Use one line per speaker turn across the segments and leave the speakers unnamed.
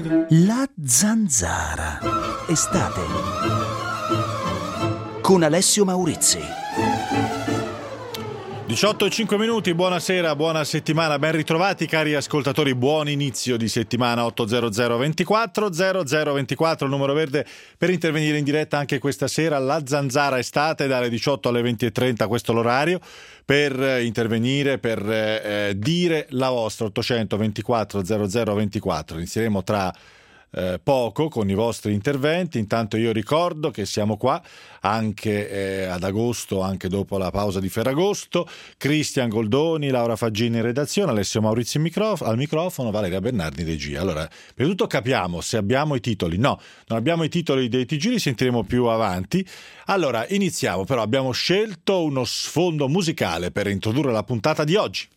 La zanzara. Estate. Con Alessio Maurizzi.
18:05, buonasera, buona settimana, ben ritrovati cari ascoltatori, buon inizio di settimana. 800 24 0024, il numero verde per intervenire in diretta anche questa sera. La zanzara estate dalle 18 alle 20:30, questo è l'orario per intervenire, per dire la vostra. 800 24 0024, inizieremo tra poco con i vostri interventi. Intanto io ricordo che siamo qua anche ad agosto, anche dopo la pausa di Ferragosto. Cristian Goldoni, Laura Faggini in redazione, Alessio Maurizzi al microfono, Valeria Bernardi in regia. Allora, prima di tutto capiamo se abbiamo i titoli. No, non abbiamo i titoli dei TG, li sentiremo più avanti. Allora, iniziamo, però abbiamo scelto uno sfondo musicale per introdurre la puntata di oggi.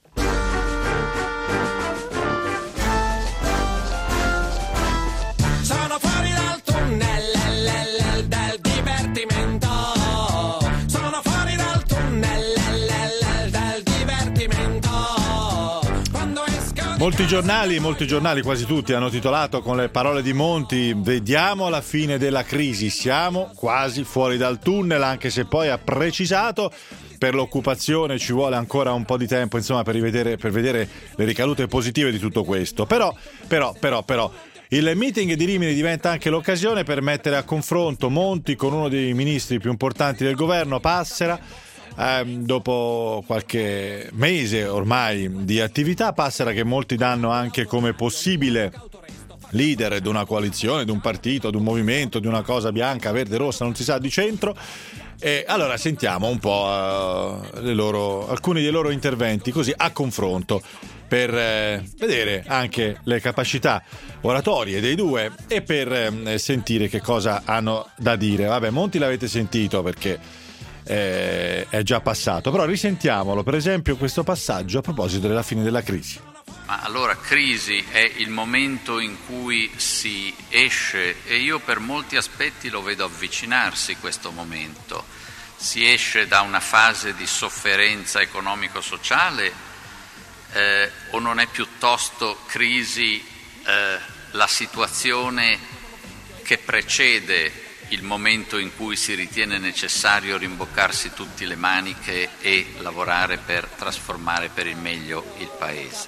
Molti giornali, quasi tutti, hanno titolato con le parole di Monti: vediamo la fine della crisi, siamo quasi fuori dal tunnel, anche se poi ha precisato per l'occupazione ci vuole ancora un po' di tempo, insomma, per vedere le ricadute positive di tutto questo. Però il meeting di Rimini diventa anche l'occasione per mettere a confronto Monti con uno dei ministri più importanti del governo, Passera. Dopo qualche mese ormai di attività, Passera che molti danno anche come possibile leader di una coalizione, di un partito, di un movimento, di una cosa bianca, verde, rossa, non si sa, di centro. E allora sentiamo un po' alcuni dei loro interventi così a confronto, per vedere anche le capacità oratorie dei due e per sentire che cosa hanno da dire. Vabbè, Monti l'avete sentito perché è già passato, però risentiamolo, per esempio questo passaggio a proposito della fine della crisi.
Ma allora, crisi è il momento in cui si esce, e io per molti aspetti lo vedo avvicinarsi questo momento. Si esce da una fase di sofferenza economico-sociale o non è piuttosto crisi la situazione che precede il momento in cui si ritiene necessario rimboccarsi tutti le maniche e lavorare per trasformare per il meglio il Paese?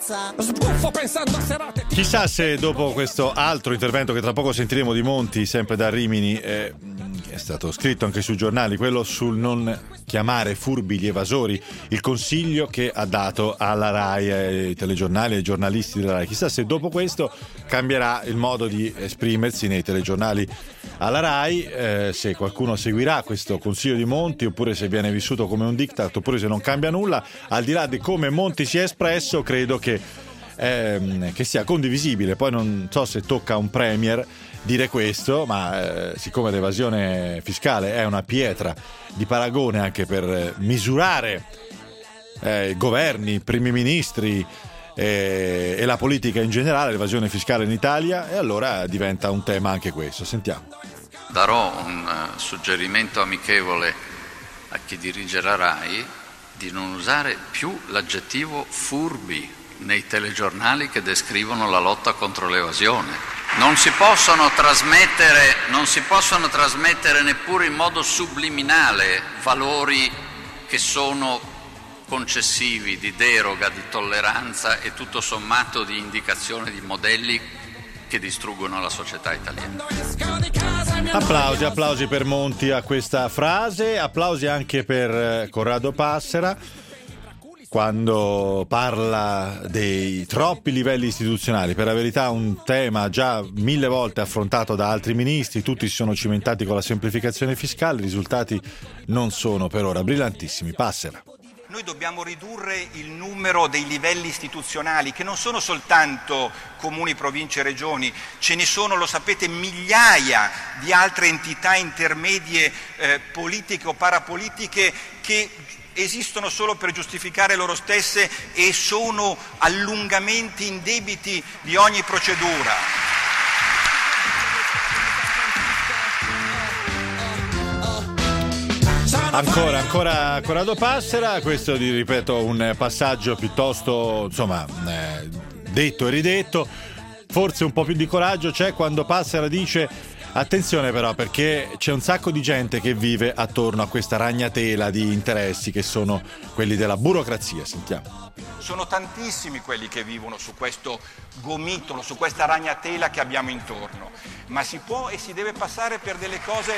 Chissà se dopo questo altro intervento che tra poco sentiremo di Monti, sempre da Rimini, è stato scritto anche sui giornali, quello sul non chiamare furbi gli evasori, il consiglio che ha dato alla RAI, ai telegiornali, ai giornalisti della RAI. Chissà se dopo questo cambierà il modo di esprimersi nei telegiornali alla RAI, se qualcuno seguirà questo consiglio di Monti oppure se viene vissuto come un diktat oppure se non cambia nulla. Al di là di come Monti si è espresso, credo che sia condivisibile. Poi non so se tocca a un premier dire questo, ma siccome l'evasione fiscale è una pietra di paragone anche per misurare governi, primi ministri e la politica in generale, l'evasione fiscale in Italia, e allora diventa un tema anche questo. Sentiamo.
Darò un suggerimento amichevole a chi dirige la RAI di non usare più l'aggettivo furbi nei telegiornali che descrivono la lotta contro l'evasione. Non si possono trasmettere neppure in modo subliminale valori che sono concessivi di deroga, di tolleranza e tutto sommato di indicazione di modelli che distruggono la società italiana.
Applausi per Monti a questa frase, applausi anche per Corrado Passera quando parla dei troppi livelli istituzionali. Per la verità un tema già 1000 volte affrontato da altri ministri, tutti si sono cimentati con la semplificazione fiscale, i risultati non sono per ora brillantissimi. Passera.
Noi dobbiamo ridurre il numero dei livelli istituzionali, che non sono soltanto comuni, province e regioni, ce ne sono, lo sapete, migliaia di altre entità intermedie politiche o parapolitiche che esistono solo per giustificare loro stesse e sono allungamenti indebiti di ogni procedura.
Ancora Corrado Passera, questo ripeto un passaggio piuttosto detto e ridetto. forse un po' più di coraggio c'è quando Passera dice: attenzione però, perché c'è un sacco di gente che vive attorno a questa ragnatela di interessi che sono quelli della burocrazia. Sentiamo.
Sono tantissimi quelli che vivono su questo gomitolo, su questa ragnatela che abbiamo intorno, ma si può e si deve passare per delle cose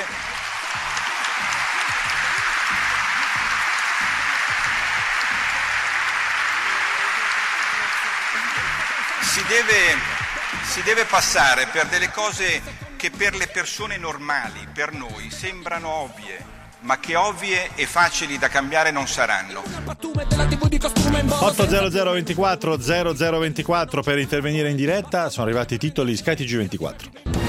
si deve passare per delle cose che per le persone normali, per noi, sembrano ovvie, ma che ovvie e facili da cambiare non saranno.
800 24 0024 per intervenire in diretta. Sono arrivati i titoli skytg 24.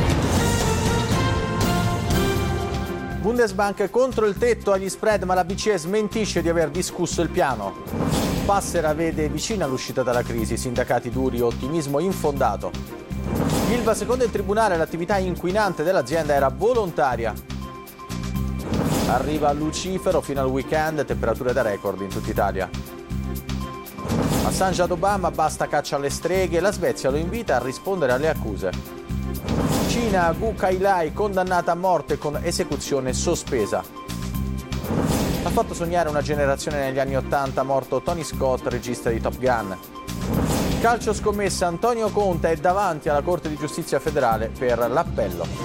Bundesbank contro il tetto agli spread, ma la BCE smentisce di aver discusso il piano. Passera vede vicina l'uscita dalla crisi, sindacati duri, ottimismo infondato. Ilva, secondo il tribunale l'attività inquinante dell'azienda era volontaria. Arriva Lucifero fino al weekend, temperature da record in tutta Italia. Assange ad Obama, basta caccia alle streghe, la Svezia lo invita a rispondere alle accuse. Cina, Gu Kailai condannata a morte con esecuzione sospesa. Ha fatto sognare una generazione negli anni '80, morto Tony Scott, regista di Top Gun. Calcio scommessa, Antonio Conte è davanti alla Corte di Giustizia federale per l'appello.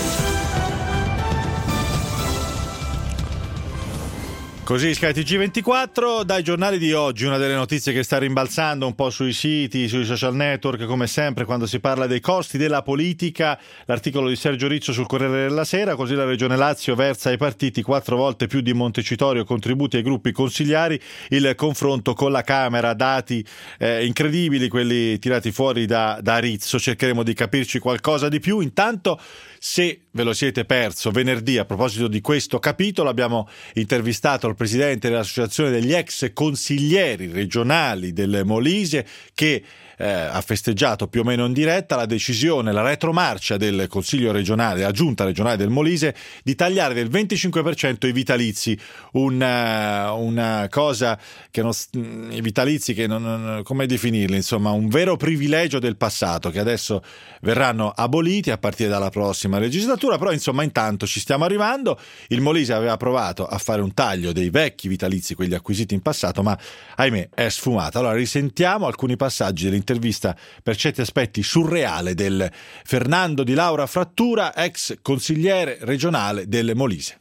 Così skytg 24, dai giornali di oggi, una delle notizie che sta rimbalzando un po' sui siti, sui social network, come sempre quando si parla dei costi della politica, l'articolo di Sergio Rizzo sul Corriere della Sera. Così la Regione Lazio versa ai partiti 4 volte più di Montecitorio contributi ai gruppi consigliari, il confronto con la Camera, dati incredibili quelli tirati fuori da Rizzo, cercheremo di capirci qualcosa di più. Intanto, se ve lo siete perso, venerdì a proposito di questo capitolo abbiamo intervistato il presidente dell'associazione degli ex consiglieri regionali del Molise che ha festeggiato più o meno in diretta la decisione, la retromarcia del Consiglio regionale, la Giunta regionale del Molise, di tagliare del 25% i vitalizi, una cosa che i vitalizi che non come definirli, insomma un vero privilegio del passato che adesso verranno aboliti a partire dalla prossima legislatura. Però insomma intanto ci stiamo arrivando. Il Molise aveva provato a fare un taglio dei vecchi vitalizi, quelli acquisiti in passato, ma ahimè è sfumata. Allora risentiamo alcuni passaggi dell'intervista per certi aspetti surreale del Fernando Di Laura Frattura, ex consigliere regionale del Molise.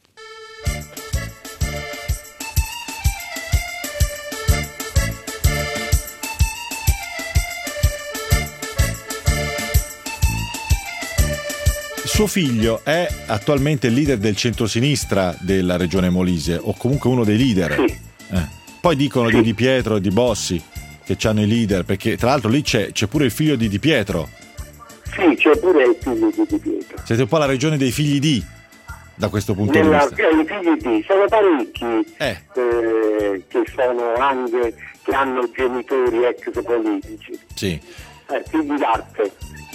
Suo figlio è attualmente il leader del centrosinistra della regione Molise, o comunque uno dei leader.
Sì.
Poi dicono di Di Pietro e di Bossi che c'hanno i leader, perché tra l'altro lì c'è pure il figlio di Di Pietro.
Sì, c'è pure il figlio di Di Pietro.
Siete un po' la regione dei figli di, da questo punto di vista.
I figli di sono parecchi che sono anche, che hanno genitori ex politici.
Sì.
Figli d'arte.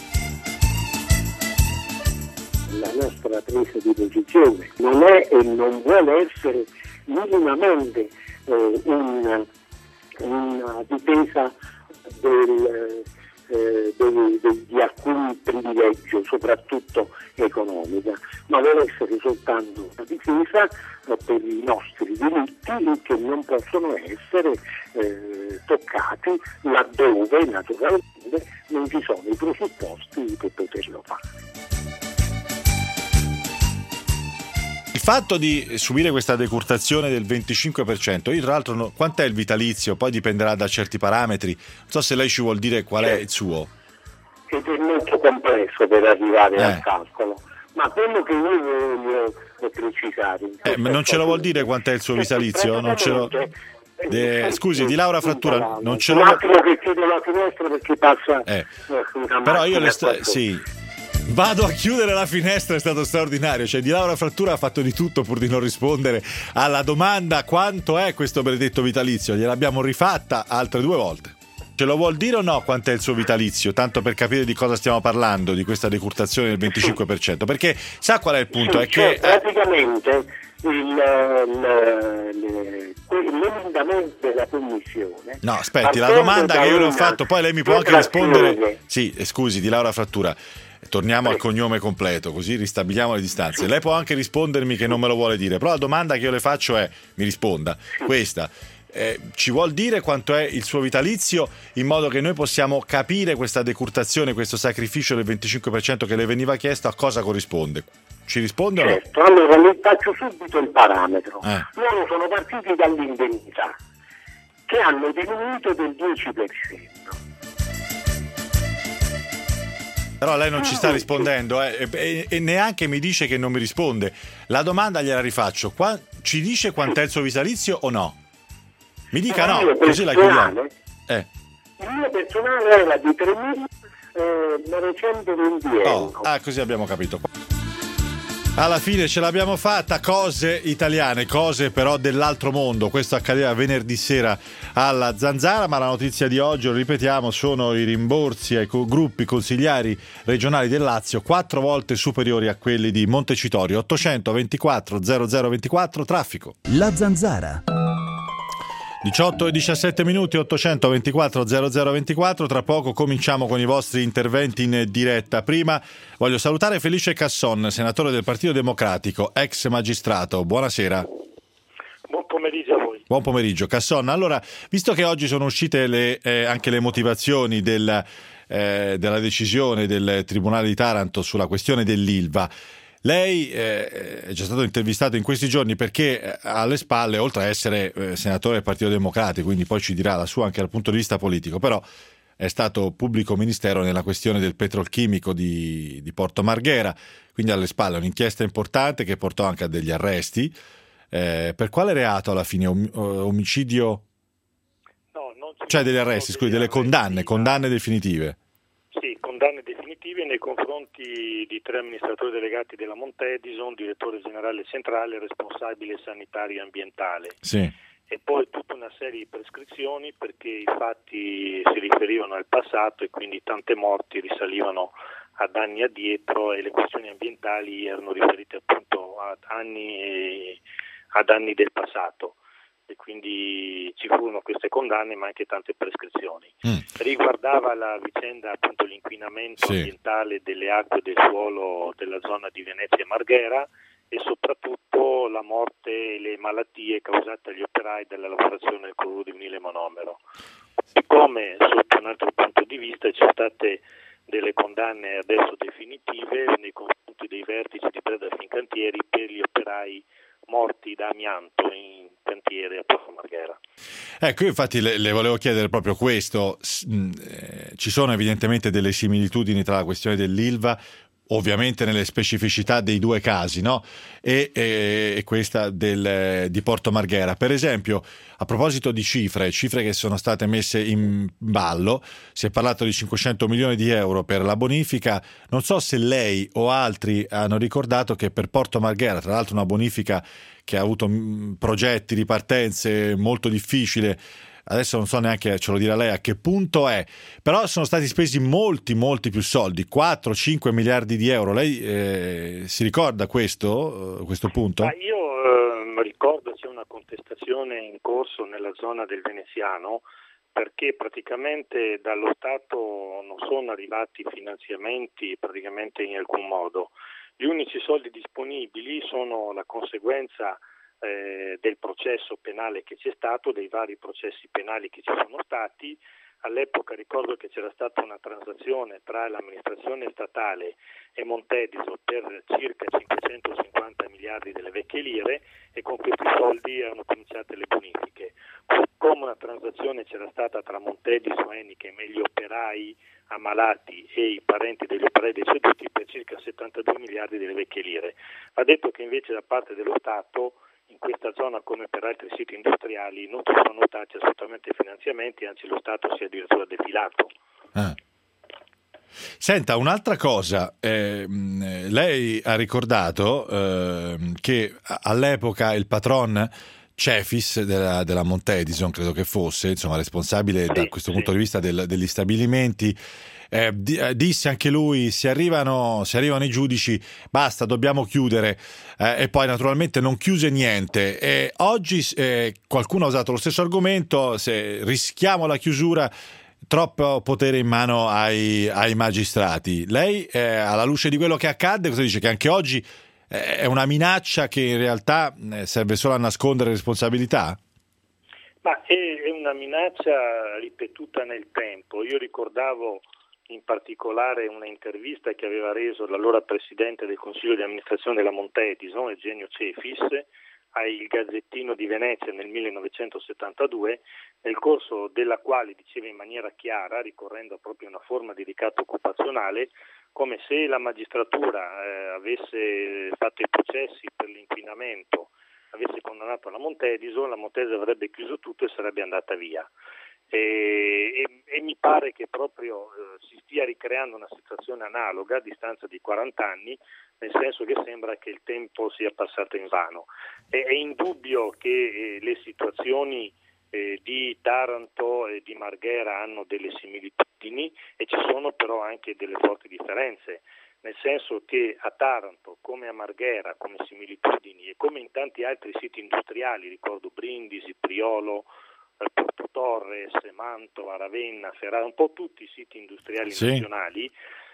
La nostra presa di posizione non è e non vuole essere minimamente una difesa di alcuni privilegi, soprattutto economica, ma deve essere soltanto una difesa per i nostri diritti che non possono essere toccati laddove naturalmente non ci sono i presupposti per poterlo fare.
Il fatto di subire questa decurtazione del 25%, io tra l'altro quant'è il vitalizio? Poi dipenderà da certi parametri. Non so se lei ci vuol dire qual è il suo.
È molto complesso per arrivare al calcolo, ma quello che io voglio precisare.
Ma non ce lo vuol dire quant'è il suo vitalizio? Non ce lo... Scusi, Di Laura Frattura, non ce lo...
Un attimo che chiudo la finestra perché passa una
però io
macchina
sì. Vado a chiudere la finestra, è stato straordinario. Cioè, Di Laura Frattura ha fatto di tutto pur di non rispondere alla domanda quanto è questo benedetto vitalizio. Gliel'abbiamo rifatta altre 2 volte. Ce lo vuol dire o no quanto è il suo vitalizio? Tanto per capire di cosa stiamo parlando, di questa decurtazione del 25%. Perché sa qual è il punto?
Sì,
è che
praticamente l'emendamento della Commissione.
No, aspetti, la domanda che io le ho fatto, poi lei mi può anche rispondere. Sì, scusi, di Laura Frattura. Torniamo al cognome completo, così ristabiliamo le distanze. Lei può anche rispondermi che non me lo vuole dire, però la domanda che io le faccio è, mi risponda, questa. Ci vuol dire quanto è il suo vitalizio in modo che noi possiamo capire questa decurtazione, questo sacrificio del 25% che le veniva chiesto, a cosa corrisponde? Ci risponde o no?
Certo, allora le faccio subito il parametro. Loro sono partiti dall'indennità che hanno diminuito del 10%.
Però lei non ci sta rispondendo e neanche mi dice che non mi risponde. La domanda gliela rifaccio. Ci dice quant'è il suo vitalizio o no? Mi dica no, così la chiudiamo.
Il mio personale era di 3.920 euro.
Così abbiamo capito. Alla fine ce l'abbiamo fatta, cose italiane, cose però dell'altro mondo. Questo accadeva venerdì sera alla Zanzara, ma la notizia di oggi, lo ripetiamo, sono i rimborsi ai gruppi consigliari regionali del Lazio 4 volte superiori a quelli di Montecitorio. 824 0024 traffico.
La Zanzara.
18 e 17 minuti, 824 0024. Tra poco cominciamo con i vostri interventi in diretta. Prima voglio salutare Felice Casson, senatore del Partito Democratico, ex magistrato. Buonasera.
Buon pomeriggio a voi.
Buon pomeriggio, Casson. Allora, visto che oggi sono uscite anche le motivazioni della decisione del Tribunale di Taranto sulla questione dell'Ilva, lei è già stato intervistato in questi giorni perché alle spalle, oltre a essere senatore del Partito Democratico, quindi poi ci dirà la sua anche dal punto di vista politico, però è stato pubblico ministero nella questione del petrolchimico di Porto Marghera, quindi alle spalle un'inchiesta importante che portò anche a degli arresti. Per quale reato alla fine? Omicidio?
No, non
cioè degli arresti, scusi, delle condanne definitive.
Sì, condanne definitive nei confronti di 3 amministratori delegati della Montedison, direttore generale centrale, responsabile sanitario e ambientale.
Sì.
E poi tutta una serie di prescrizioni perché i fatti si riferivano al passato e quindi tante morti risalivano ad anni addietro e le questioni ambientali erano riferite appunto ad anni del passato. E quindi ci furono queste condanne ma anche tante prescrizioni. Riguardava la vicenda appunto l'inquinamento ambientale delle acque e del suolo della zona di Venezia e Marghera e soprattutto la morte e le malattie causate agli operai della lavorazione del cloruro di vinile monomero. Siccome sotto un altro punto di vista ci sono state delle condanne adesso definitive nei confronti dei vertici di Breda Fincantieri per gli operai morti da amianto in cantiere a Porto Marghera.
Ecco, io infatti le volevo chiedere proprio questo. Ci sono evidentemente delle similitudini tra la questione dell'Ilva, ovviamente nelle specificità dei due casi, no? E questa di Porto Marghera. Per esempio, a proposito di cifre che sono state messe in ballo, si è parlato di 500 milioni di euro per la bonifica. Non so se lei o altri hanno ricordato che per Porto Marghera, tra l'altro una bonifica che ha avuto progetti, ripartenze molto difficile, adesso non so neanche, ce lo dirà lei a che punto è, però sono stati spesi molti più soldi, 4-5 miliardi di euro. Lei si ricorda questo punto?
Io ricordo c'è una contestazione in corso nella zona del Veneziano perché praticamente dallo Stato non sono arrivati finanziamenti praticamente in alcun modo. Gli unici soldi disponibili sono la conseguenza del processo penale che c'è stato, dei vari processi penali che ci sono stati. All'epoca ricordo che c'era stata una transazione tra l'amministrazione statale e Montedison per circa 550 miliardi delle vecchie lire e con questi soldi erano cominciate le bonifiche. Come una transazione c'era stata tra Montedison, Enikem e gli operai ammalati e i parenti degli operai deceduti per circa 72 miliardi delle vecchie lire. Va detto che invece da parte dello Stato in questa zona, come per altri siti industriali, non ci sono stati assolutamente finanziamenti, anzi lo Stato si è addirittura defilato.
Senta, un'altra cosa, lei ha ricordato che all'epoca il patron Cefis della Montedison, credo che fosse, insomma, responsabile da questo punto di vista degli stabilimenti, disse anche lui: se arrivano i giudici, basta, dobbiamo chiudere, e poi naturalmente non chiuse niente. Oggi qualcuno ha usato lo stesso argomento: se rischiamo la chiusura, troppo potere in mano ai magistrati. Lei, alla luce di quello che accadde, cosa dice? Che anche oggi è una minaccia che in realtà serve solo a nascondere responsabilità?
Ma è una minaccia ripetuta nel tempo. Io ricordavo in particolare una intervista che aveva reso l'allora presidente del Consiglio di amministrazione della Montedison, Eugenio Cefis, al Gazzettino di Venezia nel 1972, nel corso della quale diceva in maniera chiara, ricorrendo proprio a una forma di ricatto occupazionale, come se la magistratura avesse fatto i processi per l'inquinamento, avesse condannato la Montedison avrebbe chiuso tutto e sarebbe andata via. E mi pare che proprio si stia ricreando una situazione analoga a distanza di 40 anni, nel senso che sembra che il tempo sia passato invano. È indubbio che le situazioni di Taranto e di Marghera hanno delle similitudini, e ci sono però anche delle forti differenze, nel senso che a Taranto, come a Marghera, come similitudini e come in tanti altri siti industriali, ricordo Brindisi, Priolo, Porto Torres, Mantova, Ravenna, Ferrara, un po' tutti i siti industriali nazionali,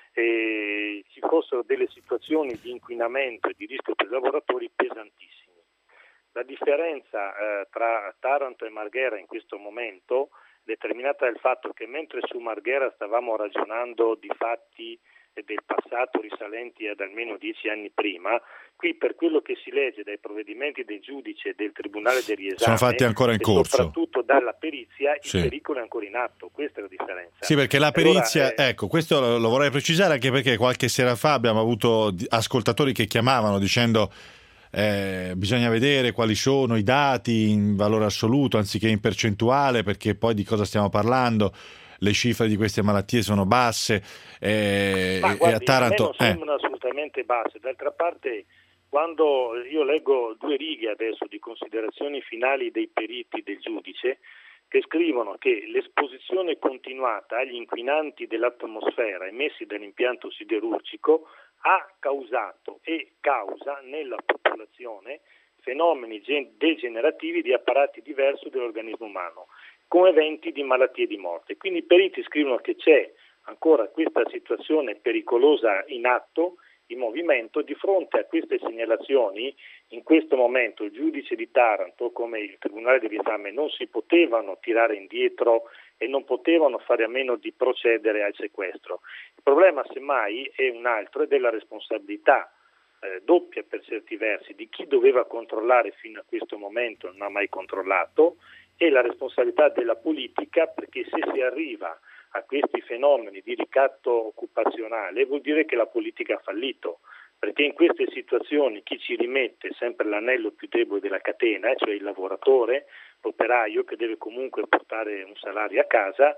ci fossero delle situazioni di inquinamento e di rischio per i lavoratori pesantissimi. La differenza tra Taranto e Marghera in questo momento è determinata dal fatto che mentre su Marghera stavamo ragionando di fatti del passato risalenti ad almeno 10 anni prima, qui per quello che si legge dai provvedimenti del giudice e del Tribunale del riesame,
sono fatti ancora in corso,
soprattutto dalla perizia, il pericolo è ancora in atto. Questa è la differenza.
Sì, perché la perizia, ecco, questo lo vorrei precisare, anche perché qualche sera fa abbiamo avuto ascoltatori che chiamavano dicendo bisogna vedere quali sono i dati in valore assoluto anziché in percentuale, perché poi di cosa stiamo parlando? Le cifre di queste malattie sono basse,
ma guardi,
e a Taranto
non sembrano assolutamente basse. D'altra parte, quando io leggo 2 righe adesso di considerazioni finali dei periti del giudice, che scrivono che l'esposizione continuata agli inquinanti dell'atmosfera emessi dall'impianto siderurgico ha causato e causa nella popolazione fenomeni degenerativi di apparati diversi dell'organismo umano, con eventi di malattie e di morte. Quindi i periti scrivono che c'è ancora questa situazione pericolosa in atto, in movimento. Di fronte a queste segnalazioni, in questo momento il giudice di Taranto, come il Tribunale del riesame, non si potevano tirare indietro e non potevano fare a meno di procedere al sequestro. Il problema, semmai, è un altro, è della responsabilità doppia per certi versi di chi doveva controllare fino a questo momento non ha mai controllato, e la responsabilità della politica, perché se si arriva a questi fenomeni di ricatto occupazionale vuol dire che la politica ha fallito, perché in queste situazioni chi ci rimette sempre l'anello più debole della catena, cioè il lavoratore, l'operaio che deve comunque portare un salario a casa,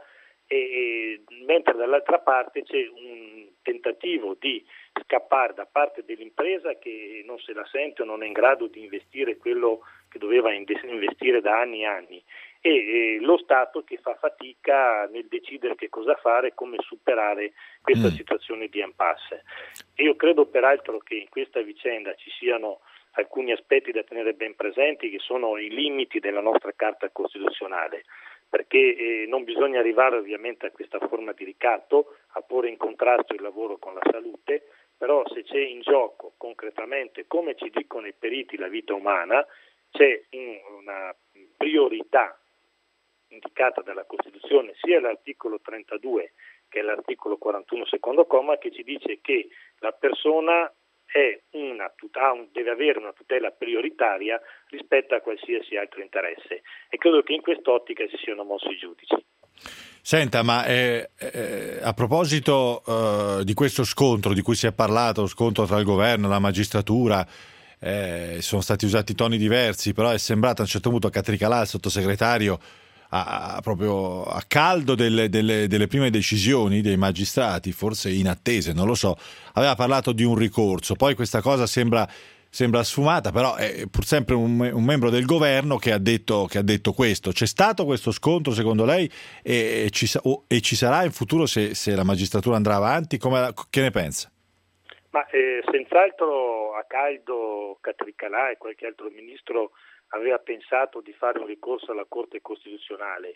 mentre dall'altra parte c'è un tentativo di scappare da parte dell'impresa che non se la sente o non è in grado di investire quello che doveva investire da anni e anni, e lo Stato che fa fatica nel decidere che cosa fare e come superare questa situazione di impasse. Io credo peraltro che in questa vicenda ci siano alcuni aspetti da tenere ben presenti, che sono i limiti della nostra Carta Costituzionale, perché non bisogna arrivare ovviamente a questa forma di ricatto, a porre in contrasto il lavoro con la salute, però se c'è in gioco concretamente, come ci dicono i periti, la vita umana, c'è una priorità indicata dalla Costituzione, sia l'articolo 32 che l'articolo 41 secondo comma, che ci dice che la persona deve avere una tutela prioritaria rispetto a qualsiasi altro interesse, e credo che in quest'ottica si siano mossi i giudici.
Senta, ma a proposito di questo scontro di cui si è parlato, scontro tra il governo e la magistratura, sono stati usati toni diversi, però è sembrato a un certo punto Catricalà, il sottosegretario, proprio a caldo delle prime decisioni dei magistrati, forse inattese, non lo so, aveva parlato di un ricorso, poi questa cosa sembra sembra sfumata, però è pur sempre un membro del governo che ha detto questo. C'è stato questo scontro secondo lei e ci sarà in futuro se la magistratura andrà avanti? Che ne pensa?
Ma senz'altro a caldo Catricalà e qualche altro ministro aveva pensato di fare un ricorso alla Corte Costituzionale,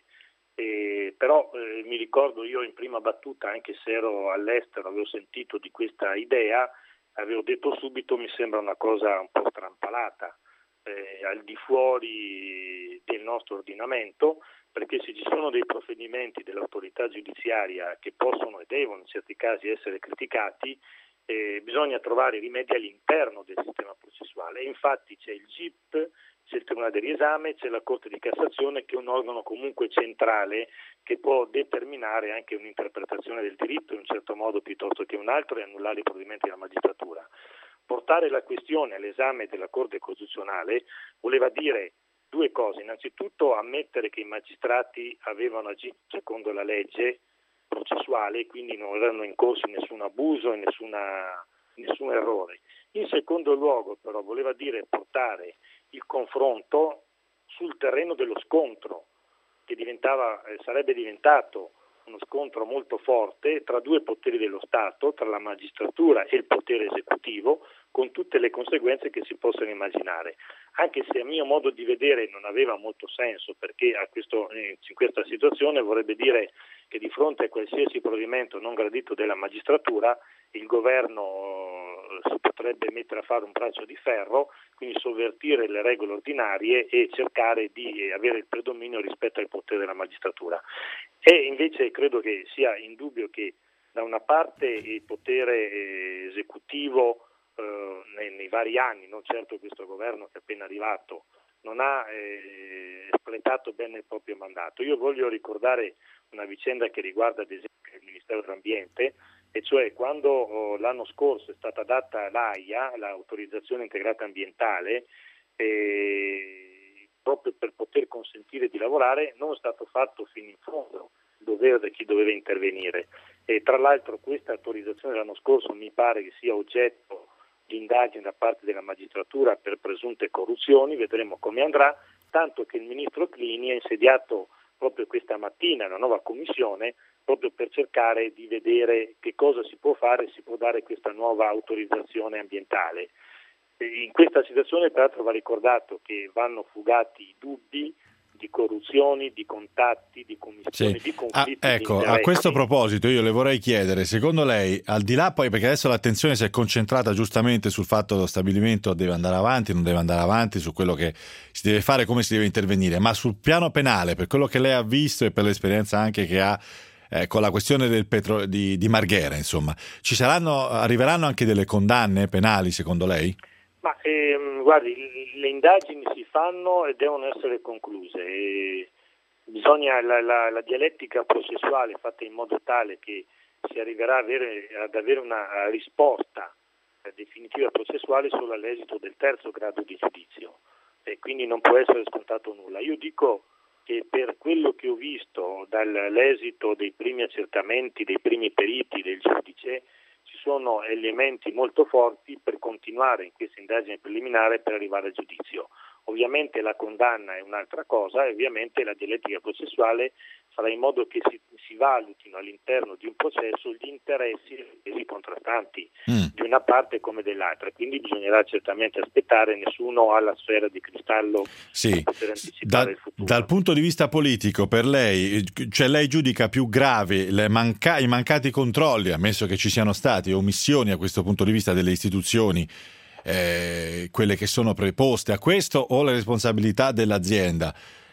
però mi ricordo io in prima battuta, anche se ero all'estero, avevo sentito di questa idea, avevo detto subito mi sembra una cosa un po' strampalata, al di fuori del nostro ordinamento, perché se ci sono dei provvedimenti dell'autorità giudiziaria che possono e devono in certi casi essere criticati, bisogna trovare rimedi all'interno del sistema processuale. E infatti c'è il GIP, c'è il Tribunale del Riesame, c'è la Corte di Cassazione, che è un organo comunque centrale che può determinare anche un'interpretazione del diritto in un certo modo piuttosto che un altro e annullare i provvedimenti della magistratura. Portare la questione all'esame della Corte Costituzionale voleva dire due cose: innanzitutto ammettere che i magistrati avevano agito secondo la legge processuale e quindi non erano incorsi in nessun abuso e nessun errore. In secondo luogo però voleva dire portare il confronto sul terreno dello scontro, che sarebbe diventato uno scontro molto forte tra due poteri dello Stato, tra la magistratura e il potere esecutivo, con tutte le conseguenze che si possono immaginare, anche se a mio modo di vedere non aveva molto senso, perché in questa situazione vorrebbe dire che di fronte a qualsiasi provvedimento non gradito della magistratura il governo si potrebbe mettere a fare un braccio di ferro, quindi sovvertire le regole ordinarie e cercare di avere il predominio rispetto al potere della magistratura. E invece credo che sia indubbio che da una parte il potere esecutivo nei vari anni, non certo questo governo che è appena arrivato, non ha espletato bene il proprio mandato. Io voglio ricordare una vicenda che riguarda ad esempio il Ministero dell'Ambiente, e cioè quando l'anno scorso è stata data l'AIA, l'autorizzazione integrata ambientale, proprio per poter consentire di lavorare, non è stato fatto fino in fondo il dovere da chi doveva intervenire. E tra l'altro questa autorizzazione dell'anno scorso mi pare che sia oggetto di indagine da parte della magistratura per presunte corruzioni, vedremo come andrà, tanto che il ministro Clini ha insediato proprio questa mattina una nuova commissione proprio per cercare di vedere che cosa si può fare, si può dare questa nuova autorizzazione ambientale. In questa situazione peraltro va ricordato che vanno fugati i dubbi di corruzioni, di contatti, di commissioni, di conflitti di
ecco,
interessi.
a questo proposito io le vorrei chiedere, secondo lei, al di là poi, perché adesso l'attenzione si è concentrata giustamente sul fatto che lo stabilimento deve andare avanti, non deve andare avanti, su quello che si deve fare, come si deve intervenire, ma sul piano penale, per quello che lei ha visto e per l'esperienza anche che ha con la questione del di Marghera, insomma, arriveranno anche delle condanne penali secondo lei?
Ma guardi, le indagini si fanno e devono essere concluse. Bisogna la dialettica processuale fatta in modo tale che si arriverà ad avere una risposta definitiva processuale solo all'esito del terzo grado di giudizio, e quindi non può essere scontato nulla. Io dico che per quello che ho visto dall'esito dei primi accertamenti, dei primi periti del giudice, ci sono elementi molto forti per continuare in questa indagine preliminare per arrivare al giudizio. Ovviamente la condanna è un'altra cosa e ovviamente la dialettica processuale farà in modo che si valutino all'interno di un processo gli interessi e i contrastanti di una parte come dell'altra, quindi bisognerà certamente aspettare, nessuno ha la sfera di cristallo per poter anticipare il futuro.
Dal punto di vista politico, per lei, cioè lei giudica più gravi i mancati controlli, ammesso che ci siano stati omissioni a questo punto di vista delle istituzioni, quelle che sono preposte a questo, o le responsabilità dell'azienda?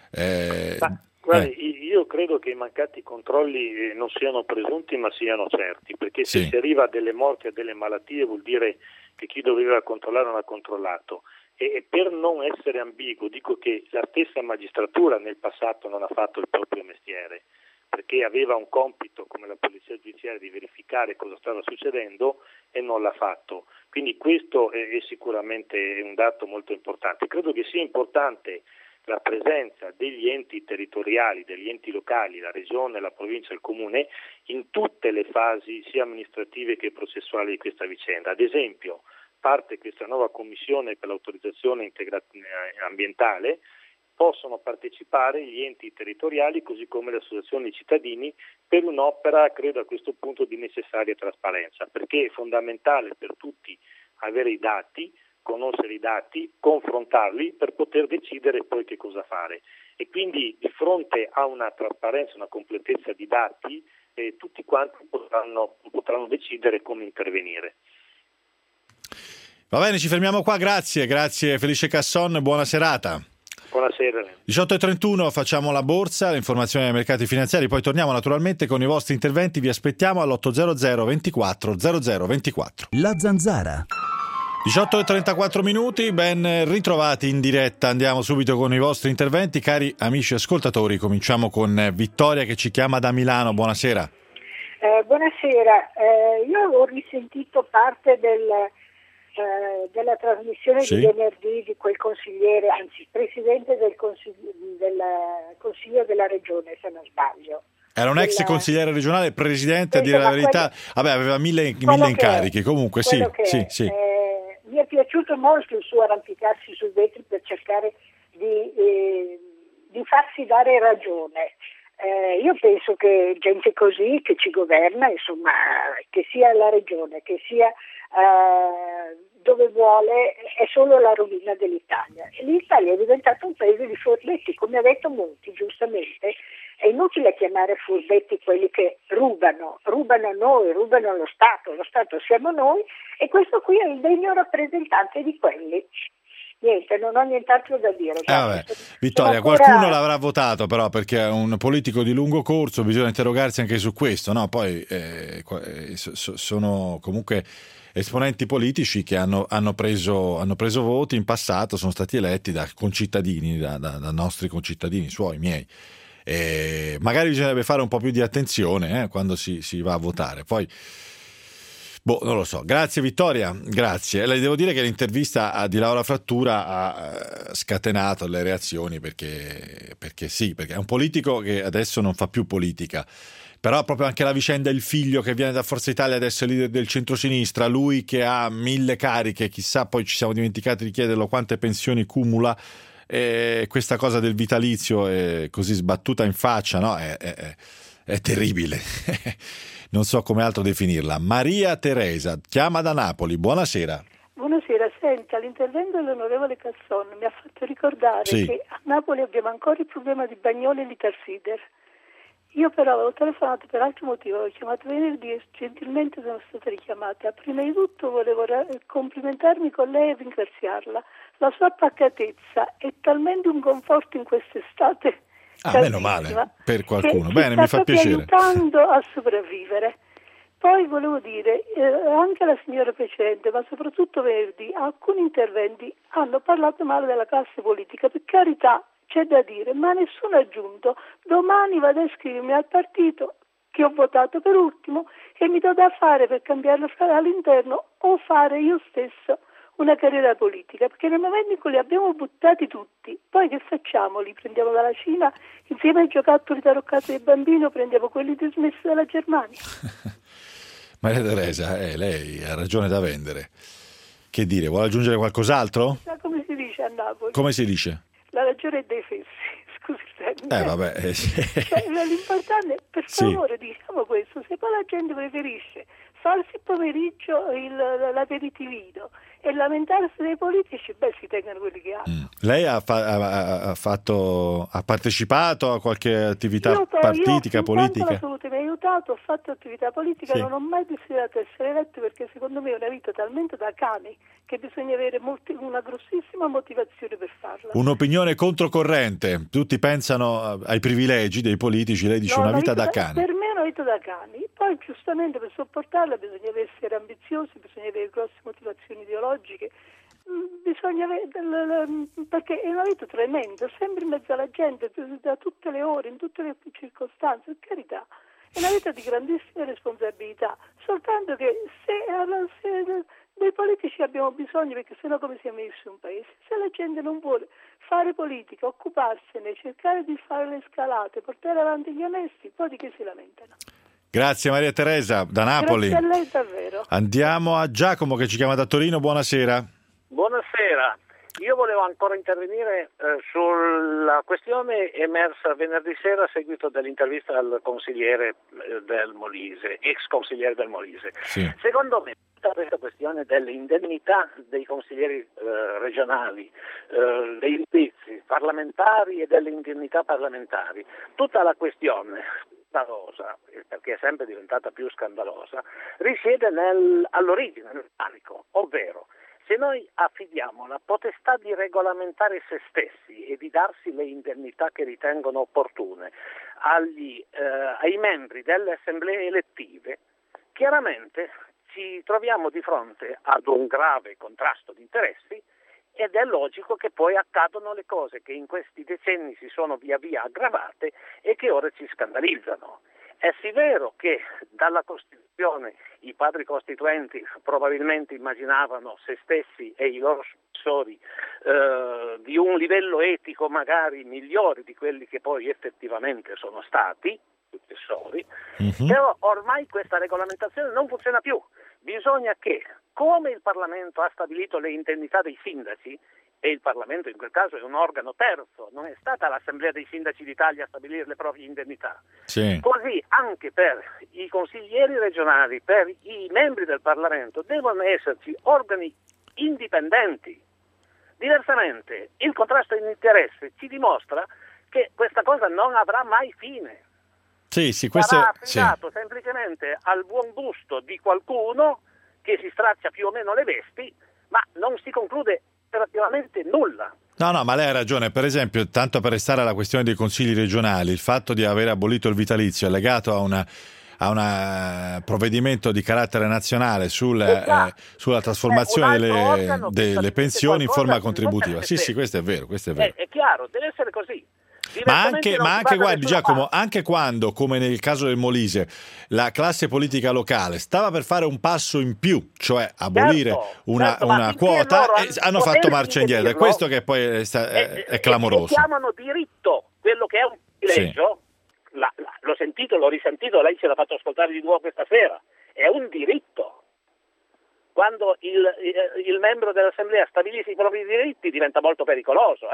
Guardi, io credo che i mancati controlli non siano presunti ma siano certi, perché se si arriva a delle morti, a delle malattie, vuol dire che chi doveva controllare non ha controllato. E per non essere ambiguo dico che la stessa magistratura nel passato non ha fatto il proprio mestiere, perché aveva un compito come la polizia giudiziaria di verificare cosa stava succedendo e non l'ha fatto. Quindi questo è sicuramente un dato molto importante. Credo che sia importante la presenza degli enti territoriali, degli enti locali, la regione, la provincia, il comune, in tutte le fasi sia amministrative che processuali di questa vicenda. Ad esempio, parte questa nuova commissione per l'autorizzazione ambientale, possono partecipare gli enti territoriali così come le associazioni di cittadini per un'opera, credo a questo punto, di necessaria trasparenza, perché è fondamentale per tutti avere i dati, conoscere i dati, confrontarli per poter decidere poi che cosa fare. E quindi di fronte a una trasparenza, una completezza di dati, tutti quanti potranno decidere come intervenire.
Va bene, ci fermiamo qua, grazie Felice Casson, buona serata.
Buonasera.
18:31 facciamo la borsa, le informazioni dei mercati finanziari, poi torniamo naturalmente con i vostri interventi, vi aspettiamo all'800 24 00 24.
La Zanzara.
18:34 minuti, ben ritrovati in diretta, andiamo subito con i vostri interventi, cari amici ascoltatori, cominciamo con Vittoria che ci chiama da Milano, buonasera.
Buonasera, io ho risentito parte della trasmissione
Sì.
di venerdì di quel consigliere, anzi presidente del Consiglio della Regione, se non sbaglio.
Era un ex consigliere regionale, presidente, a dire la verità, aveva mille
quello
incarichi, comunque sì.
Mi è piaciuto molto il suo arrampicarsi sui vetri per cercare di farsi dare ragione. Io penso che gente così che ci governa, insomma, che sia la regione, che sia dove vuole, è solo la rovina dell'Italia. E l'Italia è diventato un paese di furbetti, come ha detto Monti giustamente. È inutile chiamare furbetti quelli che rubano noi, rubano lo Stato siamo noi, e questo qui è il degno rappresentante di quelli. Niente, non ho nient'altro da dire.
Vittoria, qualcuno l'avrà votato però, perché è un politico di lungo corso, bisogna interrogarsi anche su questo, no? Poi sono comunque esponenti politici che hanno preso voti in passato, sono stati eletti da concittadini, da nostri concittadini, suoi, miei. E magari bisognerebbe fare un po' più di attenzione quando si va a votare. Poi non lo so. Grazie Vittoria, grazie. Le devo dire che l'intervista di Laura Frattura ha scatenato le reazioni perché è un politico che adesso non fa più politica. Però proprio anche la vicenda, il figlio che viene da Forza Italia, adesso è leader del centrosinistra, lui che ha 1000 cariche, chissà, poi ci siamo dimenticati di chiederlo quante pensioni cumula, e questa cosa del vitalizio è così sbattuta in faccia, no? È terribile. Non so come altro definirla. Maria Teresa chiama da Napoli, buonasera.
Buonasera, senta, l'intervento dell'onorevole Casson mi ha fatto ricordare che a Napoli abbiamo ancora il problema di Bagnoli e l'Italsider. Io però avevo telefonato per altro motivo, avevo chiamato venerdì e gentilmente sono stata richiamata. Prima di tutto volevo complimentarmi con lei e ringraziarla. La sua pacatezza è talmente un conforto in quest'estate.
Meno male, per qualcuno. Bene, mi fa piacere.
Aiutando a sopravvivere. Poi volevo dire, anche la signora precedente, ma soprattutto venerdì, alcuni interventi hanno parlato male della classe politica. Per carità, c'è da dire, ma nessuno ha aggiunto. Domani vado a iscrivermi al partito che ho votato per ultimo e mi do da fare per cambiarlo all'interno o fare io stesso una carriera politica, perché nel momento in cui li abbiamo buttati tutti, poi che facciamo? Li prendiamo dalla Cina insieme ai giocattoli taroccati del bambino, prendiamo quelli dismessi dalla Germania.
Maria Teresa, lei ha ragione da vendere. Che dire, vuole aggiungere qualcos'altro?
Sa come si dice a Napoli?
Come si dice?
La ragione è dei fessi, scusi sempre.
Vabbè.
L'importante, per favore, diciamo questo, se poi la gente preferisce farsi il pomeriggio l'aperitivino e lamentarsi dei politici, si tengano quelli che hanno.
Lei ha partecipato a qualche attività partitica, politica?
La salute mi ha aiutato, ho fatto attività politica, non ho mai desiderato essere eletto perché secondo me è una vita talmente da cani che bisogna avere una grossissima motivazione per farla.
Un'opinione controcorrente, tutti pensano ai privilegi dei politici, lei dice una vita da cani.
Per me è una vita da cani, poi giustamente per sopportarla bisogna essere ambiziosi, bisogna avere grosse motivazioni ideologiche, bisogna avere, perché è una vita tremenda, sempre in mezzo alla gente, da tutte le ore, in tutte le circostanze, per carità. È una vita di grandissime responsabilità, soltanto che se dei politici abbiamo bisogno, perché sennò come si è messo un paese? Se la gente non vuole fare politica, occuparsene, cercare di fare le scalate, portare avanti gli onesti, poi di che si lamentano?
Grazie Maria Teresa da Napoli.
Grazie a lei davvero.
Andiamo a Giacomo che ci chiama da Torino, buonasera.
Buonasera, io volevo ancora intervenire sulla questione emersa venerdì sera a seguito dell'intervista al consigliere del Molise, ex consigliere del Molise.
Sì.
Secondo me questa questione delle indennità dei consiglieri regionali, dei vizi parlamentari e delle indennità parlamentari, tutta la questione scandalosa, perché è sempre diventata più scandalosa, risiede all'origine, nel panico, ovvero se noi affidiamo la potestà di regolamentare se stessi e di darsi le indennità che ritengono opportune ai membri delle assemblee elettive, chiaramente ci troviamo di fronte ad un grave contrasto di interessi ed è logico che poi accadono le cose che in questi decenni si sono via via aggravate e che ora ci scandalizzano. È sì vero che dalla Costituzione i padri costituenti probabilmente immaginavano se stessi e i loro successori di un livello etico magari migliore di quelli che poi effettivamente sono stati successori, però ormai questa regolamentazione non funziona più. Bisogna che, come il Parlamento ha stabilito le indennità dei sindaci, e il Parlamento in quel caso è un organo terzo, non è stata l'Assemblea dei Sindaci d'Italia a stabilire le proprie indennità.
Sì.
Così anche per i consiglieri regionali, per i membri del Parlamento, devono esserci organi indipendenti. Diversamente il contrasto di interesse ci dimostra che questa cosa non avrà mai fine.
Sì, questo
sarà affidato semplicemente al buon gusto di qualcuno che si straccia più o meno le vesti, ma non si conclude operativamente nulla.
No, ma lei ha ragione. Per esempio, tanto per restare alla questione dei consigli regionali, il fatto di aver abolito il vitalizio è legato a un provvedimento di carattere nazionale sulla trasformazione delle pensioni in forma contributiva. Sì, questo è vero.
È chiaro, deve essere così.
Ma anche guardi Giacomo, anche quando, come nel caso del Molise, la classe politica locale stava per fare un passo in più, cioè abolire una quota, hanno fatto marcia indietro. È questo che poi è clamoroso.
Chiamano diritto quello che è un privilegio. Sì. L'ho sentito, l'ho risentito, lei ce l'ha fatto ascoltare di nuovo questa sera. È un diritto. Quando il membro dell'Assemblea stabilisce i propri diritti diventa molto pericoloso,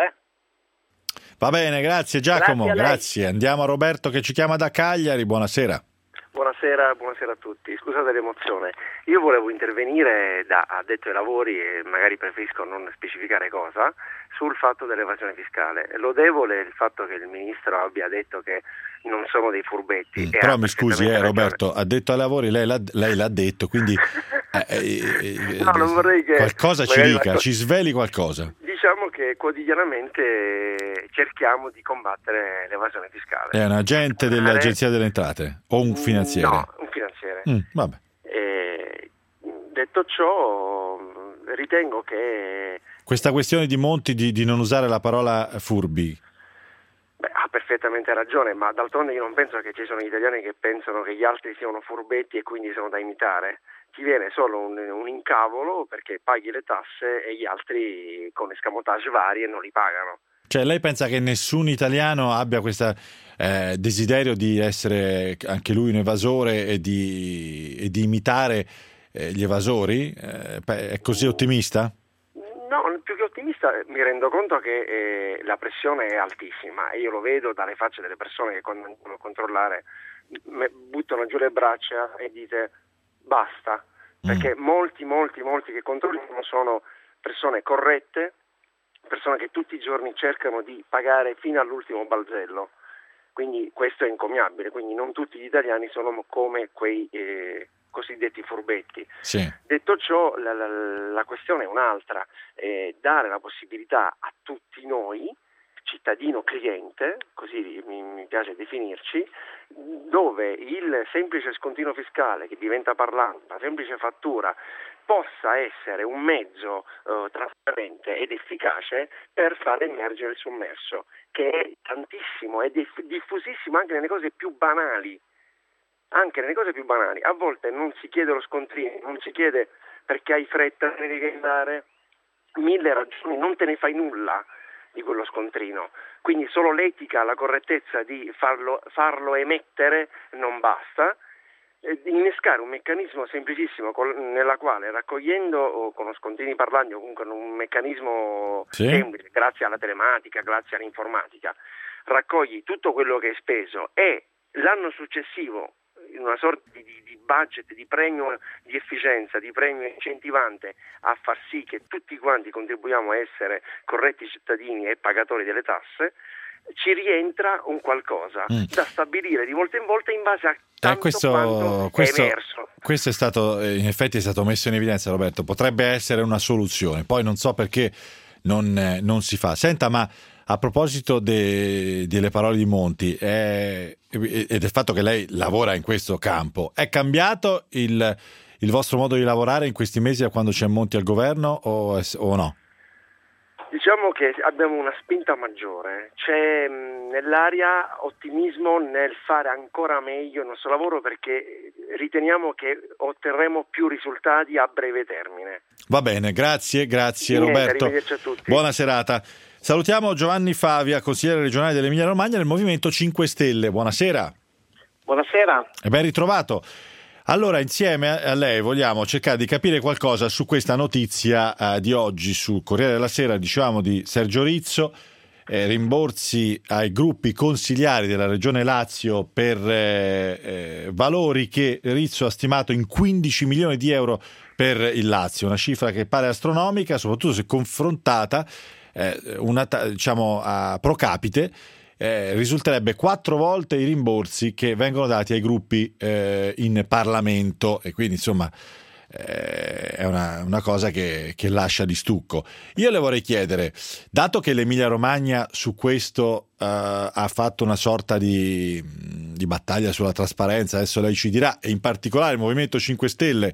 Va bene, grazie Giacomo, grazie. Andiamo a Roberto che ci chiama da Cagliari, buonasera.
Buonasera a tutti, scusate l'emozione. Io volevo intervenire da addetto ai lavori e magari preferisco non specificare cosa, sul fatto dell'evasione fiscale. Lodevole il fatto che il ministro abbia detto che non sono dei furbetti.
Però mi scusi Roberto, addetto ai lavori lei l'ha detto, quindi
no, non vorrei che
qualcosa ci dica, ci sveli qualcosa.
Diciamo che quotidianamente cerchiamo di combattere l'evasione fiscale.
È un agente dell'Agenzia delle Entrate o un finanziere?
No, un finanziere.
Vabbè.
Detto ciò, ritengo che
questa questione di Monti di non usare la parola furbi.
Ha perfettamente ragione, ma d'altronde io non penso che ci sono italiani che pensano che gli altri siano furbetti e quindi sono da imitare. Ti viene solo un incavolo perché paghi le tasse e gli altri con escamotage vari e non li pagano.
Cioè lei pensa che nessun italiano abbia questo desiderio di essere anche lui un evasore e di imitare gli evasori? È così ottimista?
No, più che ottimista mi rendo conto che la pressione è altissima e io lo vedo dalle facce delle persone che quando andiamo a controllare buttano giù le braccia e dite basta, perché molti che controllano sono persone corrette, persone che tutti i giorni cercano di pagare fino all'ultimo balzello, quindi questo è incommiabile, quindi non tutti gli italiani sono come quei cosiddetti furbetti.
Sì.
Detto ciò, la questione è un'altra, dare la possibilità a tutti noi, cittadino cliente, così mi piace definirci, dove il semplice scontino fiscale che diventa parlante, la semplice fattura, possa essere un mezzo trasparente ed efficace per far emergere il sommerso, che è tantissimo, è diffusissimo anche nelle cose più banali. A volte non si chiede lo scontrino, non si chiede perché hai fretta, te ne devi andare, 1000 ragioni, non te ne fai nulla di quello scontrino, quindi solo l'etica, la correttezza di farlo emettere non basta, innescare un meccanismo semplicissimo nella quale, raccogliendo o con lo scontrini parlando, comunque un meccanismo semplice, grazie alla telematica, grazie all'informatica, raccogli tutto quello che è speso e l'anno successivo in una sorta di budget, di premio di efficienza, di premio incentivante a far sì che tutti quanti contribuiamo a essere corretti cittadini e pagatori delle tasse, ci rientra un qualcosa da stabilire di volta in volta in base a tanto quanto è emerso.
Questo è stato, in effetti è stato messo in evidenza, Roberto, potrebbe essere una soluzione, poi non so perché non si fa. Senta, ma a proposito delle parole di Monti e del fatto che lei lavora in questo campo, è cambiato il vostro modo di lavorare in questi mesi da quando c'è Monti al governo o no?
Diciamo che abbiamo una spinta maggiore, c'è nell'aria ottimismo nel fare ancora meglio il nostro lavoro perché riteniamo che otterremo più risultati a breve termine.
Va bene, grazie Roberto.
Arrivederci a tutti.
Buona serata. Salutiamo Giovanni Favia, consigliere regionale dell'Emilia Romagna del Movimento 5 Stelle. Buonasera.
Buonasera.
E ben ritrovato. Allora, insieme a lei vogliamo cercare di capire qualcosa su questa notizia di oggi sul Corriere della Sera, diciamo di Sergio Rizzo, rimborsi ai gruppi consigliari della Regione Lazio per valori che Rizzo ha stimato in 15 milioni di euro per il Lazio, una cifra che pare astronomica, soprattutto se confrontata a pro capite. Risulterebbe 4 volte i rimborsi che vengono dati ai gruppi in Parlamento e quindi insomma è una cosa che lascia di stucco. Io le vorrei chiedere, dato che l'Emilia Romagna su questo ha fatto una sorta di battaglia sulla trasparenza, adesso lei ci dirà, e in particolare il Movimento 5 Stelle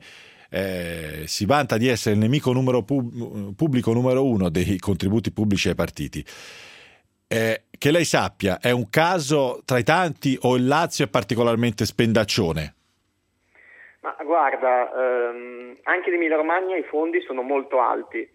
si vanta di essere il nemico pubblico numero 1 dei contributi pubblici ai partiti. Che lei sappia, è un caso tra i tanti o il Lazio è particolarmente spendaccione?
Ma guarda, anche in Emilia Romagna i fondi sono molto alti.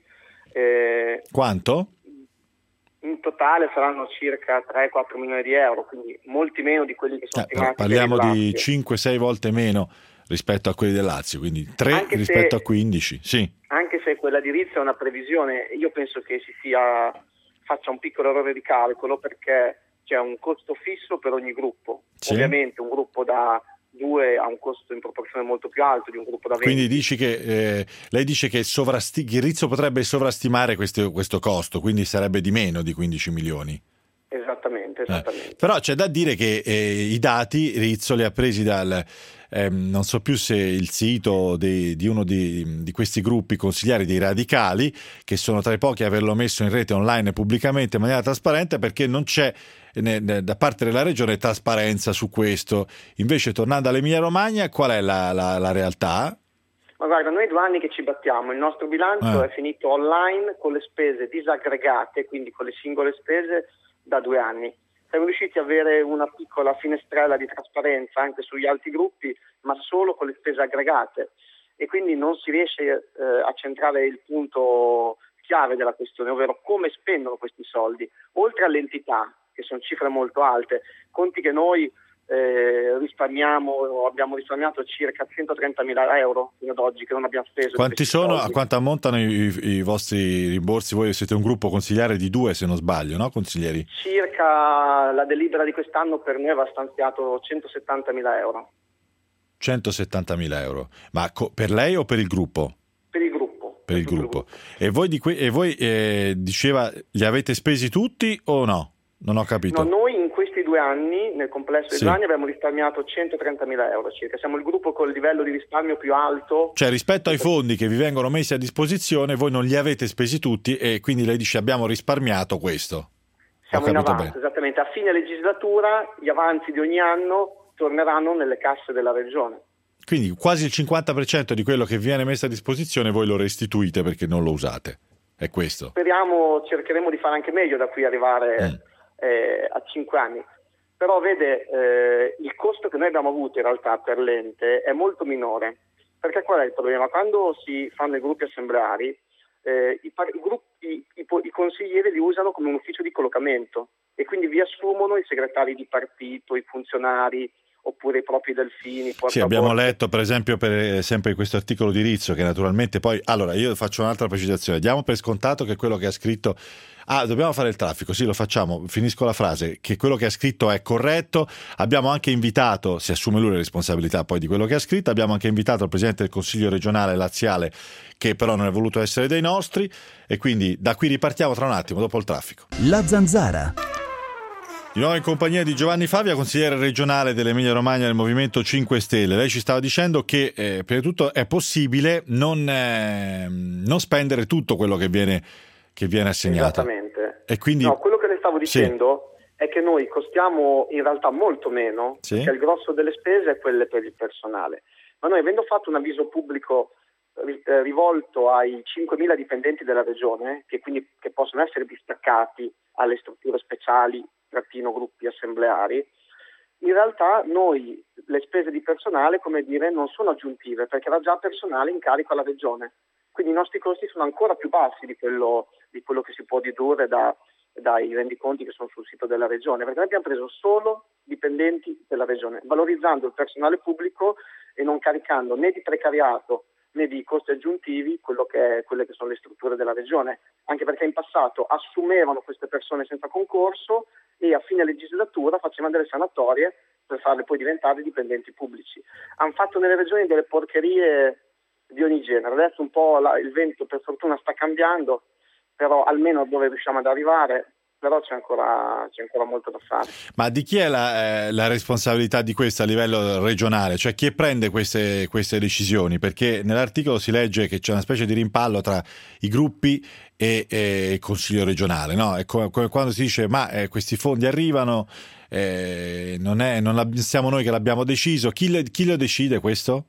Quanto?
In totale saranno circa 3-4 milioni di euro, quindi molti meno di quelli che sono stimati.
Parliamo di 5-6 volte meno rispetto a quelli del Lazio, quindi 3 anche rispetto a 15. Sì.
Anche se quella di Rizzo è una previsione, io penso che faccia un piccolo errore di calcolo perché c'è un costo fisso per ogni gruppo. Sì. Ovviamente un gruppo da 2 ha un costo in proporzione molto più alto di un gruppo da 20.
Quindi dici che lei dice che Rizzo potrebbe sovrastimare questo costo, quindi sarebbe di meno di 15 milioni.
Esattamente.
Però c'è da dire che i dati Rizzo li ha presi dal non so più se il sito di uno di questi gruppi consigliari dei radicali, che sono tra i pochi a averlo messo in rete online pubblicamente in maniera trasparente, perché non c'è da parte della regione trasparenza su questo. Invece, tornando all'Emilia Romagna, qual è la realtà?
Ma guarda, noi 2 anni che ci battiamo, il nostro bilancio è finito online con le spese disaggregate, quindi con le singole spese, da 2 anni. Siamo riusciti ad avere una piccola finestrella di trasparenza anche sugli altri gruppi, ma solo con le spese aggregate, e quindi non si riesce a centrare il punto chiave della questione, ovvero come spendono questi soldi, oltre all'entità, che sono cifre molto alte. Conti che noi abbiamo risparmiato circa 130.000 euro fino ad oggi, che non abbiamo speso.
Quanti sono? A quanto ammontano i vostri rimborsi? Voi siete un gruppo consigliare di 2, se non sbaglio, no? Consiglieri?
Circa, la delibera di quest'anno per noi aveva stanziato 170.000 euro.
170.000 euro. Ma per lei o per il gruppo?
Per il gruppo.
Per il gruppo. E voi, diceva, li avete spesi tutti o no? Non ho capito.
No, noi in questi 2 anni, nel complesso dei 2 anni, abbiamo risparmiato 130.000 euro circa. Siamo il gruppo con il livello di risparmio più alto.
Cioè, rispetto ai fondi che vi vengono messi a disposizione, voi non li avete spesi tutti e quindi lei dice abbiamo risparmiato questo.
Siamo in avanzo, esattamente. A fine legislatura gli avanzi di ogni anno torneranno nelle casse della regione.
Quindi quasi il 50% di quello che viene messo a disposizione voi lo restituite perché non lo usate. È questo.
Cercheremo di fare anche meglio da qui arrivare a 5 anni. Però vede, il costo che noi abbiamo avuto in realtà per l'ente è molto minore, perché qual è il problema? Quando si fanno i gruppi assembleari, i consiglieri li usano come un ufficio di collocamento e quindi vi assumono i segretari di partito, i funzionari oppure i propri delfini.
Sì, abbiamo letto per esempio sempre questo articolo di Rizzo, che naturalmente poi, allora io faccio un'altra precisazione, diamo per scontato che quello che ha scritto, dobbiamo fare il traffico, sì lo facciamo, finisco la frase, che quello che ha scritto è corretto. Abbiamo anche invitato, si assume lui le responsabilità poi di quello che ha scritto, abbiamo anche invitato il presidente del Consiglio regionale laziale, che però non è voluto essere dei nostri, e quindi da qui ripartiamo tra un attimo, dopo il traffico.
La Zanzara.
Di nuovo in compagnia di Giovanni Favia, consigliere regionale dell'Emilia Romagna del Movimento 5 Stelle. Lei ci stava dicendo che prima di tutto è possibile non spendere tutto quello che viene assegnato.
Esattamente.
E quindi...
No, quello che le stavo dicendo è che noi costiamo in realtà molto meno, perché il grosso delle spese è quelle per il personale. Ma noi, avendo fatto un avviso pubblico rivolto ai 5.000 dipendenti della regione, che possono essere distaccati alle strutture speciali, gruppi assembleari, in realtà noi le spese di personale, come dire, non sono aggiuntive, perché era già personale in carico alla regione. Quindi i nostri costi sono ancora più bassi di quello che si può dedurre dai rendiconti che sono sul sito della regione, perché noi abbiamo preso solo dipendenti della regione, valorizzando il personale pubblico e non caricando né di precariato né di costi aggiuntivi quelle che sono le strutture della regione, anche perché in passato assumevano queste persone senza concorso e a fine legislatura facevano delle sanatorie per farle poi diventare dipendenti pubblici. Hanno fatto nelle regioni delle porcherie di ogni genere. Adesso un po' il vento per fortuna sta cambiando, però almeno dove riusciamo ad arrivare, però c'è ancora molto da fare. Ma
di chi è la responsabilità di questo a livello regionale? Cioè chi prende queste decisioni? Perché nell'articolo si legge che c'è una specie di rimpallo tra i gruppi e il Consiglio regionale, no? È come quando si dice questi fondi arrivano, non siamo noi che l'abbiamo deciso. Chi lo decide questo?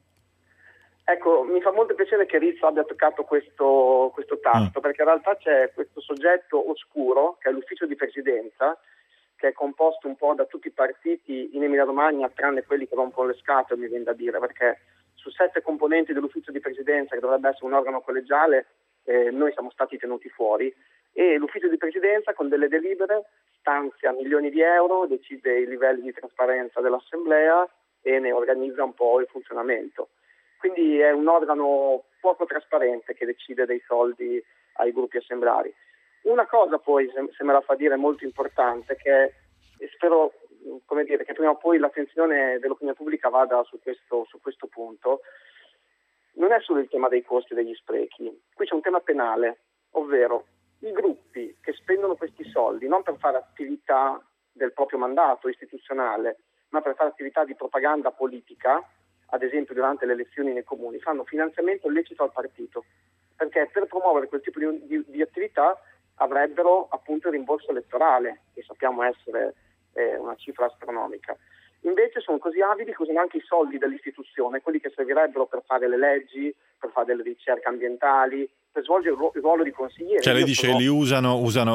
Ecco, mi fa molto piacere che Rizzo abbia toccato questo tasto, perché in realtà c'è questo soggetto oscuro, che è l'ufficio di presidenza, che è composto un po' da tutti i partiti in Emilia Romagna, tranne quelli che rompono le scatole, mi viene da dire, perché su 7 componenti dell'ufficio di presidenza, che dovrebbe essere un organo collegiale, noi siamo stati tenuti fuori, e l'ufficio di presidenza con delle delibere stanzia milioni di euro, decide i livelli di trasparenza dell'assemblea e ne organizza un po' il funzionamento. Quindi è un organo poco trasparente che decide dei soldi ai gruppi assemblari. Una cosa poi, se me la fa dire, molto importante, che spero che prima o poi l'attenzione dell'opinione pubblica vada su questo punto, non è solo il tema dei costi e degli sprechi. Qui c'è un tema penale, ovvero i gruppi che spendono questi soldi non per fare attività del proprio mandato istituzionale, ma per fare attività di propaganda politica, ad esempio durante le elezioni nei comuni, fanno finanziamento illecito al partito, perché per promuovere quel tipo di attività avrebbero appunto il rimborso elettorale, che sappiamo essere una cifra astronomica. Invece sono così avidi che usano anche i soldi dell'istituzione, quelli che servirebbero per fare le leggi, per fare delle ricerche ambientali, per svolgere il ruolo di consigliere.
Cioè lei dice li usano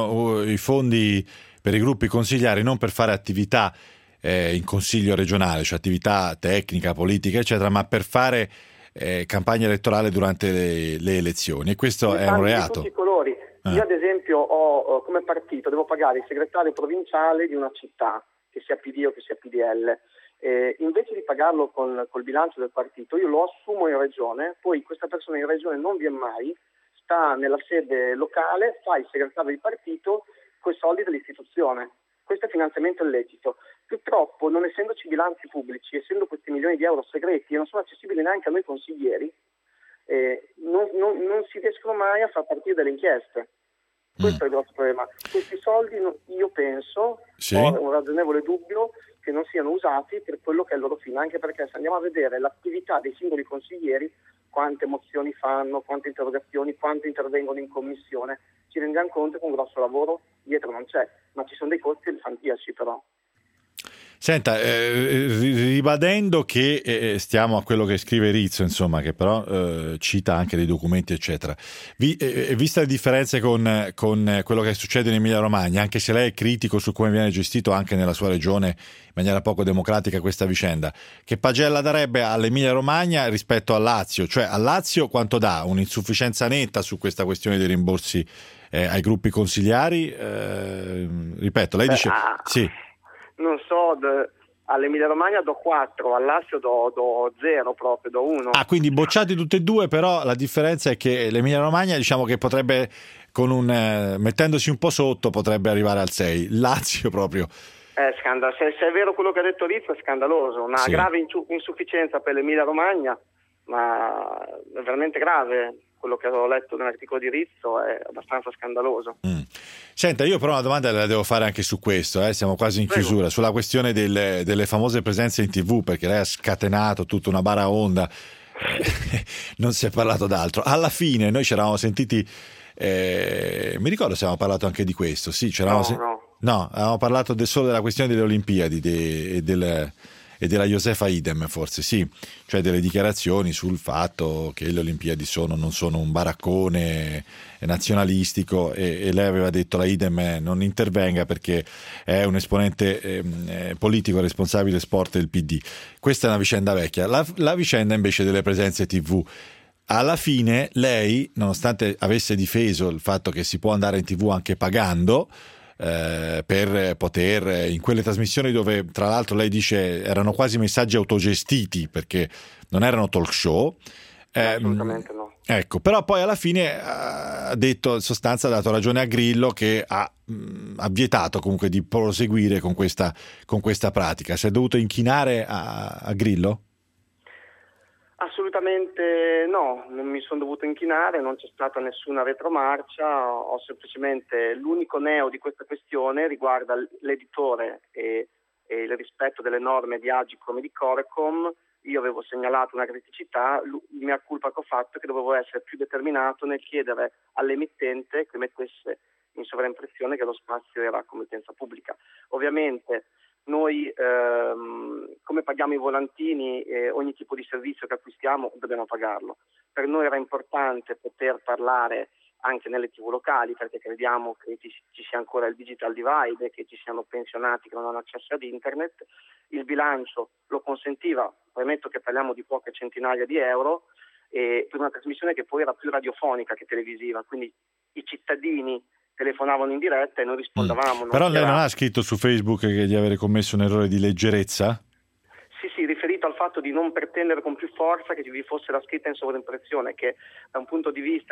i fondi per i gruppi consigliari non per fare attività in consiglio regionale, cioè attività tecnica, politica, eccetera, ma per fare campagna elettorale durante le elezioni, e questo è un reato.
Di tutti i colori. Io ad esempio ho come partito, devo pagare il segretario provinciale di una città, che sia PD o che sia PDL, invece di pagarlo col bilancio del partito, io lo assumo in regione, poi questa persona in regione non viene mai, sta nella sede locale, fa il segretario di partito coi soldi dell'istituzione. Questo è finanziamento illecito. Purtroppo, non essendoci bilanci pubblici, essendo questi milioni di euro segreti e non sono accessibili neanche a noi consiglieri, non si riescono mai a far partire delle inchieste. Questo è il grosso problema. Questi soldi io penso, ho un ragionevole dubbio, che non siano usati per quello che è il loro fine, anche perché se andiamo a vedere l'attività dei singoli consiglieri, quante mozioni fanno, quante interrogazioni, quanto intervengono in commissione, ci rendiamo conto che un grosso lavoro dietro non c'è, ma ci sono dei costi elefantiaci però.
Senta, ribadendo che stiamo a quello che scrive Rizzo, insomma, che però cita anche dei documenti, eccetera, vista le differenze con quello che succede in Emilia Romagna, anche se lei è critico su come viene gestito anche nella sua regione in maniera poco democratica questa vicenda, che pagella darebbe all'Emilia Romagna rispetto al Lazio? Cioè al Lazio quanto dà? Un'insufficienza netta su questa questione dei rimborsi ai gruppi consigliari? Ripeto, lei dice sì.
Non so, All'Emilia Romagna do 4, al Lazio do 0 proprio, do 1.
Ah, quindi bocciati tutte e due, però la differenza è che l'Emilia Romagna, diciamo che potrebbe, mettendosi un po' sotto, potrebbe arrivare al 6. Lazio proprio.
Se è vero quello che ha detto Rizzo, è scandaloso. Una grave insufficienza per l'Emilia Romagna, ma è veramente grave. Quello che avevo letto nell'articolo di Rizzo è abbastanza scandaloso.
Senta, io però una domanda la devo fare anche su questo, siamo quasi in chiusura, sulla questione delle famose presenze in TV, perché lei ha scatenato tutta una baraonda, non si è parlato d'altro. Alla fine noi ci eravamo sentiti, mi ricordo se avevamo parlato anche di questo, sì, no, avevamo parlato solo della questione delle Olimpiadi e della Josefa Idem, forse sì, cioè delle dichiarazioni sul fatto che le Olimpiadi non sono un baraccone nazionalistico, e lei aveva detto la Idem non intervenga perché è un esponente politico responsabile sport del PD. Questa è una vicenda vecchia. La vicenda invece delle presenze TV, alla fine lei, nonostante avesse difeso il fatto che si può andare in TV anche pagando, per poter, in quelle trasmissioni dove tra l'altro lei dice erano quasi messaggi autogestiti perché non erano talk show,
assolutamente no.
Ecco, però poi alla fine ha detto, in sostanza ha dato ragione a Grillo, che ha vietato comunque di proseguire con questa pratica. Si è dovuto inchinare a Grillo?
Assolutamente no, non mi sono dovuto inchinare, non c'è stata nessuna retromarcia, ho semplicemente, l'unico neo di questa questione riguarda l'editore e il rispetto delle norme di Agicom e di Corecom. Io avevo segnalato una criticità, mea culpa che ho fatto è che dovevo essere più determinato nel chiedere all'emittente che mettesse in sovraimpressione che lo spazio era competenza pubblica. Ovviamente noi, come paghiamo i volantini, ogni tipo di servizio che acquistiamo dobbiamo pagarlo. Per noi era importante poter parlare anche nelle TV locali, perché crediamo che ci sia ancora il digital divide, che ci siano pensionati che non hanno accesso ad internet. Il bilancio lo consentiva, premetto che parliamo di poche centinaia di euro, per una trasmissione che poi era più radiofonica che televisiva, quindi i cittadini telefonavano in diretta e noi rispondavamo.
Però lei non ha scritto su Facebook di avere commesso un errore di leggerezza?
Sì, riferito al fatto di non pretendere con più forza che vi fosse la scritta in sovraimpressione, che da un punto di vista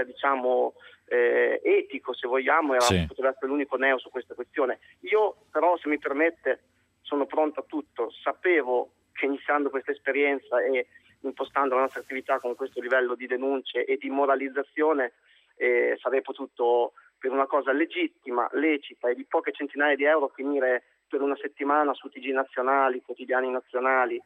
etico, se vogliamo, poteva essere l'unico neo su questa questione. Io però, se mi permette, sono pronto a tutto. Sapevo che iniziando questa esperienza e impostando la nostra attività con questo livello di denunce e di moralizzazione sarei potuto, per una cosa legittima, lecita e di poche centinaia di euro, finire per una settimana su TG nazionali, quotidiani nazionali,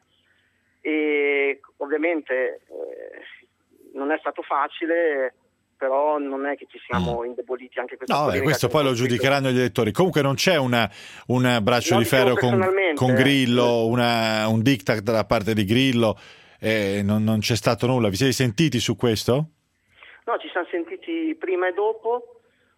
e ovviamente non è stato facile, però non è che ci siamo indeboliti anche questa
polemica. Questo poi lo giudicheranno gli elettori. Comunque non c'è un braccio di ferro con Grillo, un diktat da parte di Grillo, non c'è stato nulla. Vi siete sentiti su questo?
No, ci siamo sentiti prima e dopo.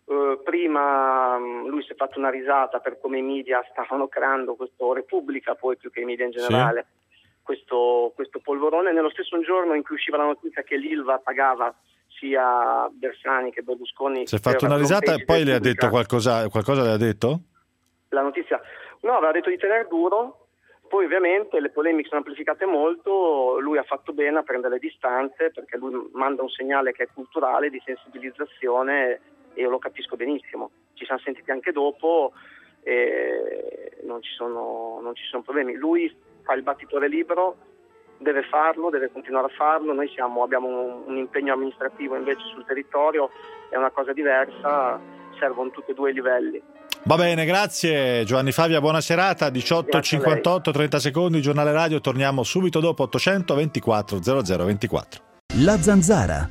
Prima lui si è fatto una risata per come i media stavano creando questo Repubblica, poi più che i media in generale, questo polverone. Nello stesso giorno in cui usciva la notizia che l'Ilva pagava sia Bersani che Berlusconi.
Si è fatto una risata e poi le ha detto qualcosa le ha detto?
La notizia? No, aveva detto di tenere duro, poi ovviamente le polemiche sono amplificate molto, lui ha fatto bene a prendere le distanze perché lui manda un segnale che è culturale, di sensibilizzazione, e io lo capisco benissimo. Ci siamo sentiti anche dopo e non ci sono problemi. Lui fa il battitore libero, deve farlo, deve continuare a farlo. Noi abbiamo un impegno amministrativo invece sul territorio, è una cosa diversa, servono tutti e due i livelli.
Va bene, grazie Giovanni Favia, buona serata. 18:58, 30 secondi, giornale radio, torniamo subito dopo. 800 24 0024.
La Zanzara.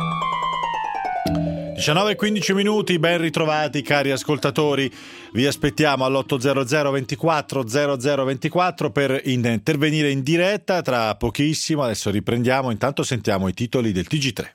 19:15 minuti, ben ritrovati cari ascoltatori, vi aspettiamo all'800 24 0024 per intervenire in diretta tra pochissimo. Adesso riprendiamo, intanto sentiamo i titoli del TG3.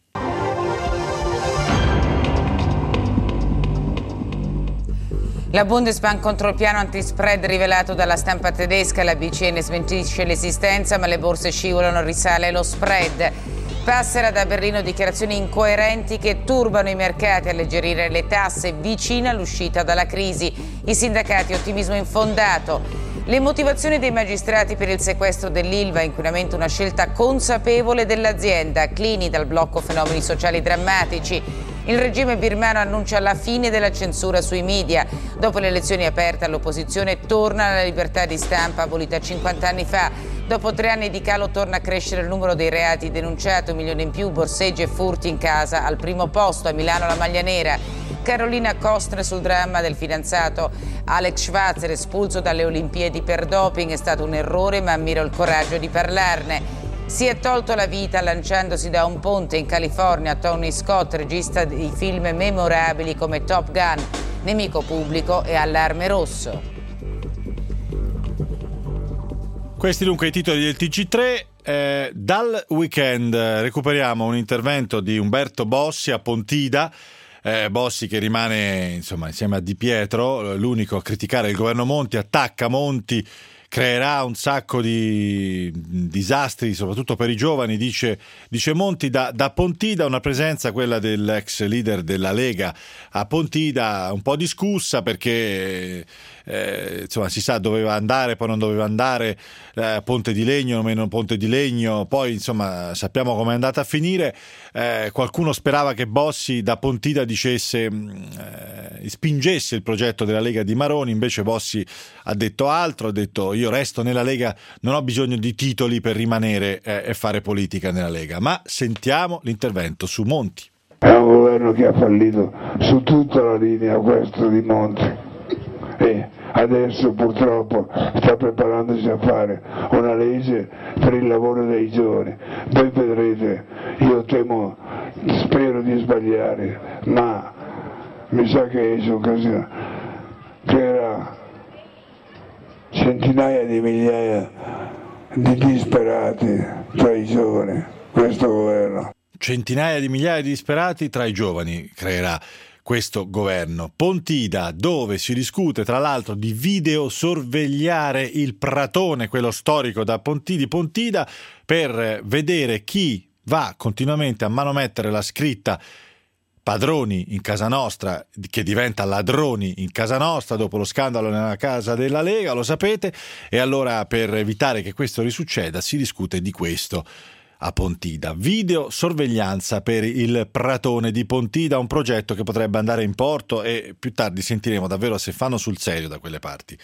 La Bundesbank contro il piano antispread rivelato dalla stampa tedesca, la BCE ne smentisce l'esistenza ma le borse scivolano, risale lo spread. Passera da Berlino dichiarazioni incoerenti che turbano i mercati, alleggerire le tasse vicina all'uscita dalla crisi. I sindacati, ottimismo infondato. Le motivazioni dei magistrati per il sequestro dell'Ilva, inquinamento una scelta consapevole dell'azienda. Clini dal blocco fenomeni sociali drammatici. Il regime birmano annuncia la fine della censura sui media. Dopo le elezioni aperte all'opposizione torna la libertà di stampa abolita 50 anni fa. Dopo 3 anni di calo torna a crescere il numero dei reati denunciati, 1 milione in più, borseggi e furti in casa. Al primo posto a Milano la maglia nera. Carolina Costner sul dramma del fidanzato Alex Schwarzer, espulso dalle Olimpiadi per doping. È stato un errore, ma ammiro il coraggio di parlarne. Si è tolto la vita lanciandosi da un ponte in California Tony Scott, regista di film memorabili come Top Gun, Nemico pubblico e Allarme rosso.
Questi dunque i titoli del TG3. Dal weekend recuperiamo un intervento di Umberto Bossi a Pontida. Bossi che rimane insomma insieme a Di Pietro l'unico a criticare il governo Monti, attacca Monti, creerà un sacco di disastri soprattutto per i giovani, dice Monti. Da Pontida una presenza, quella dell'ex leader della Lega a Pontida, un po' discussa perché insomma si sa doveva andare, poi non doveva andare, ponte di legno, meno ponte di legno, poi insomma sappiamo come è andata a finire. Qualcuno sperava che Bossi da Pontida spingesse il progetto della Lega di Maroni, invece Bossi ha detto altro, ha detto io resto nella Lega, non ho bisogno di titoli per rimanere e fare politica nella Lega. Ma sentiamo l'intervento su Monti.
È un governo che ha fallito su tutta la linea, questo di Monti, e adesso purtroppo sta preparandosi a fare una legge per il lavoro dei giovani. Poi vedrete, io spero di sbagliare, ma mi sa che esce occasione, creerà centinaia di migliaia di disperati tra i giovani, questo governo.
Centinaia di migliaia di disperati tra i giovani creerà questo governo. Pontida, dove si discute tra l'altro di videosorvegliare il pratone, quello storico di Pontida, per vedere chi va continuamente a manomettere la scritta padroni in casa nostra, che diventa ladroni in casa nostra dopo lo scandalo nella casa della Lega, lo sapete, e allora per evitare che questo risucceda si discute di questo a Pontida. Videosorveglianza per il pratone di Pontida, un progetto che potrebbe andare in porto e più tardi sentiremo davvero se fanno sul serio da quelle parti.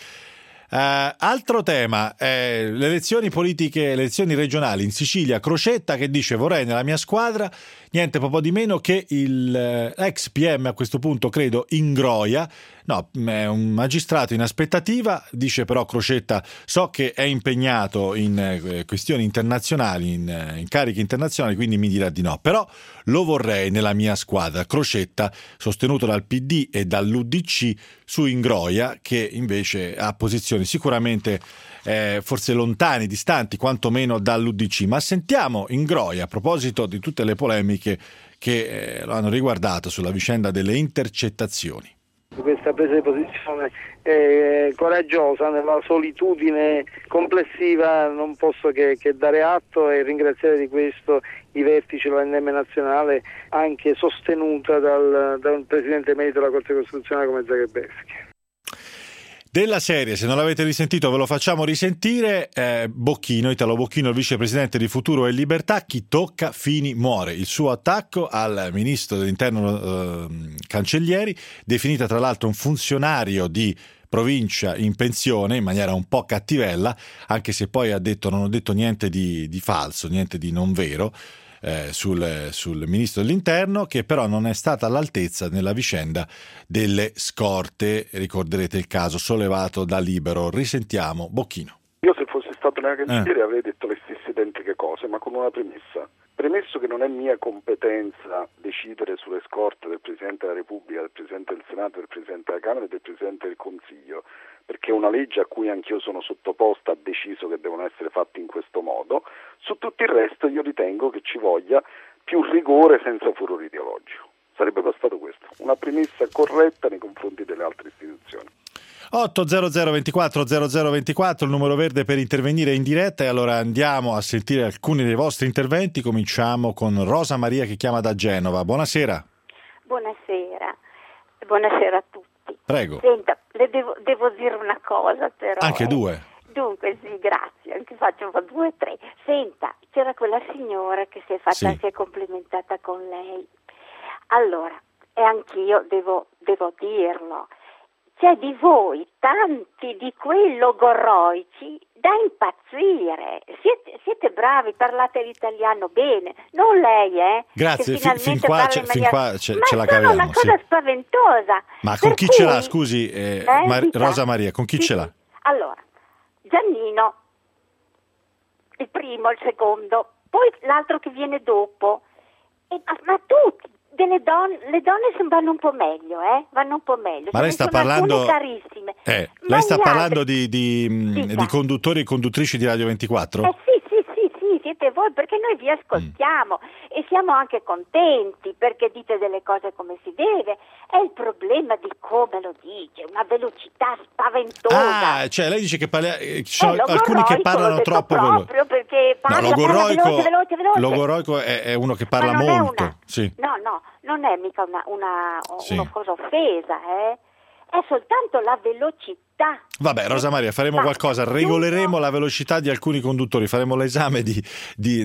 Altro tema, le elezioni politiche, le elezioni regionali in Sicilia. Crocetta che dice vorrei nella mia squadra niente po' di meno che l'ex PM, a questo punto credo Ingroia, no, è un magistrato in aspettativa, dice però Crocetta so che è impegnato in questioni internazionali, in cariche internazionali, quindi mi dirà di no, però lo vorrei nella mia squadra. Crocetta sostenuto dal PD e dall'UDC su Ingroia, che invece ha posizioni sicuramente forse lontani, distanti quantomeno dall'UDC. Ma sentiamo Ingroia a proposito di tutte le polemiche che lo hanno riguardato sulla vicenda delle intercettazioni.
Questa presa di posizione coraggiosa nella solitudine complessiva non posso che dare atto e ringraziare di questo i vertici dell'ONM nazionale, anche sostenuta dal presidente emerito della Corte Costituzionale come Zagrebelsky.
Della serie, se non l'avete risentito ve lo facciamo risentire. Italo Bocchino, il vicepresidente di Futuro e Libertà, chi tocca Fini muore, il suo attacco al ministro dell'interno Cancellieri, definita tra l'altro un funzionario di provincia in pensione in maniera un po' cattivella, anche se poi non ho detto niente di falso, niente di non vero sul ministro dell'interno, che però non è stata all'altezza nella vicenda delle scorte. Ricorderete il caso sollevato da Libero. Risentiamo Bocchino.
Io se fossi stato nella cancelleria avrei detto le stesse identiche cose, ma con una premessa. Premesso che non è mia competenza decidere sulle scorte del Presidente della Repubblica, del Presidente del Senato, del Presidente della Camera e del Presidente del Consiglio, perché una legge a cui anch'io sono sottoposta ha deciso che devono essere fatti in questo modo, su tutto il resto io ritengo che ci voglia più rigore senza furore ideologico. Sarebbe bastato questo, una premessa corretta nei confronti delle altre istituzioni.
800 24 0024, il numero verde per intervenire in diretta, e allora andiamo a sentire alcuni dei vostri interventi. Cominciamo con Rosa Maria che chiama da Genova. Buonasera.
Buonasera a tutti.
Prego.
Senta, le devo dire una cosa però.
Anche due.
Dunque, sì, grazie, anche faccio 2 o 3. Senta, c'era quella signora che si è complimentata con lei. Allora, e anch'io devo dirlo, c'è di voi tanti di quei logorroici da impazzire. Siete bravi, parlate l'italiano bene, non lei,
Grazie,
che
fin qua ce la caviamo.
Ma è una cosa spaventosa.
Ma con chi ce l'ha, scusi, Rosa Maria, con chi ce l'ha?
Allora, Giannino, il primo, il secondo, poi l'altro che viene dopo, ma tutti. Le donne vanno un po' meglio, vanno un po' meglio.
Ma lei sta parlando
carissime.
Lei sta parlando di conduttori e conduttrici di Radio 24?
Sì, siete voi, perché noi vi ascoltiamo e siamo anche contenti perché dite delle cose come si deve. È il problema di come lo dice, una velocità spaventosa.
Cioè lei dice che ci sono alcuni che parlano troppo veloce.
Proprio perché parla veloce.
Logorroico è uno che parla molto.
No, non è mica una cosa offesa, è soltanto la velocità.
Vabbè, Rosa Maria, faremo qualcosa, regoleremo la velocità di alcuni conduttori, faremo l'esame di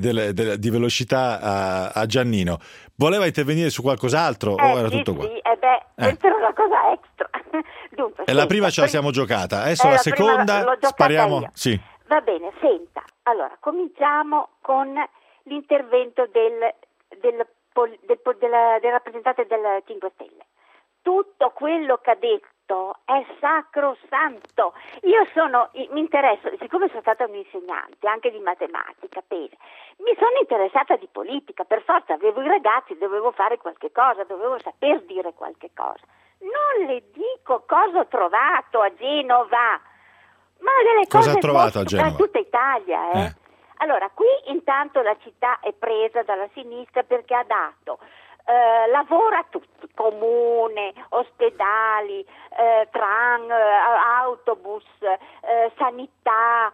velocità a Giannino. Voleva intervenire su qualcos'altro o era tutto qua?
Sì, questa era una cosa extra. Dunque,
la prima ce la siamo giocata, adesso la seconda spariamo. Sì.
Va bene, senta, allora cominciamo con l'intervento del rappresentante del 5 Stelle. Tutto quello che ha detto è sacrosanto. Mi interesso, siccome sono stata un'insegnante anche di matematica, mi sono interessata di politica, per forza avevo i ragazzi, dovevo fare qualche cosa, dovevo saper dire qualche cosa. Non le dico cosa ho trovato a Genova, ma delle
cosa
cose
ha trovato a Genova?
Da tutta Italia, Allora, qui intanto la città è presa dalla sinistra perché ha dato lavoro a tutti, comune, ospedali, tram, autobus, sanità,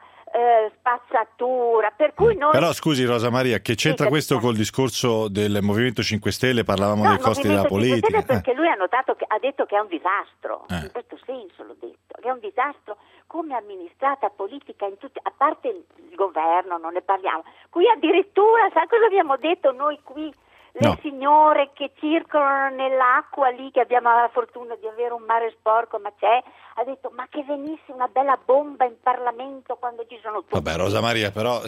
spazzatura, per cui noi...
Però scusi Rosa Maria, che c'entra questo col discorso del Movimento 5 Stelle? Parlavamo dei costi della politica.
Perché lui ha detto che è un disastro, in questo senso l'ho detto, che è un disastro come amministrata politica in tutti, a parte il governo, non ne parliamo. Qui addirittura, sa cosa abbiamo detto noi qui? Le signore che circolano nell'acqua lì, che abbiamo la fortuna di avere un mare sporco, ma ha detto ma che venisse una bella bomba in Parlamento quando ci sono tutti.
Vabbè Rosa Maria, però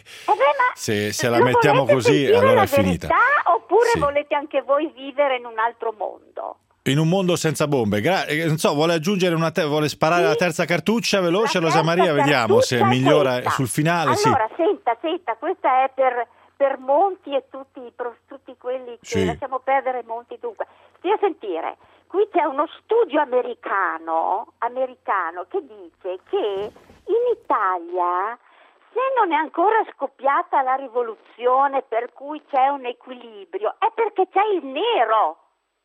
se la mettiamo così allora è finita.
Oppure volete anche voi vivere in un altro mondo?
In un mondo senza bombe. Non so, vuole aggiungere vuole sparare la terza cartuccia veloce Rosa Maria? Vediamo se migliora sul finale.
Allora, senta, questa è per Monti e tutti quelli che lasciamo perdere Monti. Dunque, stia a sentire, qui c'è uno studio americano che dice che in Italia, se non è ancora scoppiata la rivoluzione per cui c'è un equilibrio, è perché c'è il nero.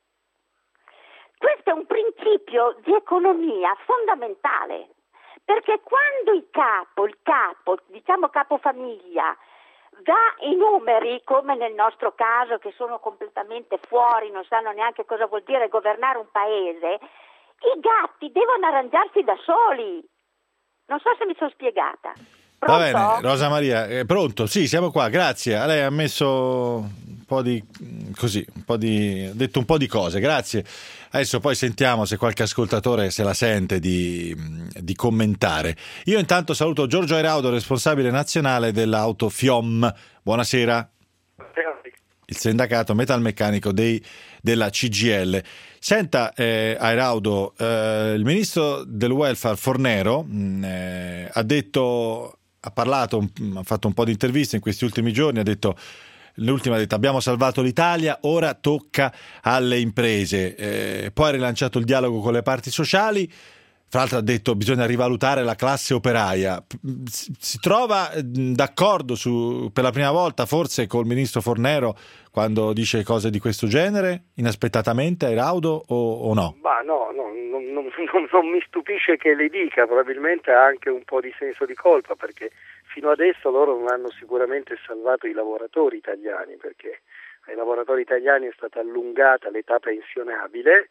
Questo è un principio di economia fondamentale, perché quando il capo, diciamo capofamiglia, dà i numeri, come nel nostro caso, che sono completamente fuori, non sanno neanche cosa vuol dire governare un paese, i gatti devono arrangiarsi da soli. Non so se mi sono spiegata. Pronto?
Va bene, Rosa Maria, pronto? Sì, siamo qua, grazie. Lei ha messo ha detto un po' di cose, grazie. Adesso poi sentiamo se qualche ascoltatore se la sente di commentare. Io intanto saluto Giorgio Airaudo, responsabile nazionale dell'auto FIOM. Buonasera. Il sindacato metalmeccanico della CGIL. Senta, Airaudo, il ministro del welfare Fornero ha fatto un po' di interviste in questi ultimi giorni, l'ultima ha detto abbiamo salvato l'Italia, ora tocca alle imprese, poi ha rilanciato il dialogo con le parti sociali, fra l'altro ha detto bisogna rivalutare la classe operaia. Si trova d'accordo per la prima volta forse col ministro Fornero quando dice cose di questo genere, inaspettatamente, Airaudo, o no?
Ma no, non mi stupisce che le dica, probabilmente ha anche un po' di senso di colpa, perché fino adesso loro non hanno sicuramente salvato i lavoratori italiani, perché ai lavoratori italiani è stata allungata l'età pensionabile,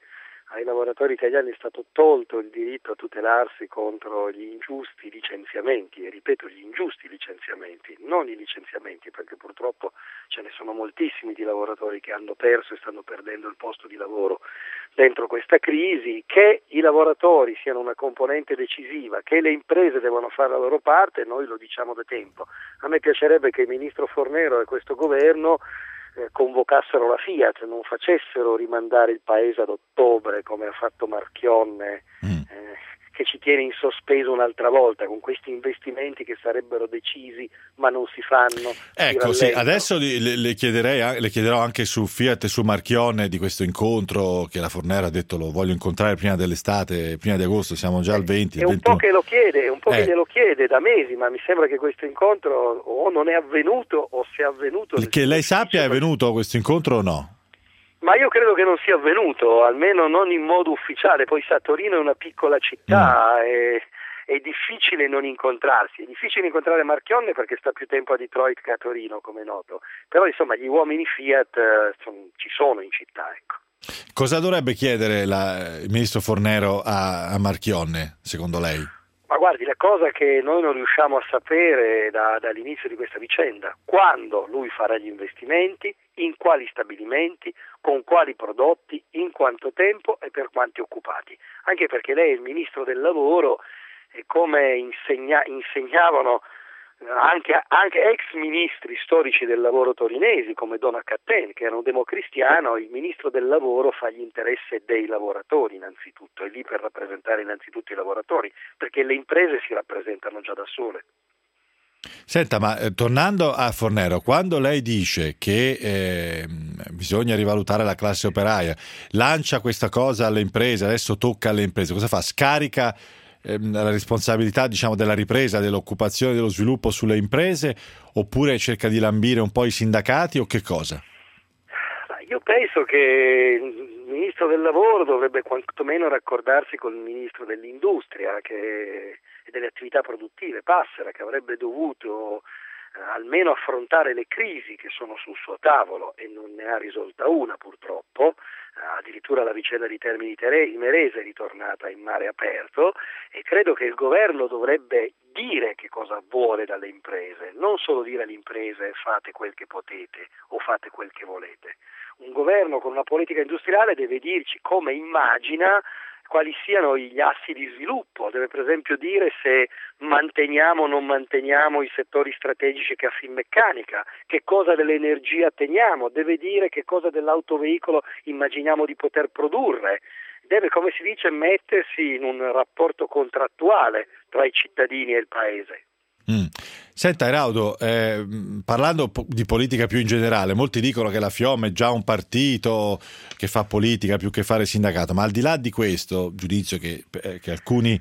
ai lavoratori italiani è stato tolto il diritto a tutelarsi contro gli ingiusti licenziamenti, e ripeto gli ingiusti licenziamenti, non i licenziamenti, perché purtroppo ce ne sono moltissimi di lavoratori che hanno perso e stanno perdendo il posto di lavoro dentro questa crisi, che i lavoratori siano una componente decisiva, che le imprese devono fare la loro parte, noi lo diciamo da tempo. A me piacerebbe che il ministro Fornero e questo governo convocassero la Fiat, non facessero rimandare il paese ad ottobre come ha fatto Marchionne, che ci tiene in sospeso un'altra volta con questi investimenti che sarebbero decisi ma non si fanno.
Ecco, sì, adesso le chiederò anche su Fiat e su Marchionne di questo incontro che la Fornero ha detto lo voglio incontrare prima dell'estate, prima di agosto, siamo già al 20.
È un po' che lo chiede, che glielo chiede da mesi, ma mi sembra che questo incontro o non è avvenuto o se è avvenuto.
Che lei sappia è avvenuto questo incontro o no?
Ma io credo che non sia avvenuto, almeno non in modo ufficiale. Poi sa, Torino è una piccola città, è difficile non incontrarsi, è difficile incontrare Marchionne perché sta più tempo a Detroit che a Torino, come è noto. Però insomma gli uomini Fiat ci sono in città, ecco.
Cosa dovrebbe chiedere il ministro Fornero a Marchionne, secondo lei?
Ma guardi, la cosa che noi non riusciamo a sapere dall'inizio di questa vicenda, quando lui farà gli investimenti, in quali stabilimenti, con quali prodotti, in quanto tempo e per quanti occupati. Anche perché lei è il ministro del lavoro e come insegnavano anche ex ministri storici del lavoro torinesi come Dona Catten, che era un democristiano, il ministro del lavoro fa gli interessi dei lavoratori innanzitutto, è lì per rappresentare innanzitutto i lavoratori, perché le imprese si rappresentano già da sole.
Senta, ma tornando a Fornero, quando lei dice che bisogna rivalutare la classe operaia, lancia questa cosa alle imprese, adesso tocca alle imprese, cosa fa? Scarica la responsabilità, diciamo, della ripresa, dell'occupazione, dello sviluppo sulle imprese, oppure cerca di lambire un po' i sindacati o che cosa?
Io penso che il ministro del lavoro dovrebbe quantomeno raccordarsi con il ministro dell'industria e delle attività produttive, Passera, che avrebbe dovuto almeno affrontare le crisi che sono sul suo tavolo e non ne ha risolta una purtroppo. Addirittura la vicenda di Termini Imerese è ritornata in mare aperto e credo che il governo dovrebbe dire che cosa vuole dalle imprese, non solo dire alle imprese fate quel che potete o fate quel che volete. Un governo con una politica industriale deve dirci come immagina quali siano gli assi di sviluppo, deve per esempio dire se manteniamo o non manteniamo i settori strategici che ha Finmeccanica, che cosa dell'energia teniamo, deve dire che cosa dell'autoveicolo immaginiamo di poter produrre, deve, come si dice, mettersi in un rapporto contrattuale tra i cittadini e il paese.
Senta Eraudo, parlando di politica più in generale, molti dicono che la FIOM è già un partito che fa politica più che fare sindacato, ma al di là di questo giudizio che alcuni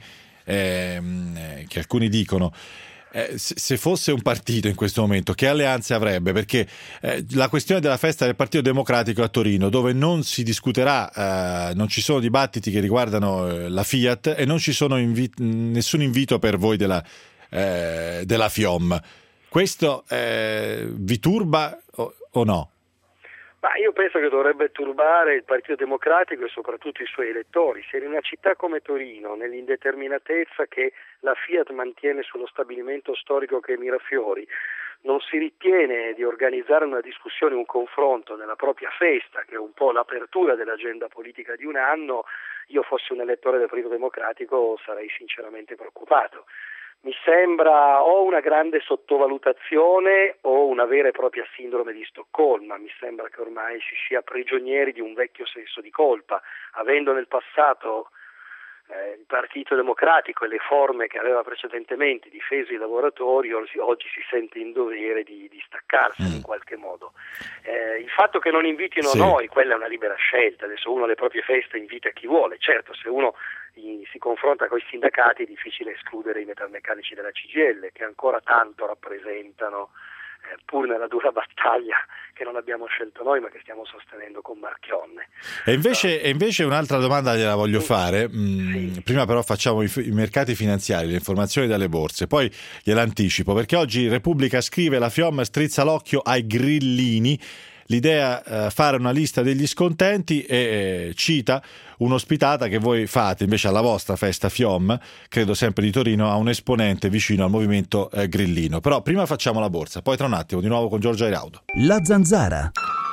dicono, se fosse un partito in questo momento, che alleanze avrebbe? Perché la questione della festa del Partito Democratico a Torino, dove non si discuterà, non ci sono dibattiti che riguardano la Fiat e non ci sono nessun invito per voi della FIOM. Questo vi turba o no?
Ma io penso che dovrebbe turbare il Partito Democratico e soprattutto i suoi elettori. Se in una città come Torino, nell'indeterminatezza che la Fiat mantiene sullo stabilimento storico che è Mirafiori, non si ritiene di organizzare una discussione, un confronto nella propria festa, che è un po' l'apertura dell'agenda politica di un anno, io fossi un elettore del Partito Democratico sarei sinceramente preoccupato. Mi sembra o una grande sottovalutazione o una vera e propria sindrome di Stoccolma. Mi sembra che ormai si sia prigionieri di un vecchio senso di colpa, avendo nel passato il Partito Democratico e le forme che aveva precedentemente difeso i lavoratori, oggi si sente in dovere di staccarsene in qualche modo. Il fatto che non invitino noi, quella è una libera scelta. Adesso uno alle proprie feste invita chi vuole. Certo, se uno si confronta con i sindacati è difficile escludere i metalmeccanici della CGIL, che ancora tanto rappresentano, pur nella dura battaglia che non abbiamo scelto noi ma che stiamo sostenendo con Marchionne.
E invece un'altra domanda gliela voglio fare. Prima però facciamo i mercati finanziari, le informazioni dalle borse, poi gliela anticipo perché oggi Repubblica scrive: la FIOM strizza l'occhio ai grillini. l'idea fare una lista degli scontenti e cita un'ospitata che voi fate invece alla vostra festa FIOM, credo sempre di Torino, a un esponente vicino al movimento grillino. Però prima facciamo la borsa, poi tra un attimo di nuovo con Giorgio Airaudo.
La Zanzara.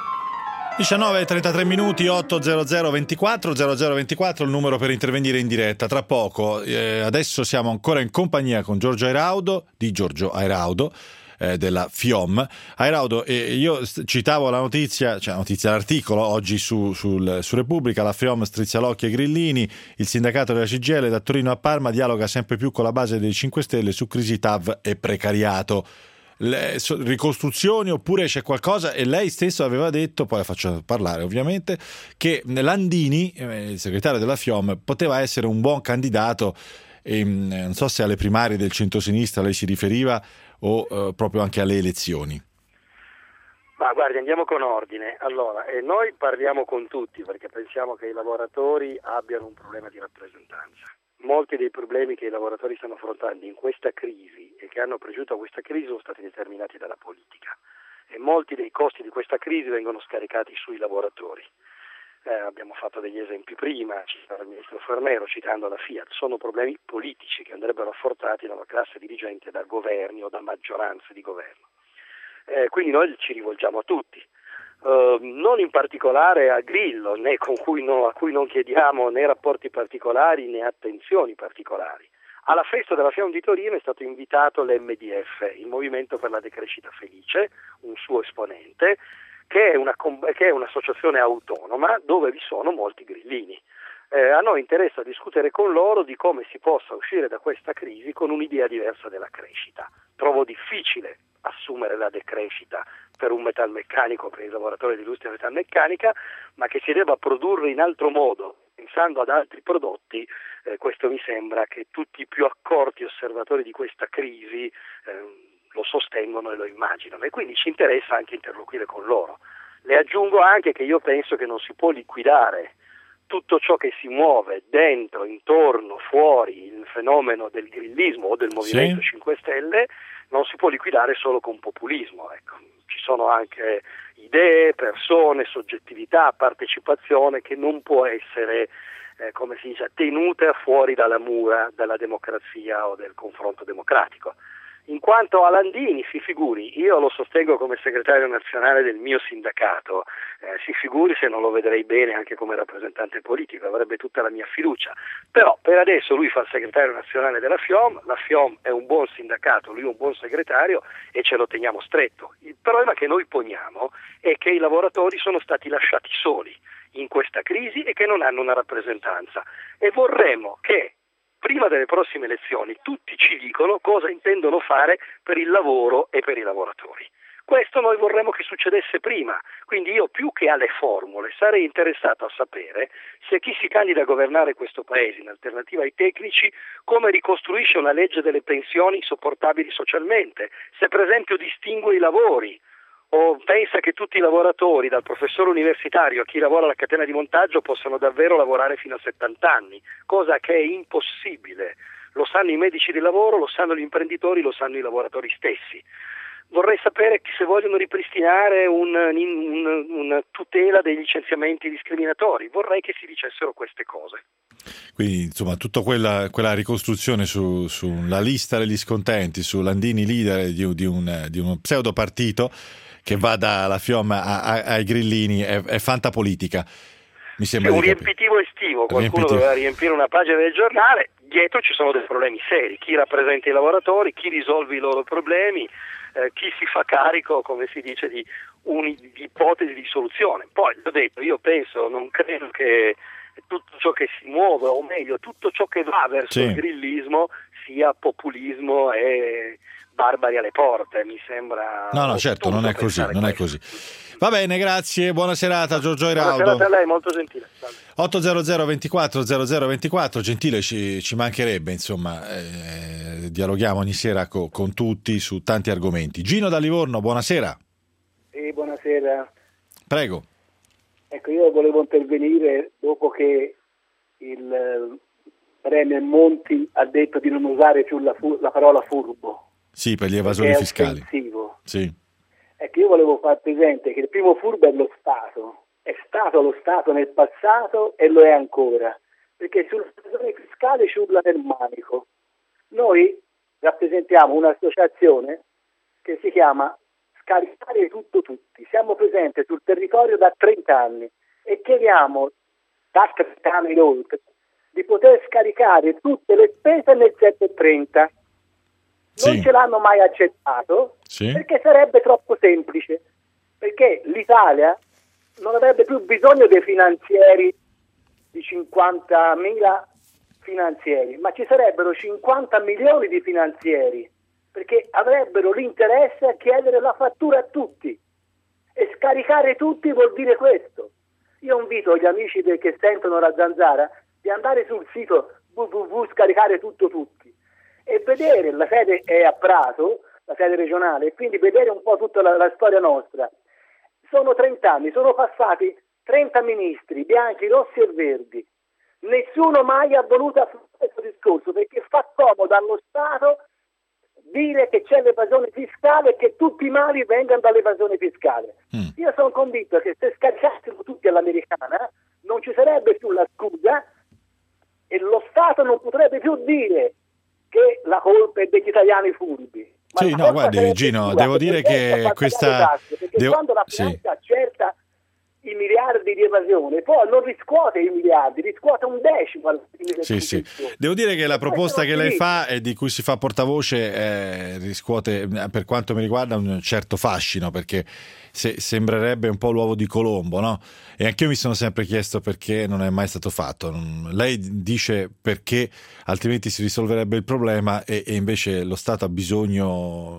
19:33 minuti, 800 24 0024 il numero per intervenire in diretta. Tra poco, adesso siamo ancora in compagnia con Giorgio Airaudo, di Giorgio Airaudo, della FIOM. Airaudo, io citavo la notizia, l'articolo oggi su Repubblica, la FIOM strizza l'occhio ai grillini, il sindacato della CGIL da Torino a Parma dialoga sempre più con la base dei 5 Stelle su crisi TAV e precariato. Ricostruzioni oppure c'è qualcosa? E lei stesso aveva detto, poi la faccio parlare ovviamente, che Landini, il segretario della FIOM, poteva essere un buon candidato, non so se alle primarie del centrosinistra lei si riferiva o proprio anche alle elezioni.
Ma guardi, andiamo con ordine. Allora, noi parliamo con tutti perché pensiamo che i lavoratori abbiano un problema di rappresentanza. Molti dei problemi che i lavoratori stanno affrontando in questa crisi e che hanno preceduto questa crisi sono stati determinati dalla politica e molti dei costi di questa crisi vengono scaricati sui lavoratori. Abbiamo fatto degli esempi prima, citando il ministro Fornero, citando la Fiat. Sono problemi politici che andrebbero affrontati dalla classe dirigente, da governi o da maggioranze di governo. Quindi noi ci rivolgiamo a tutti. Non in particolare a Grillo, né a cui non chiediamo né rapporti particolari né attenzioni particolari. Alla festa della FIOM di Torino è stato invitato l'MDF, il Movimento per la Decrescita Felice, un suo esponente, che è un'associazione autonoma dove vi sono molti grillini. A noi interessa discutere con loro di come si possa uscire da questa crisi con un'idea diversa della crescita. Trovo difficile assumere la decrescita per un metalmeccanico, per i lavoratori dell'industria metalmeccanica, ma che si debba produrre in altro modo, pensando ad altri prodotti, questo mi sembra che tutti i più accorti osservatori di questa crisi lo sostengono e lo immaginano, e quindi ci interessa anche interloquire con loro. Le aggiungo anche che io penso che non si può liquidare tutto ciò che si muove dentro, intorno, fuori il fenomeno del grillismo o del Movimento 5 Stelle, non si può liquidare solo con populismo. Ecco. Ci sono anche idee, persone, soggettività, partecipazione che non può essere, come si dice, tenuta fuori dalla mura della democrazia o del confronto democratico. In quanto a Landini, si figuri, io lo sostengo come segretario nazionale del mio sindacato, si figuri se non lo vedrei bene anche come rappresentante politico, avrebbe tutta la mia fiducia, però per adesso lui fa il segretario nazionale della FIOM, la FIOM è un buon sindacato, lui è un buon segretario e ce lo teniamo stretto. Il problema che noi poniamo è che i lavoratori sono stati lasciati soli in questa crisi e che non hanno una rappresentanza e vorremmo che prima delle prossime elezioni tutti ci dicono cosa intendono fare per il lavoro e per i lavoratori. Questo noi vorremmo che succedesse prima, quindi io più che alle formule sarei interessato a sapere se chi si candida a governare questo Paese in alternativa ai tecnici come ricostruisce una legge delle pensioni sopportabili socialmente, se per esempio distingue i lavori o pensa che tutti i lavoratori, dal professore universitario a chi lavora alla catena di montaggio, possano davvero lavorare fino a 70 anni, cosa che è impossibile. Lo sanno i medici del lavoro, lo sanno gli imprenditori, lo sanno i lavoratori stessi. Vorrei sapere se vogliono ripristinare una tutela dei licenziamenti discriminatori, vorrei che si dicessero queste cose.
Quindi insomma tutta quella ricostruzione sulla lista degli scontenti, su Landini leader di un pseudo partito che va dalla FIOM ai grillini è fantapolitica. Mi sembra
un riempitivo estivo, qualcuno doveva riempire una pagina del giornale, dietro ci sono dei problemi seri, chi rappresenta i lavoratori, chi risolve i loro problemi, chi si fa carico, come si dice, di ipotesi di soluzione. Poi, l'ho detto, io non credo che tutto ciò che si muove, o meglio, tutto ciò che va verso il grillismo sia populismo e barbari alle porte, mi sembra.
No, certo, non è così. Va bene, grazie, buona serata Giorgio Airaudo.
Buona serata a lei, molto gentile.
800 24 0024, gentile ci mancherebbe, insomma, dialoghiamo ogni sera con tutti su tanti argomenti. Gino da Livorno, buonasera.
Buonasera.
Prego.
Ecco, io volevo intervenire dopo che il Premier Monti ha detto di non usare più la parola furbo.
Sì, per gli evasori fiscali.
Offensivo.
Sì.
è che io volevo far presente che il primo furbo è lo Stato. È stato lo Stato nel passato e lo è ancora, perché sull'evasione fiscale ci urla nel manico. Noi rappresentiamo un'associazione che si chiama Scaricare Tutto Tutti. Siamo presenti sul territorio da 30 anni e chiediamo da 30 anni inoltre di poter scaricare tutte le spese nel 730. Non ce l'hanno mai accettato perché sarebbe troppo semplice, perché l'Italia non avrebbe più bisogno dei finanzieri, di 50.000 finanzieri, ma ci sarebbero 50 milioni di finanzieri, perché avrebbero l'interesse a chiedere la fattura a tutti, e scaricare tutti vuol dire questo. Io invito gli amici che sentono la Zanzara di andare sul sito www.scaricare tutto tutti e vedere, la sede è a Prato, la sede regionale, e quindi vedere un po' tutta la storia nostra. Sono 30 anni, sono passati 30 ministri, bianchi, rossi e verdi. Nessuno mai ha voluto affrontare questo discorso, perché fa comodo allo Stato dire che c'è l'evasione fiscale e che tutti i mali vengano dall'evasione fiscale. Io sono convinto che se scaricassimo tutti all'americana non ci sarebbe più la scusa e lo Stato non potrebbe più dire che la colpa è degli italiani furbi. Ma
sì, no, guardi Gino, devo dire che questa...
quando la finanza accerta i miliardi di evasione, poi non riscuote i miliardi, riscuote un decimo alla fine del
sì. Devo dire che la proposta che lei fa e di cui si fa portavoce riscuote, per quanto mi riguarda, un certo fascino, perché sembrerebbe un po' l'uovo di Colombo, no? E anche io mi sono sempre chiesto perché non è mai stato fatto. Lei dice perché altrimenti si risolverebbe il problema e invece lo Stato ha bisogno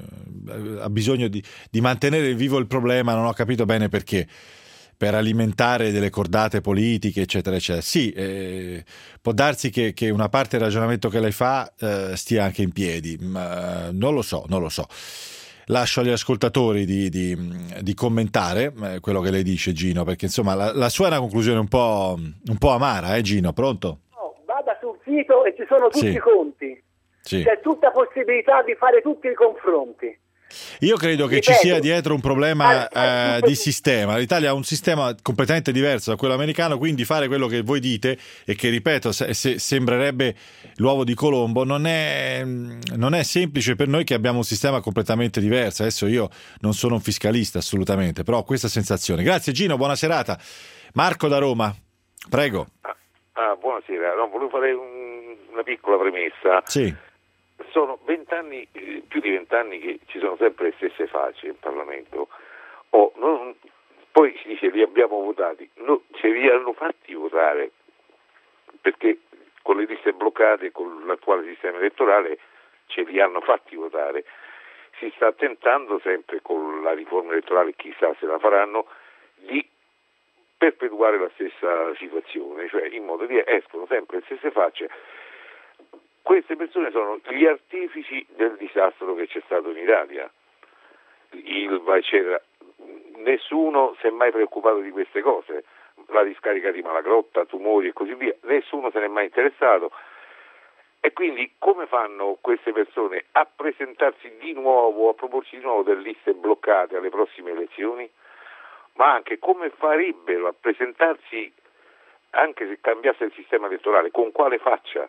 di mantenere vivo il problema. Non ho capito bene perché. Per alimentare delle cordate politiche, eccetera, eccetera. Sì, può darsi che una parte del ragionamento che lei fa stia anche in piedi, ma non lo so. Lascio agli ascoltatori di commentare quello che lei dice, Gino, perché insomma la sua è una conclusione un po' amara, Gino, pronto?
No, vada sul sito e ci sono tutti i conti. C'è tutta possibilità di fare tutti i confronti.
Io credo che ci sia dietro un problema di sistema. L'Italia ha un sistema completamente diverso da quello americano, quindi fare quello che voi dite e che, ripeto, sembrerebbe l'uovo di Colombo, non è semplice per noi che abbiamo un sistema completamente diverso. Adesso io non sono un fiscalista assolutamente, però ho questa sensazione. Grazie Gino, buona serata. Marco da Roma, prego.
Buonasera, volevo fare una piccola premessa.
Sì.
Sono 20 anni, più di 20 anni che ci sono sempre le stesse facce in Parlamento. Poi si dice li abbiamo votati, ce li hanno fatti votare, perché con le liste bloccate, con l'attuale sistema elettorale, ce li hanno fatti votare. Si sta tentando sempre con la riforma elettorale, chissà se la faranno, di perpetuare la stessa situazione, cioè in modo che escono sempre le stesse facce. Queste persone sono gli artefici del disastro che c'è stato in Italia, Ilva, eccetera. Nessuno si è mai preoccupato di queste cose, la discarica di Malagrotta, tumori e così via, nessuno se ne è mai interessato. E quindi come fanno queste persone a presentarsi di nuovo, a proporsi di nuovo delle liste bloccate alle prossime elezioni? Ma anche come farebbero a presentarsi, anche se cambiasse il sistema elettorale, con quale faccia?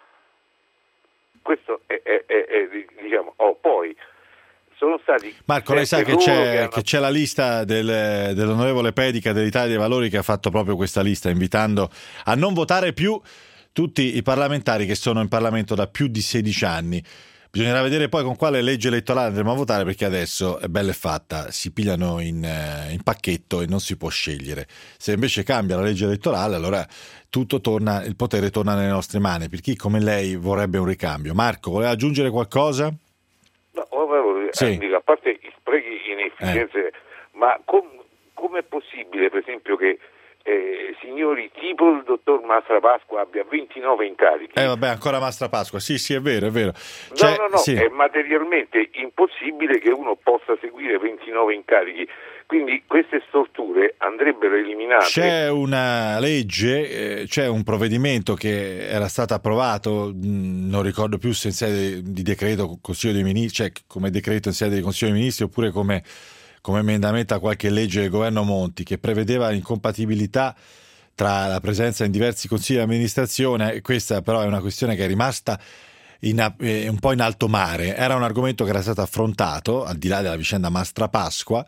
Questo è diciamo. Poi sono stati
Marco, lei sa che c'è la lista dell'onorevole Pedica dell'Italia dei Valori, che ha fatto proprio questa lista invitando a non votare più tutti i parlamentari che sono in Parlamento da più di 16 anni. Bisognerà vedere poi con quale legge elettorale andremo a votare, perché adesso è bella e fatta, si pigliano in pacchetto e non si può scegliere. Se invece cambia la legge elettorale, allora il potere torna nelle nostre mani, per chi come lei vorrebbe un ricambio. Marco, voleva aggiungere qualcosa?
No, a parte i sprechi e inefficienze, ma com'è possibile, per esempio, che signori tipo il dottor Mastrapasqua abbia 29 incarichi?
Vabbè, ancora Mastrapasqua, sì, è vero.
No,
sì.
È materialmente impossibile che uno possa seguire 29 incarichi, quindi queste storture andrebbero eliminate.
C'è una legge, c'è un provvedimento che era stato approvato, non ricordo più se in sede di decreto Consiglio dei Ministri, cioè come decreto in sede di Consiglio dei Ministri oppure come come emendamento a qualche legge del governo Monti che prevedeva l'incompatibilità tra la presenza in diversi consigli di amministrazione, e questa però è una questione che è rimasta un po' in alto mare. Era un argomento che era stato affrontato, al di là della vicenda Mastrapasqua,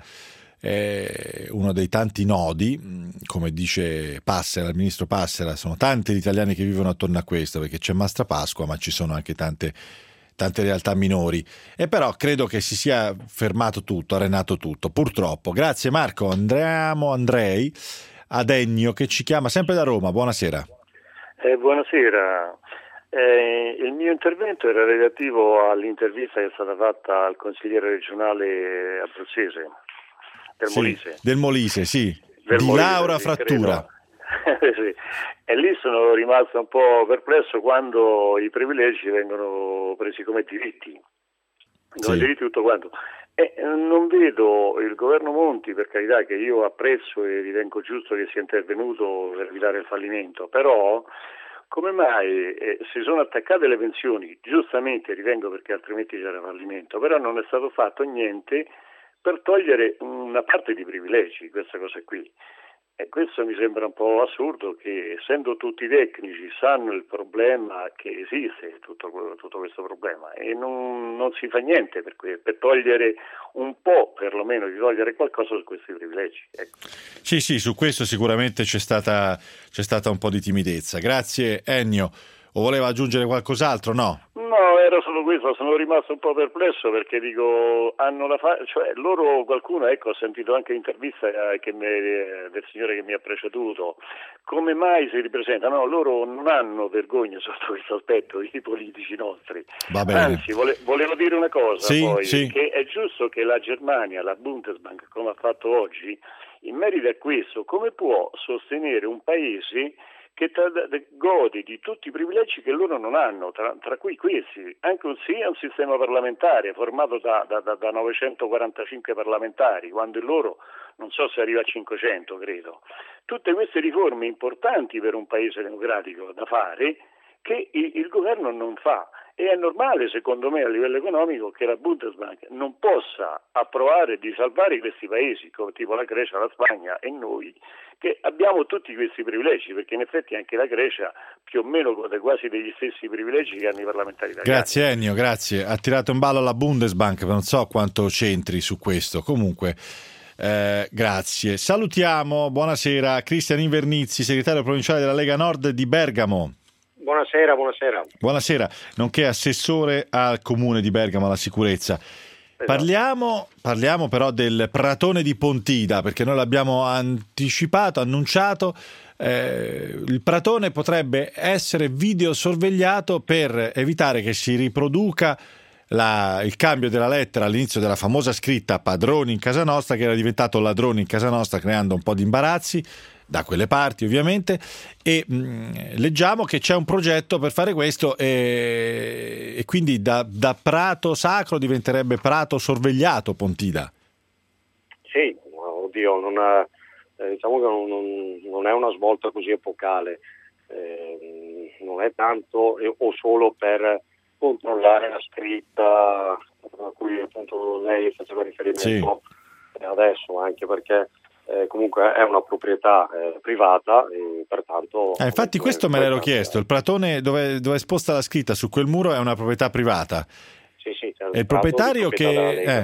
uno dei tanti nodi, come dice Passera, il ministro Passera, sono tanti gli italiani che vivono attorno a questo, perché c'è Mastrapasqua ma ci sono anche tante realtà minori, e però credo che si sia fermato tutto, arenato tutto, purtroppo. Grazie Marco. Andrei ad Ennio che ci chiama sempre da Roma. Buonasera.
Buonasera. Il mio intervento era relativo all'intervista che è stata fatta al consigliere regionale abruzzese del Molise,
sì.
Del
Di
Molise,
Laura
sì,
Frattura.
sì. E lì sono rimasto un po' perplesso quando i privilegi vengono presi come diritti, tutto quanto. Non vedo il governo Monti, per carità, che io apprezzo e ritengo giusto che sia intervenuto per evitare il fallimento, però come mai si sono attaccate le pensioni, giustamente ritengo, perché altrimenti c'era fallimento, però non è stato fatto niente per togliere una parte di privilegi, questa cosa qui. E questo mi sembra un po' assurdo, che essendo tutti tecnici sanno il problema che esiste, tutto questo problema, e non si fa niente per togliere un po', perlomeno di togliere qualcosa su questi privilegi. Ecco.
Sì, su questo sicuramente c'è stata un po' di timidezza. Grazie Ennio. O voleva aggiungere qualcos'altro? No,
era solo questo, sono rimasto un po' perplesso perché dico, cioè loro, qualcuno, ho sentito anche l'intervista del signore che mi ha preceduto, come mai si ripresentano? No, loro non hanno vergogna sotto questo aspetto, i politici nostri.
Va bene.
Anzi, volevo dire una cosa,
sì.
Che è giusto che la Germania, la Bundesbank, come ha fatto oggi, in merito a questo, come può sostenere un paese che gode di tutti i privilegi che loro non hanno, tra cui questi, anche un sistema parlamentare formato da 945 parlamentari, quando il loro non so se arriva a 500, credo. Tutte queste riforme importanti per un paese democratico da fare, che il governo non fa. E è normale, secondo me, a livello economico, che la Bundesbank non possa approvare di salvare questi paesi, come tipo la Grecia, la Spagna e noi, che abbiamo tutti questi privilegi, perché in effetti anche la Grecia più o meno gode quasi degli stessi privilegi che hanno i parlamentari italiani.
Grazie Ennio, grazie. Ha tirato in ballo la Bundesbank, non so quanto c'entri su questo. Comunque, grazie. Salutiamo, buonasera, Cristian Invernizzi, segretario provinciale della Lega Nord di Bergamo.
Buonasera.
Buonasera, nonché assessore al comune di Bergamo alla sicurezza. Parliamo però del Pratone di Pontida, perché noi l'abbiamo annunciato. Il Pratone potrebbe essere videosorvegliato per evitare che si riproduca il cambio della lettera all'inizio della famosa scritta Padroni in casa nostra, che era diventato Ladroni in casa nostra, creando un po' di imbarazzi da quelle parti ovviamente, e leggiamo che c'è un progetto per fare questo e quindi da prato sacro diventerebbe prato sorvegliato Pontida.
Sì, oddio, diciamo che non è una svolta così epocale, non è tanto o solo per controllare la scritta a cui appunto lei faceva riferimento adesso, anche perché comunque è una proprietà privata e pertanto...
infatti questo me l'ero chiesto, il Pratone dove è esposta la scritta su quel muro è una proprietà privata.
Sì,
e il proprietario che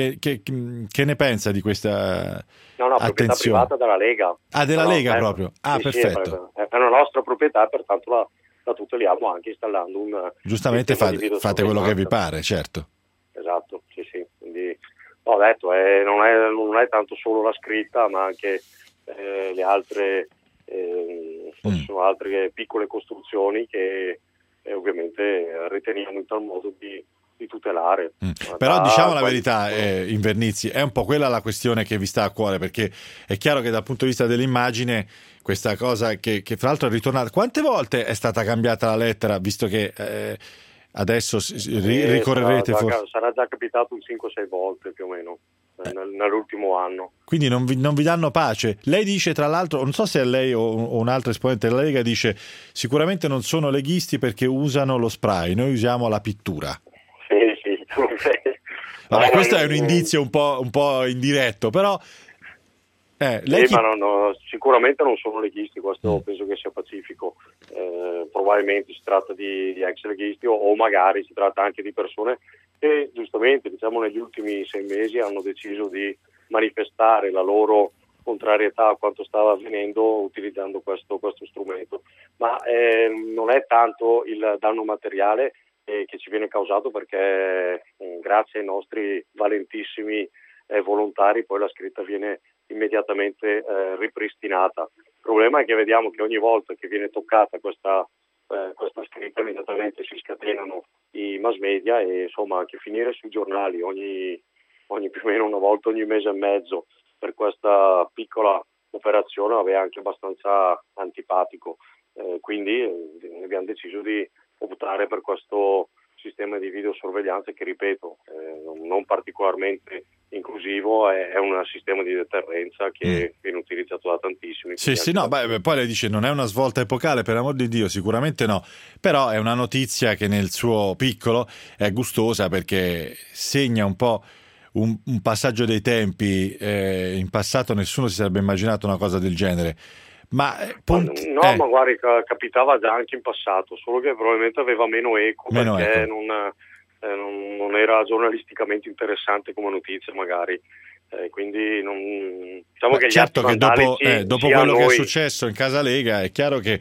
ne pensa di questa
proprietà
attenzione?
Privata della Lega.
Della Lega proprio?
Perfetto. È una nostra proprietà, pertanto la tuteliamo anche installando un...
Giustamente fate quello che vi pare, certo.
Esatto, sì, quindi... Ho detto, non è tanto solo la scritta, ma anche le altre, sono altre piccole costruzioni che ovviamente riteniamo in tal modo di tutelare.
Però diciamo la verità, Invernizzi, è un po' quella la questione che vi sta a cuore, perché è chiaro che dal punto di vista dell'immagine questa cosa che fra l'altro è ritornata, quante volte è stata cambiata la lettera, visto che... adesso ricorrerete forse.
Sarà già capitato 5-6 volte più o meno nell'ultimo anno.
Quindi non vi danno pace. Lei dice, tra l'altro, non so se è lei o un altro esponente della Lega, dice sicuramente non sono leghisti perché usano lo spray, noi usiamo la pittura.
Sì.
Vabbè, questo è un indizio un po' indiretto, però
ma sicuramente non sono leghisti, questo penso che sia pacifico. Probabilmente si tratta di ex leghisti o magari si tratta anche di persone che giustamente, diciamo, negli ultimi 6 mesi hanno deciso di manifestare la loro contrarietà a quanto stava avvenendo utilizzando questo strumento, ma non è tanto il danno materiale che ci viene causato, perché grazie ai nostri valentissimi volontari poi la scritta viene immediatamente ripristinata. Il problema è che vediamo che ogni volta che viene toccata questa scritta immediatamente si scatenano i mass media e insomma anche finire sui giornali ogni più o meno una volta ogni mese e mezzo per questa piccola operazione è anche abbastanza antipatico, quindi abbiamo deciso di optare per questo sistema di videosorveglianza che, ripeto, non particolarmente inclusivo, è un sistema di deterrenza che viene utilizzato da tantissimi.
Sì, no, poi lei dice non è una svolta epocale, per amor di Dio, sicuramente no, però è una notizia che nel suo piccolo è gustosa, perché segna un po' un passaggio dei tempi. In passato nessuno si sarebbe immaginato una cosa del genere. Ma
guardi, capitava già anche in passato, solo che probabilmente aveva meno eco. Non era giornalisticamente interessante come notizia, magari, quindi diciamo che
certo che dopo quello che è
noi...
successo in Casa Lega è chiaro che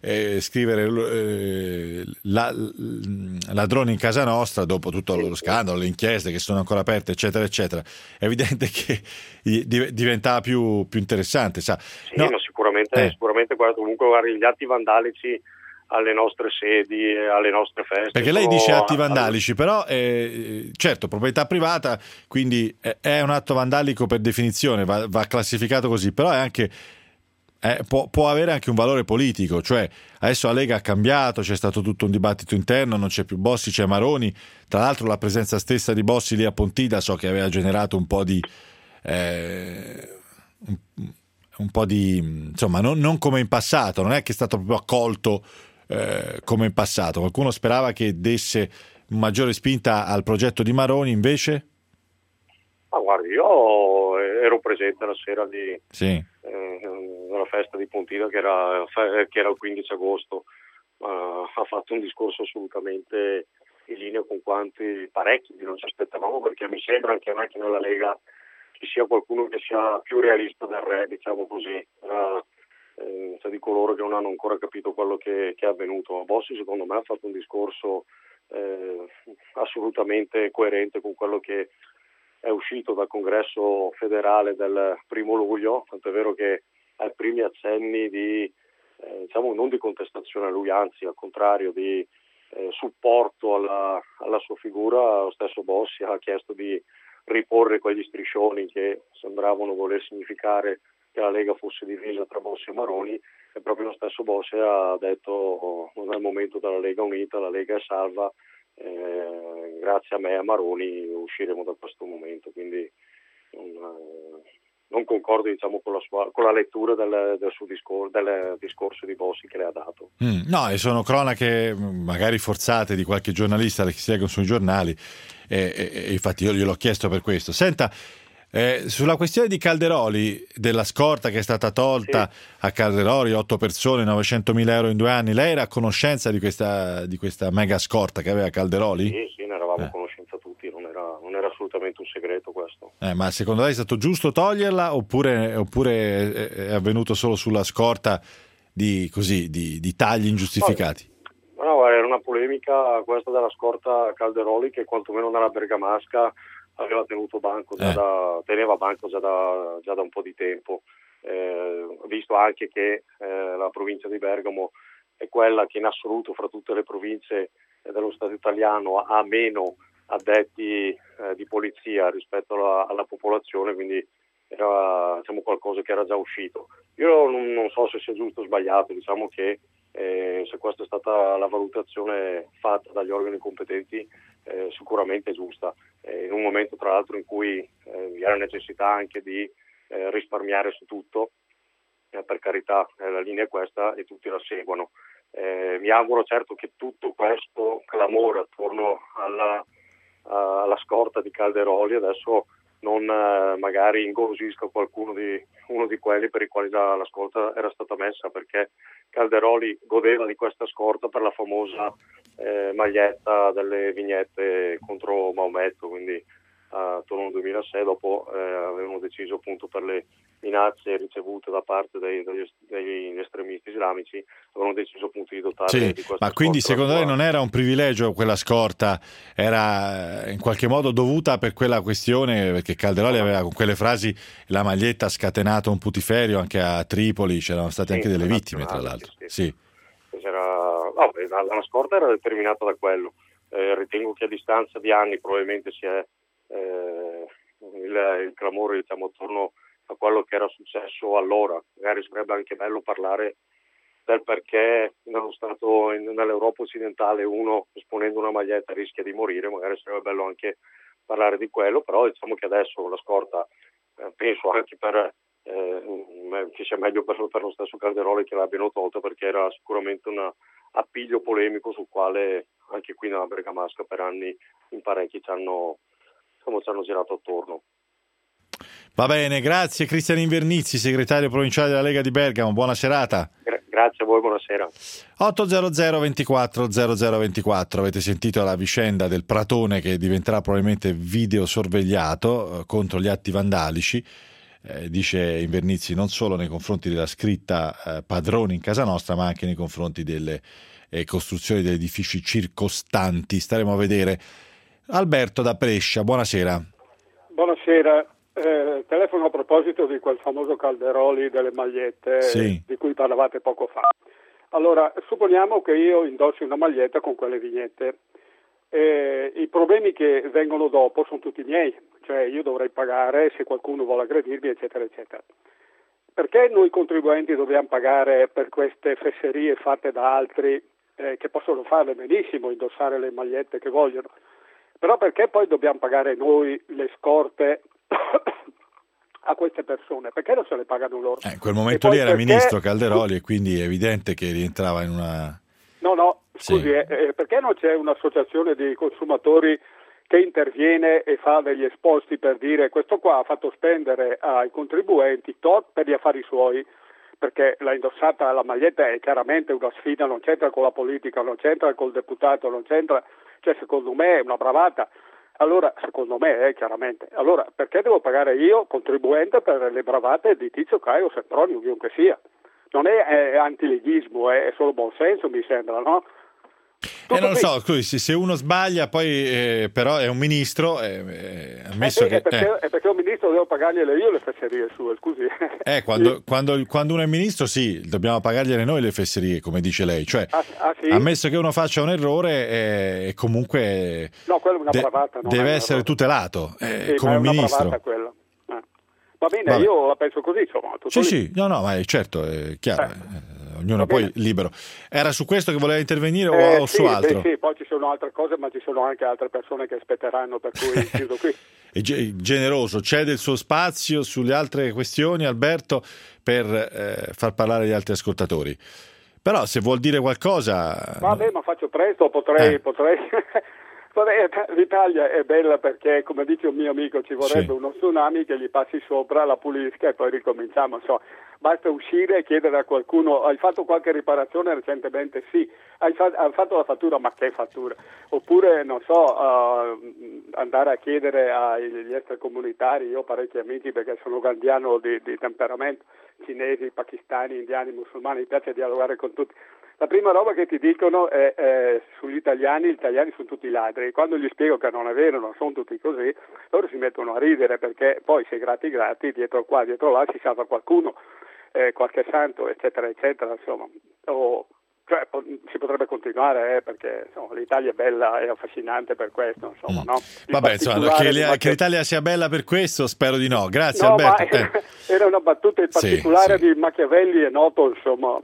scrivere ladroni in casa nostra, dopo tutto lo scandalo, le inchieste che sono ancora aperte, eccetera eccetera, è evidente che diventava più interessante, sa?
Sì, no, ma sicuramente guarda, comunque gli atti vandalici alle nostre sedi, alle nostre feste.
Perché lei dice atti vandalici, però certo, proprietà privata, quindi è un atto vandalico per definizione, va classificato così, però è anche può avere anche un valore politico, cioè adesso la Lega ha cambiato, c'è stato tutto un dibattito interno, non c'è più Bossi, c'è Maroni, tra l'altro la presenza stessa di Bossi lì a Pontida so che aveva generato un po' di insomma non come in passato, non è che è stato proprio accolto come in passato. Qualcuno sperava che desse maggiore spinta al progetto di Maroni, invece?
Ma guardi, io ero presente la sera di una festa di Pontida che era il 15 agosto, ha fatto un discorso assolutamente in linea con quanti parecchi non ci aspettavamo, perché mi sembra anche a me che nella Lega ci sia qualcuno che sia più realista del re, diciamo così, di coloro che non hanno ancora capito quello che è avvenuto. Bossi secondo me ha fatto un discorso assolutamente coerente con quello che è uscito dal congresso federale del 1° luglio, tant'è vero che ai primi accenni di non di contestazione a lui, anzi al contrario di supporto alla sua figura, lo stesso Bossi ha chiesto di riporre quegli striscioni che sembravano voler significare che la Lega fosse divisa tra Bossi e Maroni, e proprio lo stesso Bossi ha detto non è il momento della Lega unita, la Lega è salva, grazie a me e a Maroni usciremo da questo momento, quindi non concordo con la lettura del suo discorso di Bossi che le ha dato.
No, e sono cronache magari forzate di qualche giornalista che si leggono sui giornali e infatti io gliel'ho chiesto per questo. Senta, sulla questione di Calderoli, della scorta che è stata tolta a Calderoli, 8 persone, 900.000 euro in 2 anni, lei era a conoscenza di questa mega scorta che aveva Calderoli?
Sì, ne eravamo a conoscenza tutti, non era assolutamente un segreto questo.
Ma secondo lei è stato giusto toglierla oppure è avvenuto solo sulla scorta di tagli ingiustificati?
No, era una polemica questa della scorta Calderoli che quantomeno nella bergamasca aveva tenuto banco teneva banco già da un po' di tempo, visto anche che la provincia di Bergamo è quella che in assoluto fra tutte le province dello Stato italiano ha meno addetti di polizia rispetto alla popolazione, quindi era qualcosa che era già uscito. Io non so se sia giusto o sbagliato, diciamo che se questa è stata la valutazione fatta dagli organi competenti, sicuramente è giusta, in un momento tra l'altro in cui vi era necessità anche di risparmiare su tutto, per carità la linea è questa e tutti la seguono. Mi auguro certo che tutto questo clamore attorno alla alla scorta di Calderoli, adesso non magari ingolosisco uno di quelli per i quali la scorta era stata messa, perché Calderoli godeva di questa scorta per la famosa maglietta delle vignette contro Maometto, quindi attorno al 2006, dopo avevano deciso, appunto per le minacce ricevute da parte degli estremisti islamici, avevano deciso appunto di dotare di questa
ma quindi
scorta.
secondo lei non era un privilegio quella scorta, era in qualche modo dovuta per quella questione, perché Calderoli aveva con quelle frasi la maglietta scatenato un putiferio anche a Tripoli, c'erano state anche delle vittime tra l'altro. Sì.
La scorta era determinata da quello. Ritengo che a distanza di anni probabilmente si è il clamore, diciamo, attorno a quello che era successo allora. Magari sarebbe anche bello parlare del perché nell'Europa occidentale uno esponendo una maglietta rischia di morire, magari sarebbe bello anche parlare di quello, però diciamo che adesso la scorta penso anche che sia meglio per lo stesso Calderoli che l'abbiano tolta, perché era sicuramente un appiglio polemico sul quale anche qui nella Bergamasca per anni in parecchi ci hanno girato attorno.
Va bene, grazie Cristian Invernizzi, segretario provinciale della Lega di Bergamo, buona serata.
Grazie a voi, buonasera.
800 24 0024, avete sentito la vicenda del Pratone che diventerà probabilmente videosorvegliato contro gli atti vandalici, dice Invernizzi, non solo nei confronti della scritta padroni in casa nostra, ma anche nei confronti delle costruzioni degli edifici circostanti. Staremo a vedere. Alberto da Brescia, buonasera.
Buonasera. Telefono a proposito di quel famoso Calderoli delle magliette,
sì,
di cui parlavate poco fa. Allora, supponiamo che io indossi una maglietta con quelle vignette. I problemi che vengono dopo sono tutti miei, cioè io dovrei pagare se qualcuno vuole aggredirmi, eccetera, eccetera. Perché noi contribuenti dobbiamo pagare per queste fesserie fatte da altri che possono farle benissimo, indossare le magliette che vogliono? Però perché poi dobbiamo pagare noi le scorte a queste persone? Perché non se le pagano loro?
In quel momento lì era ministro Calderoli e quindi è evidente che rientrava in una...
No, scusi, perché non c'è un'associazione di consumatori che interviene e fa degli esposti per dire questo qua ha fatto spendere ai contribuenti tot per gli affari suoi, perché l'ha indossata la maglietta è chiaramente una sfida, non c'entra con la politica, non c'entra col deputato, non c'entra, cioè secondo me è una bravata. Allora, secondo me, chiaramente. Allora, perché devo pagare io, contribuente, per le bravate di Tizio, Caio, Sempronio, chiunque sia? Non è antileghismo, è solo buonsenso, mi sembra, no?
non lo so, se uno sbaglia poi però è un ministro, ammesso che...
È perché un ministro devo pagargliele io le fesserie sue, scusi.
Quando uno è ministro sì, dobbiamo pagargliele noi le fesserie, come dice lei, cioè
sì?
ammesso che uno faccia un errore comunque
no, quello è una bravata,
deve essere tutelato
sì,
come ministro.
Quello. Va bene, io la penso così, insomma.
Sì, no, ma certo, è chiaro. Ognuno poi libero. Era su questo che voleva intervenire o su altro?
Sì, poi ci sono altre cose, ma ci sono anche altre persone che aspetteranno, per cui chiudo qui.
È generoso, cede il suo spazio sulle altre questioni, Alberto, per far parlare gli altri ascoltatori. Però se vuol dire qualcosa...
Vabbè, ma faccio presto, potrei... Vabbè, l'Italia è bella perché, come dice un mio amico, ci vorrebbe uno tsunami che gli passi sopra, la pulisca e poi ricominciamo. Basta uscire e chiedere a qualcuno: hai fatto qualche riparazione recentemente? Sì. Hai fatto la fattura? Ma che fattura? Oppure, non so, andare a chiedere agli extracomunitari. Io ho parecchi amici perché sono gandiano di temperamento, cinesi, pakistani, indiani, musulmani, mi piace dialogare con tutti. La prima roba che ti dicono è sugli italiani: gli italiani sono tutti ladri. Quando gli spiego che non è vero, non sono tutti così, loro si mettono a ridere, perché poi se grati dietro qua, dietro là si salva qualcuno, qualche santo, eccetera, eccetera, insomma. Si potrebbe continuare, perché insomma, l'Italia è bella e affascinante per questo, insomma, no?
Vabbè, insomma, che l'Italia sia bella per questo, spero di no. Grazie, Alberto.
Era una battuta in particolare di Machiavelli, è noto, insomma.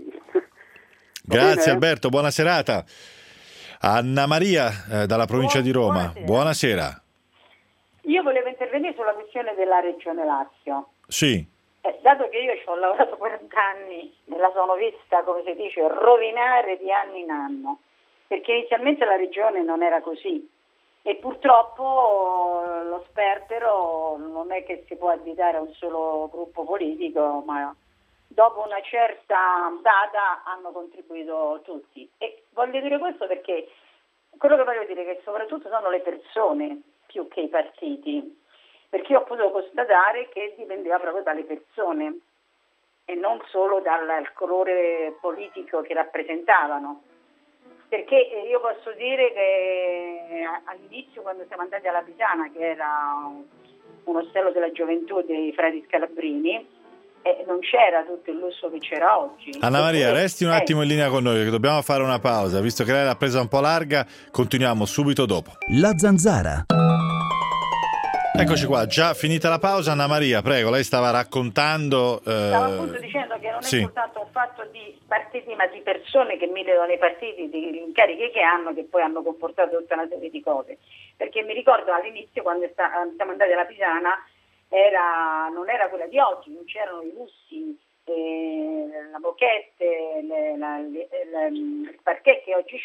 Grazie Alberto, buona serata. Anna Maria dalla provincia di Roma, buonasera.
Io volevo intervenire sulla questione della Regione Lazio.
Sì.
Dato che io ci ho lavorato 40 anni, me la sono vista, come si dice, rovinare di anno in anno, perché inizialmente la Regione non era così. E purtroppo lo sperpero non è che si può additare a un solo gruppo politico, ma dopo una certa data hanno contribuito tutti. E voglio dire questo perché quello che voglio dire è che soprattutto sono le persone più che i partiti, perché io ho potuto constatare che dipendeva proprio dalle persone e non solo dal colore politico che rappresentavano. Perché io posso dire che all'inizio, quando siamo andati alla Pisana, che era un ostello della gioventù dei frati Scalabrini, non c'era tutto il lusso che c'era oggi.
Anna Maria, resti un attimo in linea con noi, perché dobbiamo fare una pausa. Visto che lei l'ha presa un po' larga, continuiamo subito dopo.
La Zanzara.
Eccoci qua, già finita la pausa. Anna Maria, prego, lei stava raccontando...
Stavo appunto dicendo che non è
sì.
soltanto un fatto di partiti, ma di persone che militano nei partiti, di incarichi che hanno, che poi hanno comportato tutta una serie di cose. Perché mi ricordo all'inizio, quando siamo andati alla Pisana, non era quella di oggi, non c'erano i lussi, la moquette, il parquet che oggi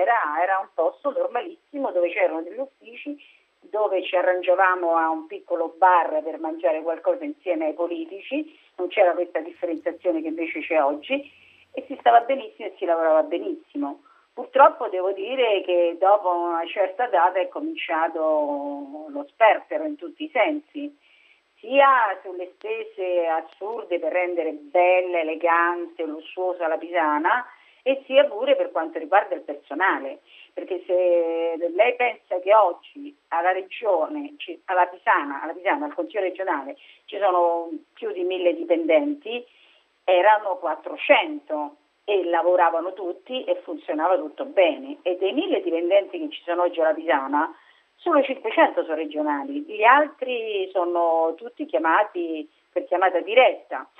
era un posto normalissimo dove c'erano degli uffici, dove ci arrangiavamo a un piccolo bar per mangiare qualcosa insieme ai politici, non c'era questa differenziazione che invece c'è oggi, e si stava benissimo e si lavorava benissimo. Purtroppo devo dire che dopo una certa data è cominciato lo sperpero in tutti i sensi, sia sulle spese assurde per rendere bella, elegante, lussuosa la Pisana, e sia pure per quanto riguarda il personale, perché se lei pensa che oggi alla Regione, alla Pisana, al Consiglio regionale, ci sono più di 1000 dipendenti, erano 400 e lavoravano tutti e funzionava tutto bene, e dei 1000 dipendenti che ci sono oggi alla Pisana, solo 500 sono regionali, gli altri sono tutti chiamati per chiamata diretta.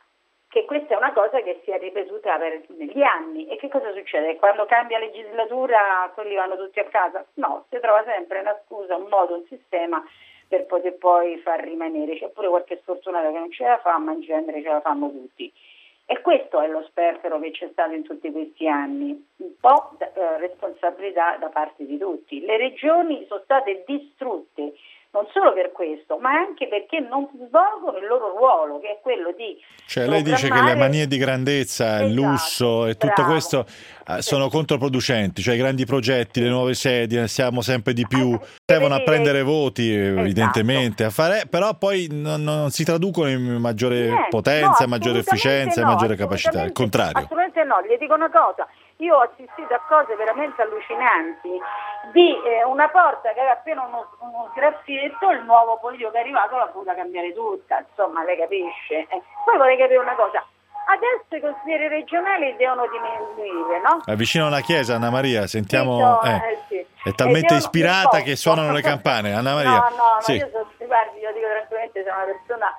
Che questa è una cosa che si è ripetuta negli anni. E che cosa succede? Quando cambia legislatura quelli vanno tutti a casa? No, si trova sempre una scusa, un modo, un sistema per poter poi far rimanere. C'è pure qualche sfortunato che non ce la fa, ma in genere ce la fanno tutti. E questo è lo sperpero che c'è stato in tutti questi anni. Un po' responsabilità da parte di tutti. Le regioni sono state distrutte, non solo per questo, ma anche perché non svolgono il loro ruolo, che è quello di...
Cioè lei dice che le manie di grandezza, il lusso e tutto questo sono controproducenti, cioè i grandi progetti, le nuove sedi, siamo sempre di più, servono a prendere voti evidentemente, a fare, però poi non si traducono in maggiore potenza, maggiore efficienza, maggiore capacità, il contrario.
Assolutamente no, gli dico una cosa. Io ho assistito a cose veramente allucinanti, di una porta che aveva appena uno graffietto, il nuovo politico che è arrivato l'ha voluta cambiare tutta, insomma, lei capisce. Poi vorrei capire una cosa, adesso i consiglieri regionali devono diminuire, no?
Vicino alla chiesa, Anna Maria, sentiamo,
sì.
È talmente ispirata che suonano le campane, Anna Maria.
No,
sì.
io guardi, io dico tranquillamente, sono una persona...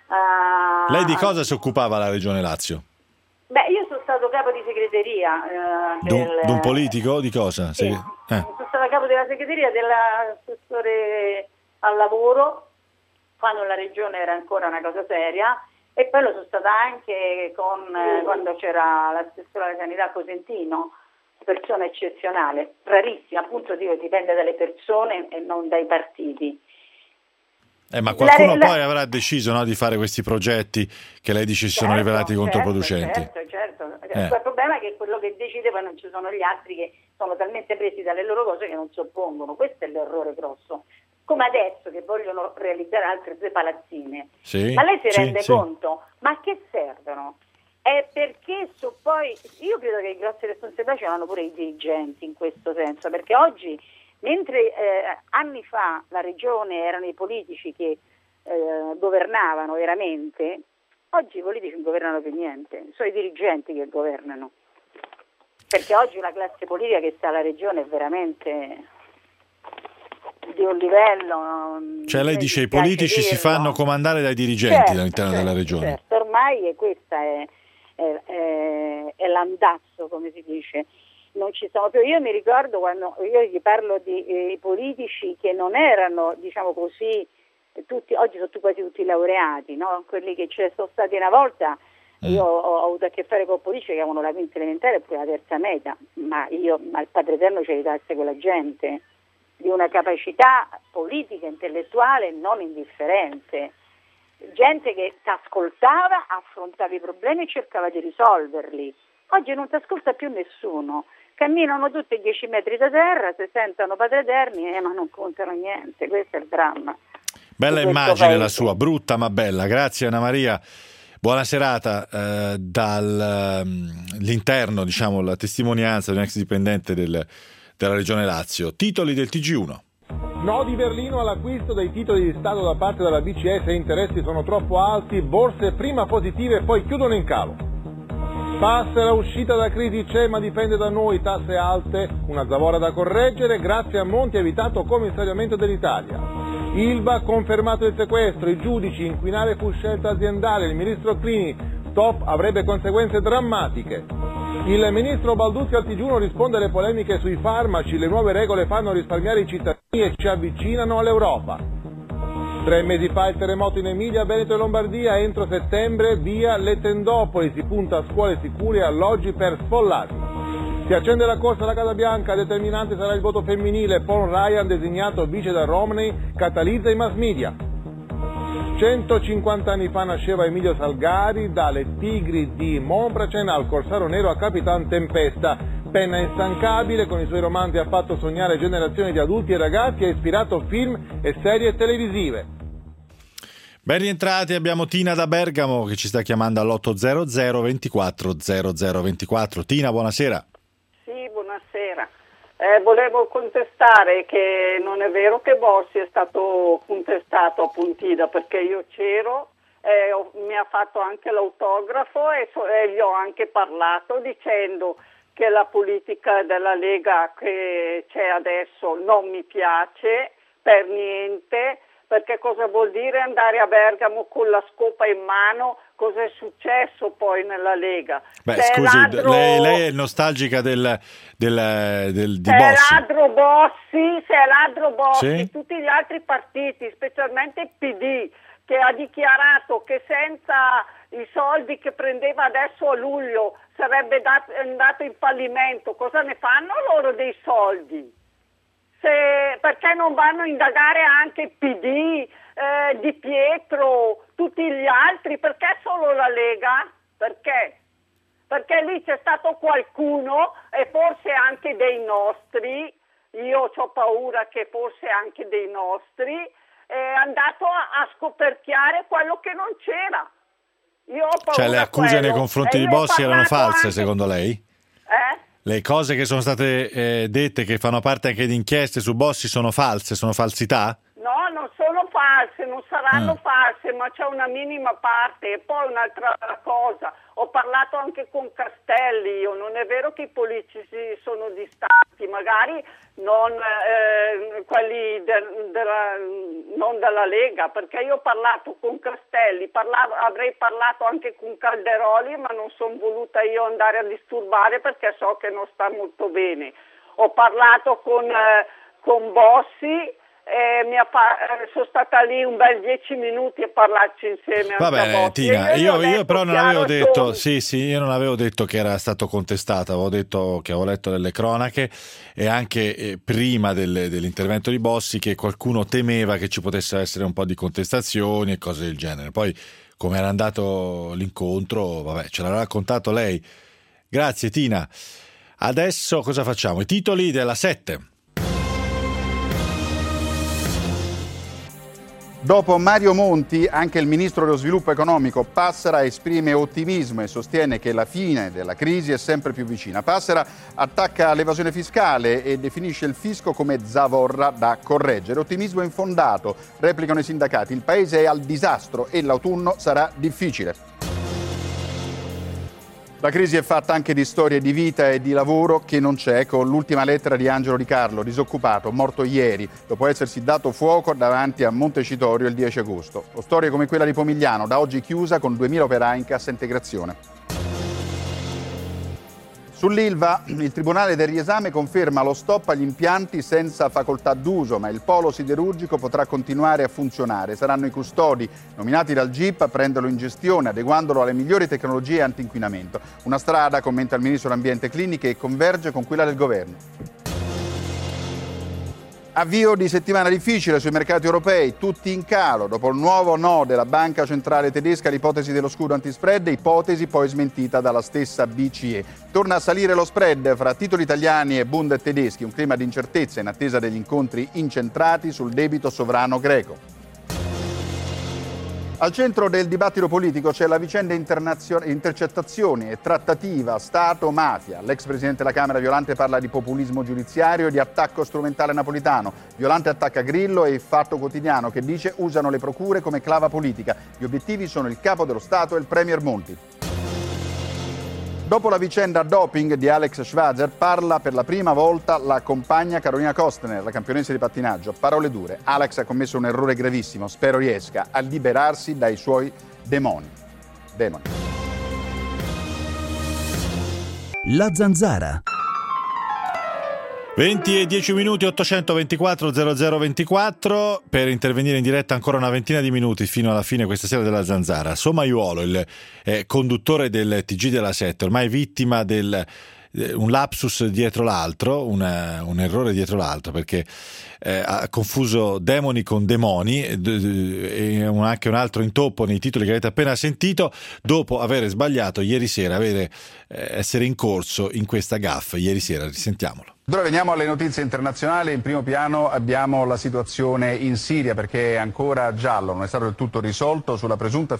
Lei di cosa si occupava la Regione Lazio?
Beh, io sono stato capo di segreteria
d'un politico? Di cosa?
Sì. Sono stata capo della segreteria dell'assessore al lavoro quando la regione era ancora una cosa seria, e poi lo sono stata anche quando c'era l'assessore alla sanità Cosentino, persona eccezionale, rarissima, appunto dipende dalle persone e non dai partiti.
Ma qualcuno poi avrà deciso, no, di fare questi progetti che lei dice si sono rivelati controproducenti.
Certo. Il problema è che quello che decide poi non ci sono gli altri che sono talmente presi dalle loro cose che non si oppongono. Questo è l'errore grosso. Come adesso che vogliono realizzare altre 2 palazzine.
Sì,
ma lei si rende conto? Ma a che servono? È perché poi io credo che grosse responsabilità ce l'hanno pure i dirigenti in questo senso, perché oggi, mentre anni fa la regione erano i politici che governavano veramente, oggi i politici non governano più niente, sono i dirigenti che governano, perché oggi la classe politica che sta alla regione è veramente di un livello...
Cioè lei dice i politici si fanno comandare dai dirigenti all'interno della regione.
Certo, ormai questa è l'andazzo, come si dice. Non ci sono più. Io mi ricordo quando io gli parlo di politici che non erano, diciamo così, tutti, oggi sono quasi tutti laureati, no? Quelli che ci sono stati una volta, io ho avuto a che fare con politici che avevano la quinta elementare e poi la terza media, ma il Padre Eterno ci aiutasse con la gente. di una capacità politica, intellettuale non indifferente. Gente che ti ascoltava, affrontava i problemi e cercava di risolverli. Oggi non ti ascolta più nessuno. Camminano tutti 10 metri da terra, si sentono padre eterni, ma non contano niente. Questo è il dramma.
Bella immagine la sua, brutta ma bella. Grazie Anna Maria. Buona serata. Dall'interno, diciamo, la testimonianza di un ex dipendente della Regione Lazio. Titoli del TG1.
No di Berlino all'acquisto dei titoli di Stato da parte della BCE se interessi sono troppo alti, borse prima positive e poi chiudono in calo. Passera uscita da crisi c'è ma dipende da noi, tasse alte, una zavorra da correggere, grazie a Monti ha evitato commissariamento dell'Italia. Ilva ha confermato il sequestro, i giudici, inquinare fu scelta aziendale, il ministro Clini, stop avrebbe conseguenze drammatiche. Il ministro Balduzzi al TG1 risponde alle polemiche sui farmaci, le nuove regole fanno risparmiare i cittadini e ci avvicinano all'Europa. 3 mesi fa il terremoto in Emilia, Veneto e Lombardia, entro settembre via le tendopoli, si punta a scuole sicure e alloggi per sfollati. Si accende la corsa alla Casa Bianca, determinante sarà il voto femminile, Paul Ryan designato vice da Romney, catalizza i mass media. 150 anni fa nasceva Emilio Salgari, dalle Tigri di Monpracen al Corsaro Nero a Capitan Tempesta. Penna instancabile, con i suoi romanzi ha fatto sognare generazioni di adulti e ragazzi, ha ispirato film e serie televisive.
Ben rientrati, abbiamo Tina da Bergamo che ci sta chiamando all'800 24 0024. Tina, buonasera.
Sì, buonasera. Volevo contestare che non è vero che Bossi è stato contestato a Pontida, perché io c'ero, mi ha fatto anche l'autografo e gli ho anche parlato dicendo che la politica della Lega che c'è adesso non mi piace per niente, perché cosa vuol dire andare a Bergamo con la scopa in mano? Cosa è successo poi nella Lega?
Beh, scusi, lei è nostalgica di Bossi.
Se è ladro Bossi,
sì?
Tutti gli altri partiti, specialmente il PD, che ha dichiarato che senza i soldi che prendeva adesso a luglio sarebbe andato in fallimento. Cosa ne fanno loro dei soldi? Perché non vanno a indagare anche il PD, Di Pietro, tutti gli altri? Perché solo la Lega? Perché? Perché lì c'è stato qualcuno, e forse anche dei nostri, io ho paura che forse anche dei nostri, è andato a scoperchiare quello che non c'era. Io ho paura.
Cioè le accuse nei confronti di Bossi erano false,
anche,
secondo lei? Le cose che sono state dette, che fanno parte anche di inchieste su Bossi, sono false, sono falsità?
No, non sono false, non saranno false, ma c'è una minima parte. E poi un'altra cosa, ho parlato anche con Castelli, non è vero che i politici sono distanti, magari non quelli non della Lega, perché io ho parlato con Castelli, avrei parlato anche con Calderoli, ma non sono voluta io andare a disturbare perché so che non sta molto bene. Ho parlato con Bossi, sono stata lì un bel 10 minuti a parlarci insieme.
Va bene, Tina, io però non avevo detto, io non avevo detto che era stato contestato, avevo detto che avevo letto delle cronache e anche prima dell'intervento di Bossi che qualcuno temeva che ci potesse essere un po' di contestazioni e cose del genere. Poi come era andato l'incontro, vabbè, ce l'ha raccontato lei. Grazie Tina. Adesso cosa facciamo? I titoli della 7.
Dopo Mario Monti, anche il ministro dello sviluppo economico Passera esprime ottimismo e sostiene che la fine della crisi è sempre più vicina. Passera attacca l'evasione fiscale e definisce il fisco come zavorra da correggere. Ottimismo infondato, replicano i sindacati. Il paese è al disastro e l'autunno sarà difficile. La crisi è fatta anche di storie di vita e di lavoro che non c'è, con l'ultima lettera di Angelo Di Carlo, disoccupato, morto ieri, dopo essersi dato fuoco davanti a Montecitorio il 10 agosto. O storie come quella di Pomigliano, da oggi chiusa con 2000 operai in cassa integrazione. Sull'Ilva, il Tribunale del riesame conferma lo stop agli impianti senza facoltà d'uso, ma il polo siderurgico potrà continuare a funzionare. Saranno i custodi nominati dal GIP a prenderlo in gestione, adeguandolo alle migliori tecnologie anti-inquinamento. Una strada, commenta il Ministro dell'Ambiente Clini, che converge con quella del Governo. Avvio di settimana difficile sui mercati europei, tutti in calo. Dopo il nuovo no della Banca Centrale Tedesca all'ipotesi dello scudo antispread, ipotesi poi smentita dalla stessa BCE. Torna a salire lo spread fra titoli italiani e Bund tedeschi, un clima di incertezza in attesa degli incontri incentrati sul debito sovrano greco. Al centro del dibattito politico c'è la vicenda intercettazioni e trattativa Stato-mafia. L'ex presidente della Camera Violante parla di populismo giudiziario e di attacco strumentale napolitano. Violante attacca Grillo e il Fatto Quotidiano che dice usano le procure come clava politica. Gli obiettivi sono il capo dello Stato e il premier Monti. Dopo la vicenda doping di Alex Schwarzer parla per la prima volta la compagna Carolina Kostner, la campionessa di pattinaggio. Parole dure. Alex ha commesso un errore gravissimo. Spero riesca a liberarsi dai suoi demoni.
La Zanzara.
20 e 10 minuti, 824 0024 per intervenire in diretta ancora una ventina di minuti fino alla fine questa sera della Zanzara. Somaiuolo, il conduttore del TG della 7, ormai vittima un lapsus dietro l'altro, un errore dietro l'altro, perché ha confuso demoni con demoni e anche un altro intoppo nei titoli che avete appena sentito, dopo aver sbagliato ieri sera, essere incorso in questa gaffe ieri sera. Risentiamolo.
Ora veniamo alle notizie internazionali. In primo piano abbiamo la situazione in Siria, perché è ancora giallo, non è stato del tutto risolto sulla presunta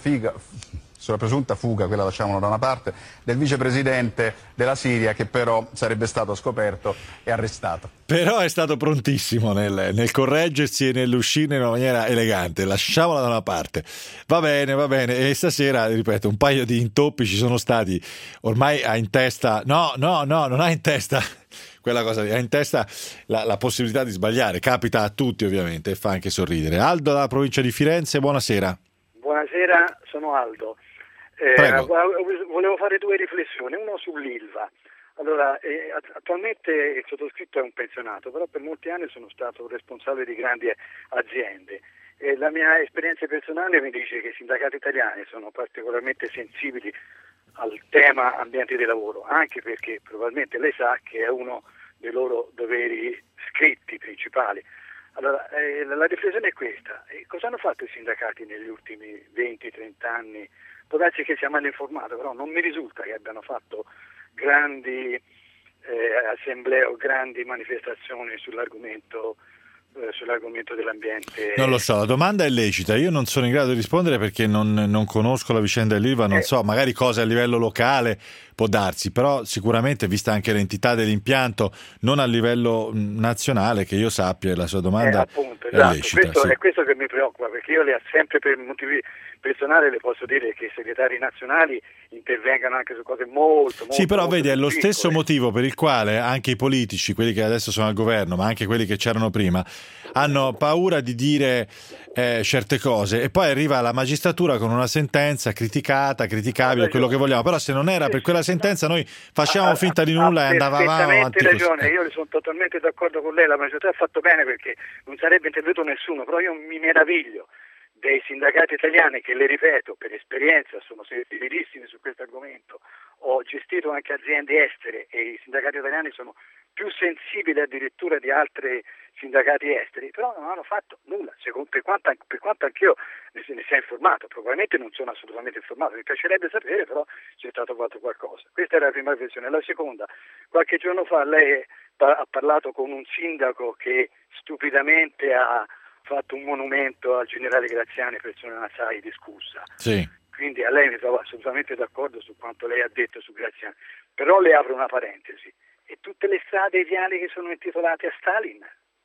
fuga, quella lasciamolo da una parte, del vicepresidente della Siria, che però sarebbe stato scoperto e arrestato.
Però è stato prontissimo nel correggersi e nell'uscire in una maniera elegante. Lasciamola da una parte. Va bene. E stasera, ripeto, un paio di intoppi ci sono stati. Ormai ha in testa... No, non ha in testa... quella cosa lì, ha in testa la possibilità di sbagliare. Capita a tutti, ovviamente, e fa anche sorridere. Aldo dalla provincia di Firenze, buonasera.
Buonasera, sono Aldo. Volevo fare due riflessioni, una sull'Ilva. Allora, attualmente il sottoscritto è un pensionato, però per molti anni sono stato responsabile di grandi aziende. La mia esperienza personale mi dice che i sindacati italiani sono particolarmente sensibili al tema ambiente di lavoro, anche perché probabilmente lei sa che è uno dei loro doveri scritti principali. Allora, la riflessione è questa: cosa hanno fatto i sindacati negli ultimi 20-30 anni? Può darsi che sia mal informato, però non mi risulta che abbiano fatto grandi assemblee o grandi manifestazioni sull'argomento dell'ambiente.
Non lo so, la domanda è lecita, io non sono in grado di rispondere perché non conosco la vicenda dell'Ilva, non so, magari cose a livello locale può darsi, però sicuramente, vista anche l'entità dell'impianto, non a livello nazionale, che io sappia, la sua domanda
appunto,
è
esatto.
lecita.
È questo che mi preoccupa, perché io sempre per motivi personali le posso dire che i segretari nazionali intervengano anche su cose molto
sì, però
molto
vedi, è lo
piccole.
stesso motivo per il quale anche i politici, quelli che adesso sono al governo, ma anche quelli che c'erano prima, hanno paura di dire certe cose, e poi arriva la magistratura con una sentenza criticabile, quello che vogliamo, però se non era per quella sentenza noi facciamo finta di nulla e andavamo avanti così.
Ragione, io sono totalmente d'accordo con lei, la magistratura ha fatto bene perché non sarebbe intervenuto nessuno, però io mi meraviglio dei sindacati italiani che, le ripeto, per esperienza sono sensibilissimi su questo argomento. Ho gestito anche aziende estere e i sindacati italiani sono più sensibili addirittura di altri sindacati esteri, però non hanno fatto nulla, per quanto anch'io ne sia informato. Probabilmente non sono assolutamente informato, mi piacerebbe sapere, però c'è stato fatto qualcosa. Questa era la prima riflessione. La seconda, qualche giorno fa lei ha parlato con un sindaco che stupidamente ha fatto un monumento al generale Graziani, persona assai discussa.
Sì.
Quindi a lei mi trovo assolutamente d'accordo su quanto lei ha detto su Graziani. Però le apro una parentesi: e tutte le strade e i viali che sono intitolate a Stalin?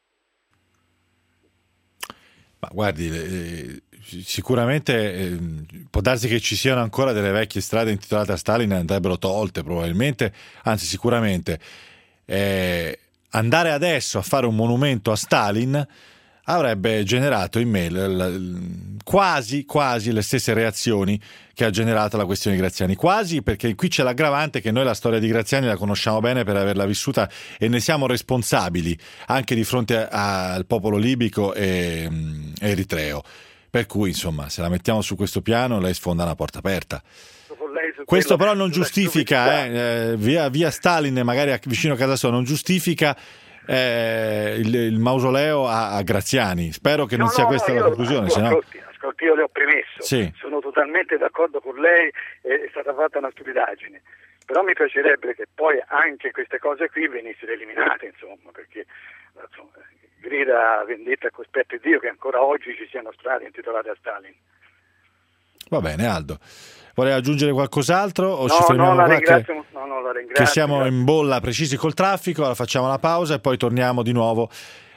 Ma guardi, sicuramente può darsi che ci siano ancora delle vecchie strade intitolate a Stalin, andrebbero tolte probabilmente, anzi sicuramente. Andare adesso a fare un monumento a Stalin avrebbe generato in me quasi le stesse reazioni che ha generato la questione di Graziani. Quasi, perché qui c'è l'aggravante che noi la storia di Graziani la conosciamo bene per averla vissuta e ne siamo responsabili anche di fronte al popolo libico e eritreo. Per cui, insomma, se la mettiamo su questo piano, lei sfonda una porta aperta. Questo però non giustifica, via Stalin, magari vicino a casa sua, non giustifica il mausoleo a Graziani. Spero che non sia questa la conclusione.
Ascolti, io le ho premesso,
sì.
Sono totalmente d'accordo con lei, è stata fatta una stupidaggine, però mi piacerebbe che poi anche queste cose qui venissero eliminate, insomma, perché grida vendetta a cospetto di Dio che ancora oggi ci siano strade intitolate a Stalin.
Va bene, Aldo. Vorrei aggiungere qualcos'altro o ci fermiamo qua?
La ringrazio.
Che siamo in bolla precisi col traffico, allora facciamo la pausa e poi torniamo di nuovo.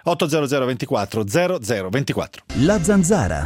800 24 0024.
La Zanzara.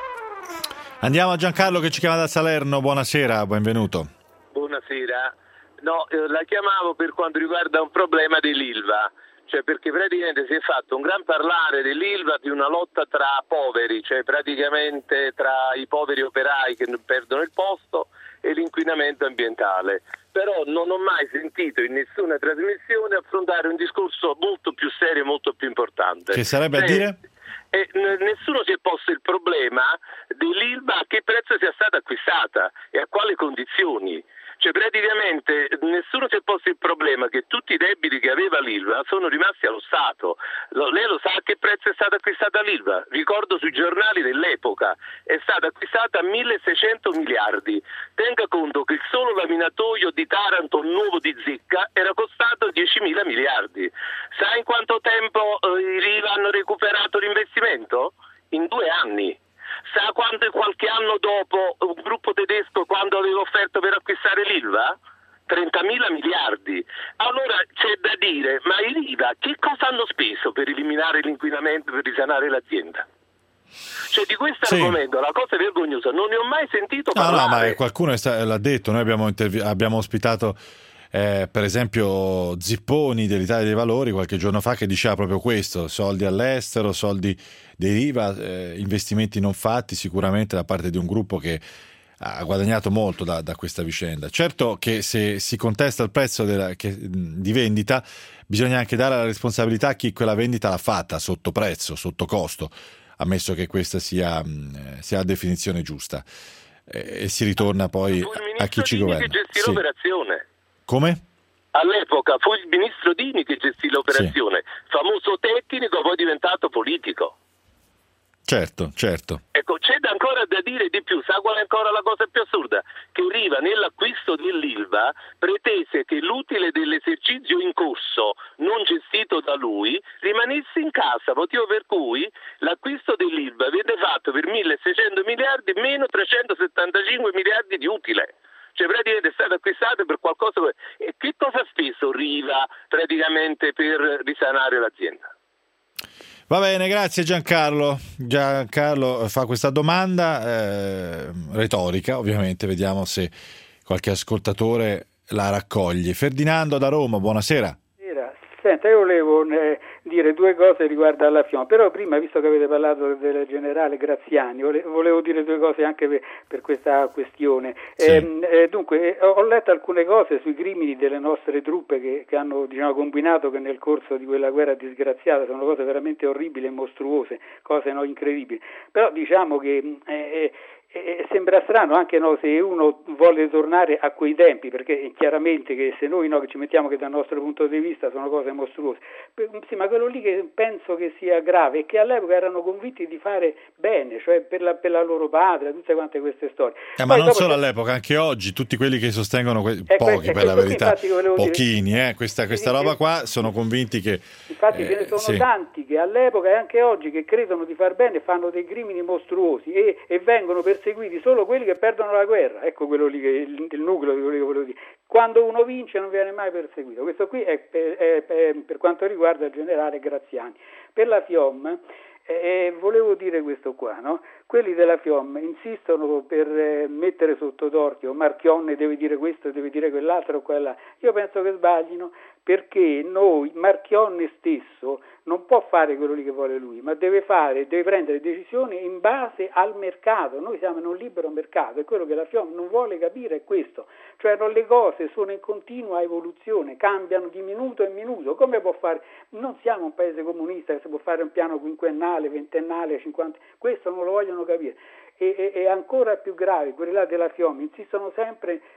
Andiamo a Giancarlo che ci chiama da Salerno. Buonasera, benvenuto.
Buonasera. No, la chiamavo per quanto riguarda un problema dell'Ilva. Cioè perché praticamente si è fatto un gran parlare dell'Ilva, di una lotta tra poveri, cioè praticamente tra i poveri operai che perdono il posto e l'inquinamento ambientale. Però non ho mai sentito in nessuna trasmissione affrontare un discorso molto più serio e molto più importante.
Che sarebbe a dire?
Nessuno si è posto il problema dell'Ilva, a che prezzo sia stata acquistata e a quali condizioni. Cioè praticamente nessuno si è posto il problema che tutti i debiti che aveva l'Ilva sono rimasti allo Stato. Lei lo sa a che prezzo è stata acquistata l'Ilva? Ricordo sui giornali dell'epoca, è stata acquistata a 1.600 miliardi. Tenga conto che il solo laminatoio di Taranto nuovo di Zecca era costato 10.000 miliardi. Sa in quanto tempo i Riva hanno recuperato l'investimento? In 2 anni. Sa quanto qualche anno dopo un gruppo tedesco quando aveva offerto per acquistare l'Ilva? 30.000 miliardi. Allora c'è da dire, ma i Riva che cosa hanno speso per eliminare l'inquinamento, per risanare l'azienda? Cioè di questo argomento, la cosa vergognosa, non ne ho mai sentito parlare.
No, ma qualcuno l'ha detto, noi abbiamo ospitato per esempio Zipponi dell'Italia dei Valori qualche giorno fa che diceva proprio questo: soldi all'estero, soldi dei Riva, investimenti non fatti sicuramente da parte di un gruppo che ha guadagnato molto da questa vicenda. Certo che se si contesta il prezzo di vendita bisogna anche dare la responsabilità a chi quella vendita l'ha fatta sotto prezzo, sotto costo, ammesso che questa sia la definizione giusta, e si ritorna poi a chi ci governa.
Che gestì l'operazione.
Come?
All'epoca fu il ministro Dini che gestì l'operazione, famoso tecnico, poi diventato politico.
Certo.
Ecco, c'è ancora da dire di più. Sa qual è ancora la cosa più assurda? Che Riva nell'acquisto dell'Ilva pretese che l'utile dell'esercizio in corso, non gestito da lui, rimanesse in casa, motivo per cui l'acquisto dell'Ilva venne fatto per 1.600 miliardi meno 375 miliardi di utile. Cioè praticamente è stato acquistato per qualcosa. E che cosa ha speso Riva praticamente per risanare l'azienda?
Va bene, grazie Giancarlo. Giancarlo fa questa domanda retorica, ovviamente, vediamo se qualche ascoltatore la raccoglie. Ferdinando da Roma, buonasera.
Senta, io volevo dire 2 cose riguardo alla FIOM, però prima, visto che avete parlato del generale Graziani, volevo dire 2 cose anche per questa questione. Sì. Dunque, ho letto alcune cose sui crimini delle nostre truppe che hanno combinato che nel corso di quella guerra disgraziata, sono cose veramente orribili e mostruose, cose incredibili, però diciamo che sembra strano anche se uno vuole tornare a quei tempi, perché chiaramente che se noi che ci mettiamo che dal nostro punto di vista sono cose mostruose, sì, ma quello lì che penso che sia grave è che all'epoca erano convinti di fare bene, cioè per la loro patria, tutte quante queste storie.
Ma non solo all'epoca, anche oggi tutti quelli che sostengono pochi per la verità, pochini, questa roba qua sono convinti che
infatti ce ne sono tanti che all'epoca e anche oggi che credono di far bene, fanno dei crimini mostruosi e vengono perseguiti solo quelli che perdono la guerra. Ecco quello lì, il nucleo di quello che volevo dire. Quando uno vince non viene mai perseguito. Questo qui è per quanto riguarda il generale Graziani. Per la FIOM volevo dire questo qua, no? Quelli della FIOM insistono per mettere sotto torchio Marchionne deve dire questo, deve dire quell'altro o quella. Io penso che sbaglino, perché Marchionne stesso non può fare quello lì che vuole lui, ma deve prendere decisioni in base al mercato. Noi siamo in un libero mercato e quello che la FIOM non vuole capire è questo, cioè le cose sono in continua evoluzione, cambiano di minuto in minuto. Come può fare? Non siamo un paese comunista che si può fare un piano quinquennale, ventennale, 50, questo non lo vogliono capire. E ancora più grave, quelli là della FIOM insistono sempre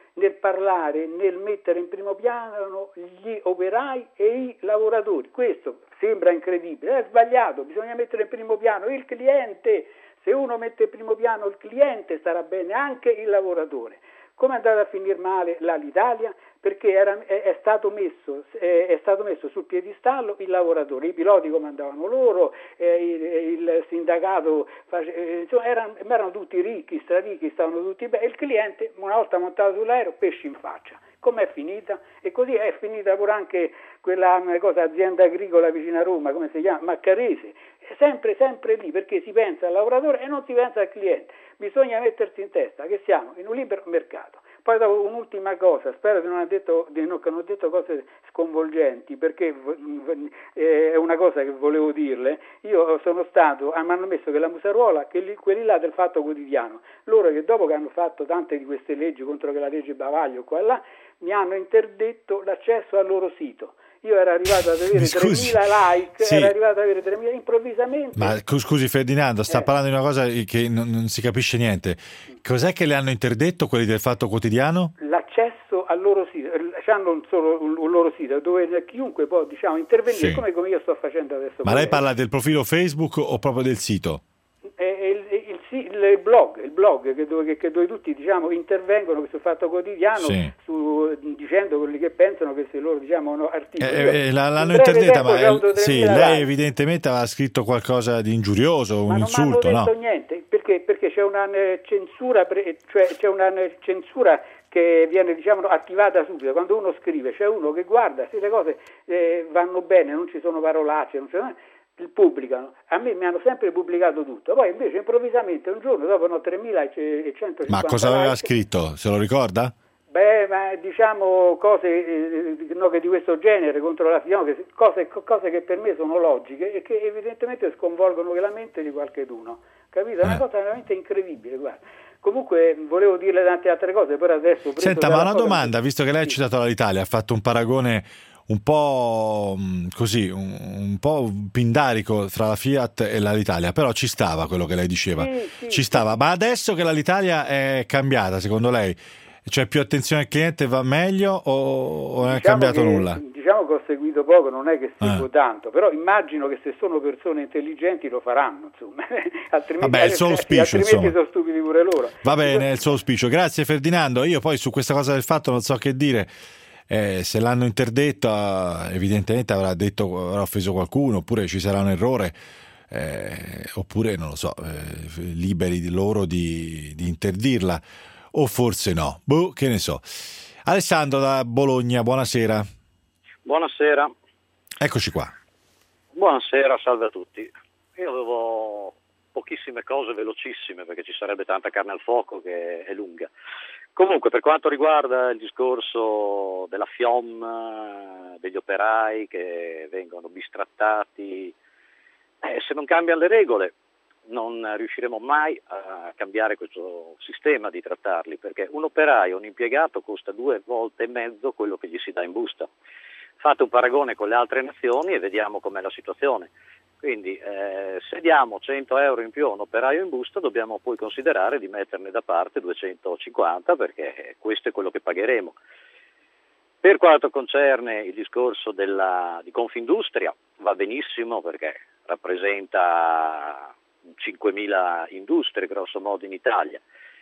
nel parlare, nel mettere in primo piano gli operai e i lavoratori. Questo sembra incredibile, è sbagliato, bisogna mettere in primo piano il cliente. Se uno mette in primo piano il cliente starà bene anche il lavoratore. Come è andata a finire male l'Alitalia? Perché è stato messo sul piedistallo il lavoratore, i piloti comandavano loro, il sindacato, insomma, erano tutti ricchi, straricchi, stavano tutti bene, e il cliente, una volta montato sull'aereo, pesci in faccia. Com'è finita? E così è finita pure anche quella azienda agricola vicino a Roma, come si chiama? Maccarese. È sempre lì, perché si pensa al lavoratore e non si pensa al cliente. Bisogna mettersi in testa che siamo in un libero mercato. Poi dopo un'ultima cosa, spero che non ho detto cose sconvolgenti, perché è una cosa che volevo dirle. Io sono stato, mi hanno messo che la Musaruola, quelli là del Fatto Quotidiano, loro che dopo che hanno fatto tante di queste leggi contro che la legge Bavaglio qua e là, mi hanno interdetto l'accesso al loro sito. Io ero arrivato ad avere 3.000 like,
sì.
Ero arrivato ad avere 3.000 improvvisamente.
Ma scusi Ferdinando, sta parlando di una cosa che non si capisce niente. Cos'è che le hanno interdetto quelli del Fatto Quotidiano?
L'accesso al loro sito, hanno solo un loro sito dove chiunque può intervenire, sì. come io sto facendo adesso.
Ma lei parla del profilo Facebook o proprio del sito?
Il blog dove tutti intervengono sul Fatto Quotidiano, sì. Dicendo quelli che pensano che se loro articoli.
L'hanno interdetta, ma lei evidentemente aveva scritto qualcosa di ingiurioso, un insulto,
non ho detto niente, perché c'è una censura, c'è una censura che viene attivata subito. Quando uno scrive, c'è uno che guarda se le cose vanno bene, non ci sono parolacce, pubblicano. A me mi hanno sempre pubblicato tutto, poi invece improvvisamente un giorno dopo 3.150.
Ma cosa aveva scritto? Se lo ricorda?
Cose che di questo genere contro la cose che per me sono logiche e che evidentemente sconvolgono la mente di qualcheduno, capito? È una cosa veramente incredibile, guarda. Comunque volevo dirle tante altre cose, però adesso
senta, ma una domanda, visto che lei ha citato l'Italia, ha fatto un paragone un po' così, un po' pindarico fra la Fiat e l'Alitalia, però ci stava quello che lei diceva, ci stava. Ma adesso che l'Alitalia è cambiata, secondo lei, c'è più attenzione al cliente, va meglio o non è cambiato nulla?
Diciamo che ho seguito poco, non è che seguo tanto, però immagino che se sono persone intelligenti lo faranno, insomma. Altrimenti
il suo auspicio,
sono stupidi pure loro.
Va bene, il suo auspicio. Grazie Ferdinando. Io poi su questa cosa del Fatto non so che dire. Se l'hanno interdetta, evidentemente avrà offeso qualcuno, oppure ci sarà un errore, oppure non lo so, liberi loro di interdirla, o forse no. Che ne so. Alessandro da Bologna, buonasera.
Buonasera.
Eccoci qua.
Buonasera, salve a tutti. Io avevo pochissime cose velocissime perché ci sarebbe tanta carne al fuoco che è lunga. Comunque, per quanto riguarda il discorso della FIOM, degli operai che vengono bistrattati, se non cambiano le regole non riusciremo mai a cambiare questo sistema di trattarli, perché un operaio, un impiegato costa 2,5 volte quello che gli si dà in busta. Fate un paragone con le altre nazioni e vediamo com'è la situazione. Quindi se diamo 100 euro in più a un operaio in busta dobbiamo poi considerare di metterne da parte 250 perché questo è quello che pagheremo. Per quanto concerne il discorso di Confindustria va benissimo perché rappresenta 5.000 industrie grosso modo in Italia.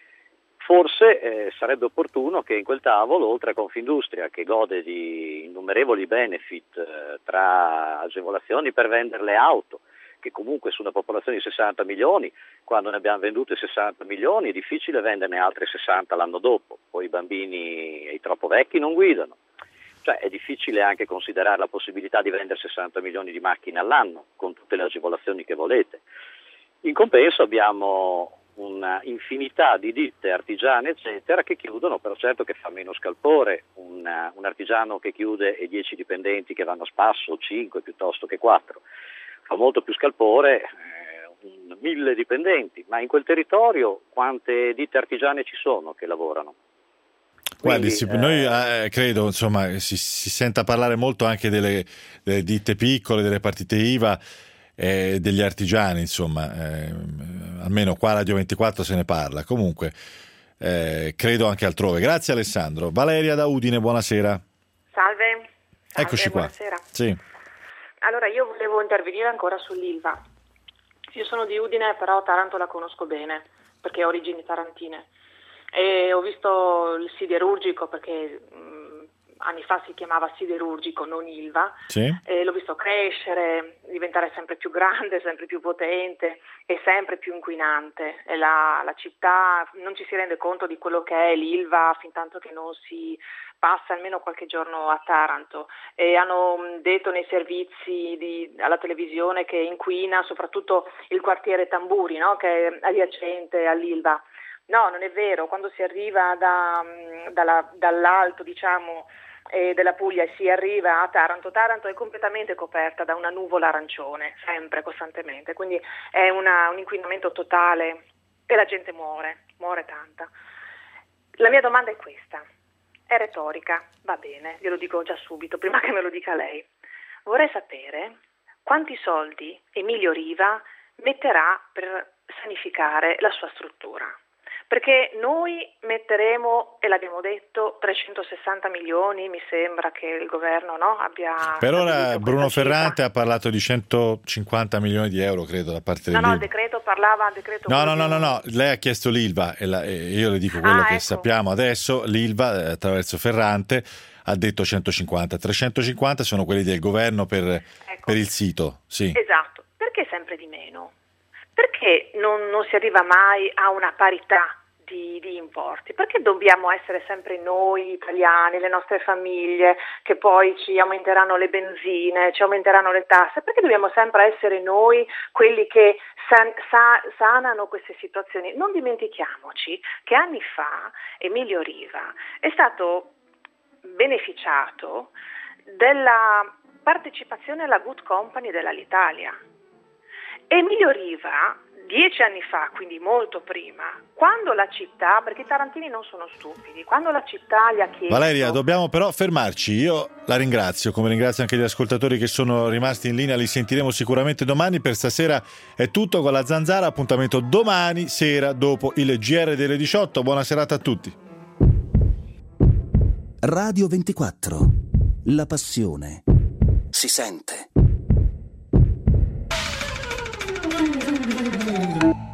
Forse sarebbe opportuno che in quel tavolo, oltre a Confindustria, che gode di innumerevoli benefit tra agevolazioni per vendere le auto, che comunque su una popolazione di 60 milioni, quando ne abbiamo vendute 60 milioni, è difficile venderne altre 60 l'anno dopo. Poi i bambini e i troppo vecchi non guidano. Cioè è difficile anche considerare la possibilità di vendere 60 milioni di macchine all'anno, con tutte le agevolazioni che volete. In compenso abbiamo una infinità di ditte artigiane eccetera che chiudono, però certo che fa meno scalpore un artigiano che chiude e 10 dipendenti che vanno a spasso, 5 piuttosto che 4, fa molto più scalpore 1.000 dipendenti, ma in quel territorio quante ditte artigiane ci sono che lavorano?
Guardi, noi credo insomma si senta parlare molto anche delle ditte piccole, delle partite IVA, degli artigiani, insomma, almeno qua a Radio 24 se ne parla. Comunque credo anche altrove. Grazie Alessandro. Valeria da Udine, buonasera.
Salve.
Eccoci qua.
Buonasera.
Sì.
Allora, io volevo intervenire ancora sull'Ilva. Io sono di Udine, però Taranto la conosco bene, perché ho origini tarantine. E ho visto il siderurgico, perché anni fa si chiamava siderurgico, non Ilva,
sì.
E l'ho visto crescere, diventare sempre più grande, sempre più potente e sempre più inquinante. E la città non ci si rende conto di quello che è l'Ilva fin tanto che non si passa almeno qualche giorno a Taranto. E hanno detto nei servizi alla televisione che inquina soprattutto il quartiere Tamburi, no? Che è adiacente all'Ilva. No, non è vero. Quando si arriva dall'alto, diciamo, della Puglia e si arriva a Taranto è completamente coperta da una nuvola arancione, sempre, costantemente, quindi è un inquinamento totale e la gente muore tanta. La mia domanda è questa, è retorica, va bene, glielo dico già subito, prima che me lo dica lei. Vorrei sapere quanti soldi Emilio Riva metterà per sanificare la sua struttura. Perché noi metteremo, e l'abbiamo detto, 360 milioni, mi sembra che il governo abbia...
Per ora Bruno Ferrante ha parlato di 150 milioni di euro, credo, da parte dell'Ilva.
No, il decreto parlava...
No, lei ha chiesto l'Ilva, e io le dico quello che
ecco.
sappiamo adesso. L'Ilva, attraverso Ferrante, ha detto 150. 350 sono quelli del governo per il sito, sì.
Esatto. Perché sempre di meno? Perché non si arriva mai a una parità di importi? Perché dobbiamo essere sempre noi italiani, le nostre famiglie, che poi ci aumenteranno le benzine, ci aumenteranno le tasse? Perché dobbiamo sempre essere noi quelli che sanano queste situazioni? Non dimentichiamoci che anni fa Emilio Riva è stato beneficiato della partecipazione alla Good Company dell'Alitalia. Emilio Riva, 10 anni fa, quindi molto prima, quando la città, perché i tarantini non sono stupidi, quando la città gli ha chiesto...
Valeria, dobbiamo però fermarci. Io la ringrazio, come ringrazio anche gli ascoltatori che sono rimasti in linea, li sentiremo sicuramente domani. Per stasera è tutto con la Zanzara, appuntamento domani sera dopo il GR delle 18. Buona serata a tutti.
Radio 24, la passione si sente.